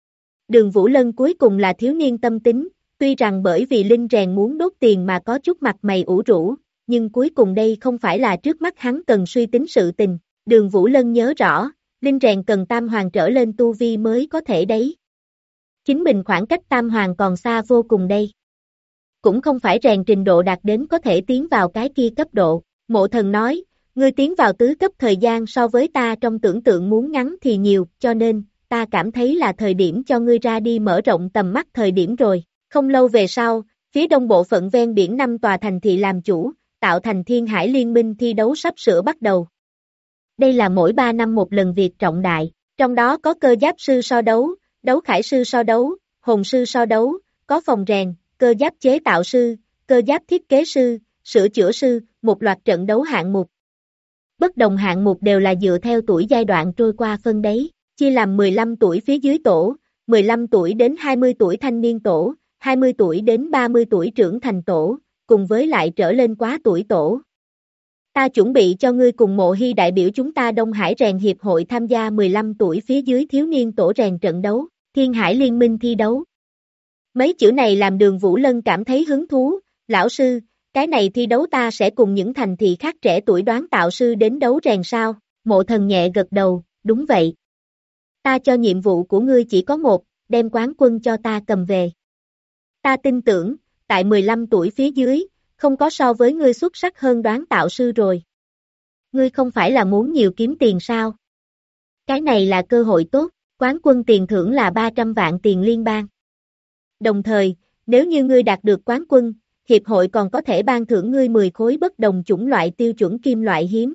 Đường Vũ Lân cuối cùng là thiếu niên tâm tính, tuy rằng bởi vì linh rèn muốn đốt tiền mà có chút mặt mày ủ rũ, nhưng cuối cùng đây không phải là trước mắt hắn cần suy tính sự tình, Đường Vũ Lân nhớ rõ, linh rèn cần tam hoàng trở lên tu vi mới có thể đấy. Chính mình khoảng cách tam hoàng còn xa vô cùng đây. Cũng không phải rèn trình độ đạt đến có thể tiến vào cái kia cấp độ, Mộ Thần nói, ngươi tiến vào tứ cấp thời gian so với ta trong tưởng tượng muốn ngắn thì nhiều, cho nên, ta cảm thấy là thời điểm cho ngươi ra đi mở rộng tầm mắt thời điểm rồi. Không lâu về sau, phía đông bộ phận ven biển 5 tòa thành thị làm chủ, tạo thành Thiên Hải Liên minh thi đấu sắp sửa bắt đầu. Đây là mỗi 3 năm một lần việc trọng đại, trong đó có cơ giáp sư so đấu, đấu khải sư so đấu, hồn sư so đấu, có phòng rèn, cơ giáp chế tạo sư, cơ giáp thiết kế sư, sửa chữa sư, một loạt trận đấu hạng mục. Bất đồng hạng mục đều là dựa theo tuổi giai đoạn trôi qua phân đấy, chia làm 15 tuổi phía dưới tổ, 15 tuổi đến 20 tuổi thanh niên tổ, 20 tuổi đến 30 tuổi trưởng thành tổ, cùng với lại trở lên quá tuổi tổ. Ta chuẩn bị cho ngươi cùng Mộ Hy đại biểu chúng ta Đông Hải rèn hiệp hội tham gia 15 tuổi phía dưới thiếu niên tổ rèn trận đấu, Thiên Hải Liên minh thi đấu. Mấy chữ này làm Đường Vũ Lân cảm thấy hứng thú, lão sư, cái này thi đấu ta sẽ cùng những thành thị khác trẻ tuổi đoán tạo sư đến đấu rèn sao? Mộ Thần nhẹ gật đầu, đúng vậy. Ta cho nhiệm vụ của ngươi chỉ có một, đem quán quân cho ta cầm về. Ta tin tưởng, tại 15 tuổi phía dưới, không có so với ngươi xuất sắc hơn đoán tạo sư rồi. Ngươi không phải là muốn nhiều kiếm tiền sao? Cái này là cơ hội tốt, quán quân tiền thưởng là 300 vạn tiền liên bang. Đồng thời, nếu như ngươi đạt được quán quân, hiệp hội còn có thể ban thưởng ngươi 10 khối bất đồng chủng loại tiêu chuẩn kim loại hiếm.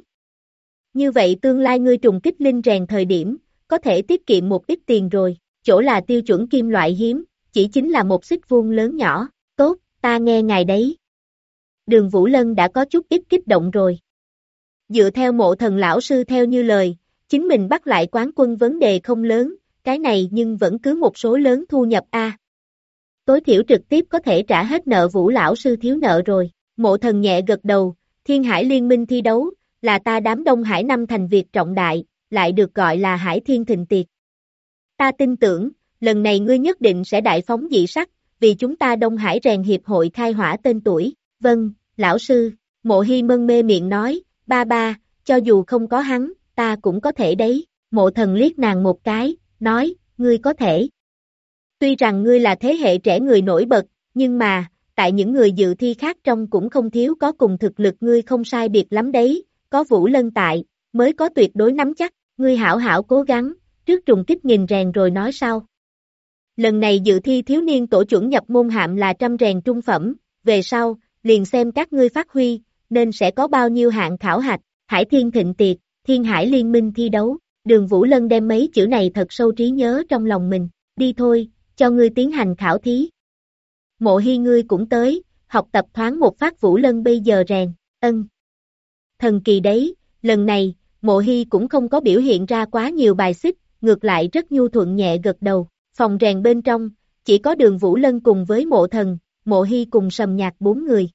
Như vậy tương lai ngươi trùng kích linh rèn thời điểm, có thể tiết kiệm một ít tiền rồi, chỗ là tiêu chuẩn kim loại hiếm, chỉ chính là một xích vuông lớn nhỏ, tốt, ta nghe ngài đấy. Đường Vũ Lân đã có chút ít kích động rồi. Dựa theo Mộ Thần lão sư theo như lời, chính mình bắt lại quán quân vấn đề không lớn, cái này nhưng vẫn cứ một số lớn thu nhập a. Tối thiểu trực tiếp có thể trả hết nợ Vũ lão sư thiếu nợ rồi. Mộ Thần nhẹ gật đầu, Thiên Hải Liên minh thi đấu, là ta đám Đông Hải năm thành việc trọng đại, lại được gọi là Hải Thiên Thịnh Tiệc. Ta tin tưởng, lần này ngươi nhất định sẽ đại phóng dị sắc, vì chúng ta Đông Hải rèn hiệp hội khai hỏa tên tuổi. Vâng, lão sư, Mộ Hy mân mê miệng nói, ba, cho dù không có hắn, ta cũng có thể đấy. Mộ Thần liếc nàng một cái, nói, ngươi có thể. Tuy rằng ngươi là thế hệ trẻ người nổi bật, nhưng mà, tại những người dự thi khác trong cũng không thiếu có cùng thực lực ngươi không sai biệt lắm đấy, có Vũ Lân tại, mới có tuyệt đối nắm chắc, ngươi hảo hảo cố gắng, trước trùng kích nghìn rèn rồi nói sau. Lần này dự thi thiếu niên tổ chuẩn nhập môn hạm là 100 rèn trung phẩm, về sau, liền xem các ngươi phát huy, nên sẽ có bao nhiêu hạng khảo hạch, Hải Thiên Thịnh Tiệc, Thiên Hải Liên Minh thi đấu, Đường Vũ Lân đem mấy chữ này thật sâu trí nhớ trong lòng mình, đi thôi, cho ngươi tiến hành khảo thí. Mộ Hy ngươi cũng tới, học tập thoáng một phát. Vũ Lân bây giờ rèn, ân. Thần kỳ đấy, lần này, Mộ Hy cũng không có biểu hiện ra quá nhiều bài xích, ngược lại rất nhu thuận nhẹ gật đầu. Phòng rèn bên trong, chỉ có Đường Vũ Lân cùng với Mộ Thần, Mộ Hy cùng Sầm Nhạc 4 người.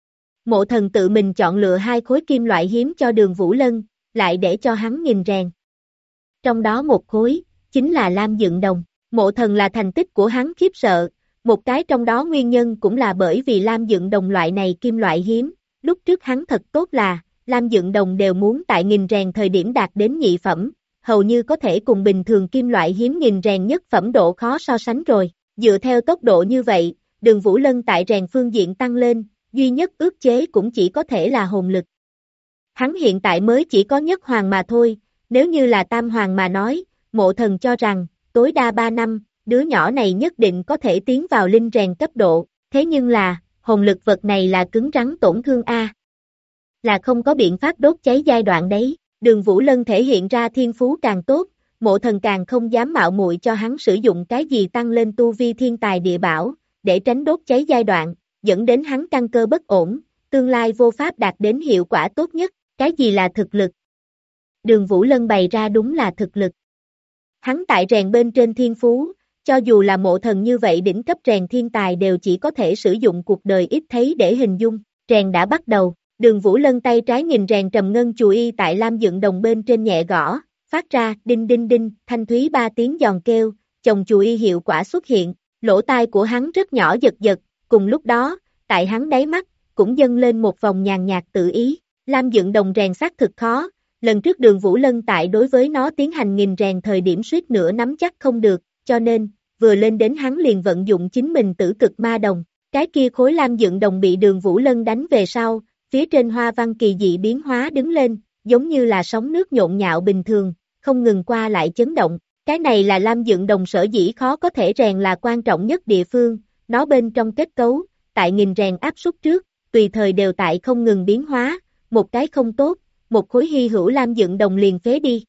Mộ Thần tự mình chọn lựa 2 khối kim loại hiếm cho Đường Vũ Lân, lại để cho hắn nhìn rèn. Trong đó một khối, chính là lam dựng đồng. Mộ Thần là thành tích của hắn khiếp sợ, một cái trong đó nguyên nhân cũng là bởi vì lam dựng đồng loại này kim loại hiếm, lúc trước hắn thật tốt là, lam dựng đồng đều muốn tại nghìn rèn thời điểm đạt đến nhị phẩm, hầu như có thể cùng bình thường kim loại hiếm nghìn rèn nhất phẩm độ khó so sánh rồi, dựa theo tốc độ như vậy, Đường Vũ Lân tại rèn phương diện tăng lên, duy nhất ước chế cũng chỉ có thể là hồn lực. Hắn hiện tại mới chỉ có nhất hoàng mà thôi, nếu như là tam hoàng mà nói, Mộ Thần cho rằng, tối đa 3 năm, đứa nhỏ này nhất định có thể tiến vào linh rèn cấp độ, thế nhưng là, hồn lực vật này là cứng rắn tổn thương A. Là không có biện pháp đốt cháy giai đoạn đấy, Đường Vũ Lân thể hiện ra thiên phú càng tốt, Mộ Thần càng không dám mạo muội cho hắn sử dụng cái gì tăng lên tu vi thiên tài địa bảo, để tránh đốt cháy giai đoạn, dẫn đến hắn căn cơ bất ổn, tương lai vô pháp đạt đến hiệu quả tốt nhất, cái gì là thực lực? Đường Vũ Lân bày ra đúng là thực lực. Hắn tại rèn bên trên thiên phú, cho dù là Mộ Thần như vậy đỉnh cấp rèn thiên tài đều chỉ có thể sử dụng cuộc đời ít thấy để hình dung, rèn đã bắt đầu, Đường Vũ Lân tay trái nghìn rèn trầm ngân chùi y tại lam dựng đồng bên trên nhẹ gõ, phát ra đinh đinh đinh, thanh thúy 3 tiếng giòn kêu, chồng chùi y hiệu quả xuất hiện, lỗ tai của hắn rất nhỏ giật giật, cùng lúc đó, tại hắn đáy mắt, cũng dâng lên một vòng nhàn nhạt tự ý, lam dựng đồng rèn xác thực khó, lần trước Đường Vũ Lân tại đối với nó tiến hành nghìn rèn thời điểm suýt nữa nắm chắc không được, cho nên, vừa lên đến hắn liền vận dụng chính mình tử cực ma đồng, cái kia khối lam dựng đồng bị Đường Vũ Lân đánh về sau, phía trên hoa văn kỳ dị biến hóa đứng lên, giống như là sóng nước nhộn nhạo bình thường, không ngừng qua lại chấn động, cái này là lam dựng đồng sở dĩ khó có thể rèn là quan trọng nhất địa phương, nó bên trong kết cấu, tại nghìn rèn áp suất trước, tùy thời đều tại không ngừng biến hóa, một cái không tốt, một khối hy hữu lam dựng đồng liền phế đi,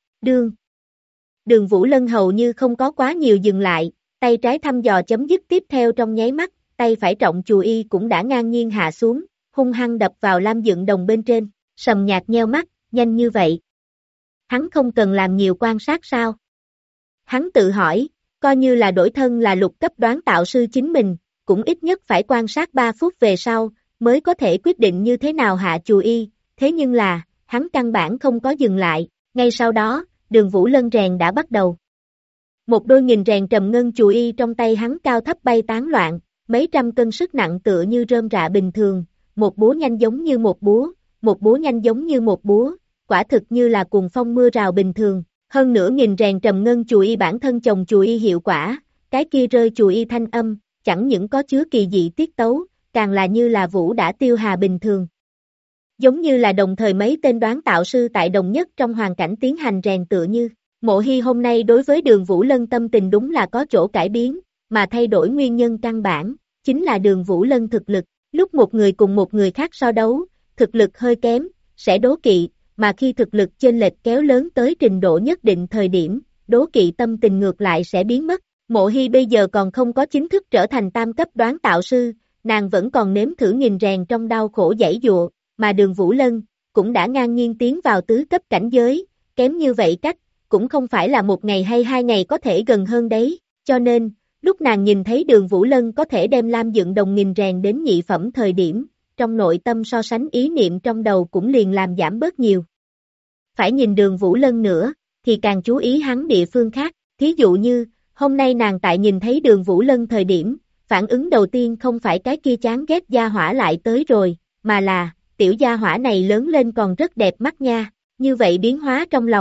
Đường Vũ Lân hầu như không có quá nhiều dừng lại, tay trái thăm dò chấm dứt tiếp theo trong nháy mắt, tay phải trọng chùi y cũng đã ngang nhiên hạ xuống, hung hăng đập vào lam dựng đồng bên trên, Sầm Nhạc nheo mắt, nhanh như vậy. Hắn không cần làm nhiều quan sát sao? Hắn tự hỏi, coi như là đổi thân là lục cấp đoán tạo sư chính mình, cũng ít nhất phải quan sát 3 phút về sau, mới có thể quyết định như thế nào hạ chùi y, thế nhưng là, hắn căn bản không có dừng lại, ngay sau đó, Đường Vũ Lân rèn đã bắt đầu. Một đôi nghìn rèn trầm ngân chùi y trong tay hắn cao thấp bay tán loạn, mấy trăm cân sức nặng tựa như rơm rạ bình thường, một búa nhanh giống như một búa nhanh giống như một búa, quả thực như là cuồng phong mưa rào bình thường, hơn nữa nghìn rèn trầm ngân chùi y bản thân chồng chùi y hiệu quả, cái kia rơi chùi y thanh âm, chẳng những có chứa kỳ dị tiết tấu, càng là như là vũ đã tiêu hà bình thường. Giống như là đồng thời mấy tên đoán tạo sư tại đồng nhất trong hoàn cảnh tiến hành rèn tựa như, Mộ Hy hôm nay đối với Đường Vũ Lân tâm tình đúng là có chỗ cải biến, mà thay đổi nguyên nhân căn bản, chính là Đường Vũ Lân thực lực, lúc một người cùng một người khác so đấu, thực lực hơi kém, sẽ đố kỵ, mà khi thực lực chênh lệch kéo lớn tới trình độ nhất định thời điểm, đố kỵ tâm tình ngược lại sẽ biến mất. Mộ Hy bây giờ còn không có chính thức trở thành tam cấp đoán tạo sư, nàng vẫn còn nếm thử nghìn rèn trong đau khổ giãy giụa, mà Đường Vũ Lân cũng đã ngang nhiên tiến vào tứ cấp cảnh giới, kém như vậy cách, cũng không phải là 1 ngày hay 2 ngày có thể gần hơn đấy, cho nên, lúc nàng nhìn thấy Đường Vũ Lân có thể đem lam dựng đồng nghìn rèn đến nhị phẩm thời điểm, trong nội tâm so sánh ý niệm trong đầu cũng liền làm giảm bớt nhiều. Phải nhìn Đường Vũ Lân nữa, thì càng chú ý hắn địa phương khác, thí dụ như, hôm nay nàng tại nhìn thấy Đường Vũ Lân thời điểm, phản ứng đầu tiên không phải cái kia chán ghét gia hỏa lại tới rồi, mà là, tiểu gia hỏa này lớn lên còn rất đẹp mắt nha, như vậy biến hóa trong lòng,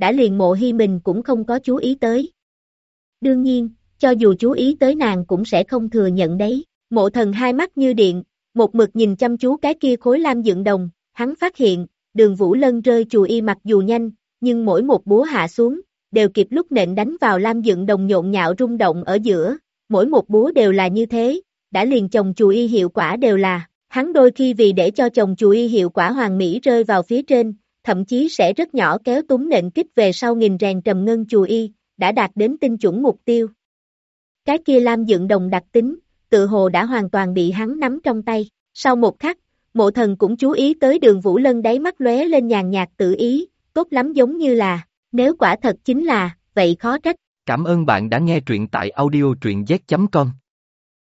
đã liền Mộ Hi mình cũng không có chú ý tới. Đương nhiên, cho dù chú ý tới nàng cũng sẽ không thừa nhận đấy. Mộ Thần hai mắt như điện, một mực nhìn chăm chú cái kia khối lam dựng đồng, hắn phát hiện, Đường Vũ Lân rơi chù y mặc dù nhanh, nhưng mỗi một búa hạ xuống, đều kịp lúc nện đánh vào lam dựng đồng nhộn nhạo rung động ở giữa, mỗi một búa đều là như thế, đã liền chồng chù y hiệu quả đều là, hắn đôi khi vì để cho chồng chù y hiệu quả hoàn mỹ rơi vào phía trên, thậm chí sẽ rất nhỏ kéo túng nện kích về sau nghìn rèn trầm ngân chù y, đã đạt đến tinh chuẩn mục tiêu. Cái kia lam dựng đồng đặc tính, tự hồ đã hoàn toàn bị hắn nắm trong tay, sau một khắc, Mộ Thần cũng chú ý tới Đường Vũ Lân đáy mắt lóe lên nhàn nhạt tự ý, tốt lắm giống như là, nếu quả thật chính là, vậy khó trách. Cảm ơn bạn đã nghe truyện tại audio truyện z.com.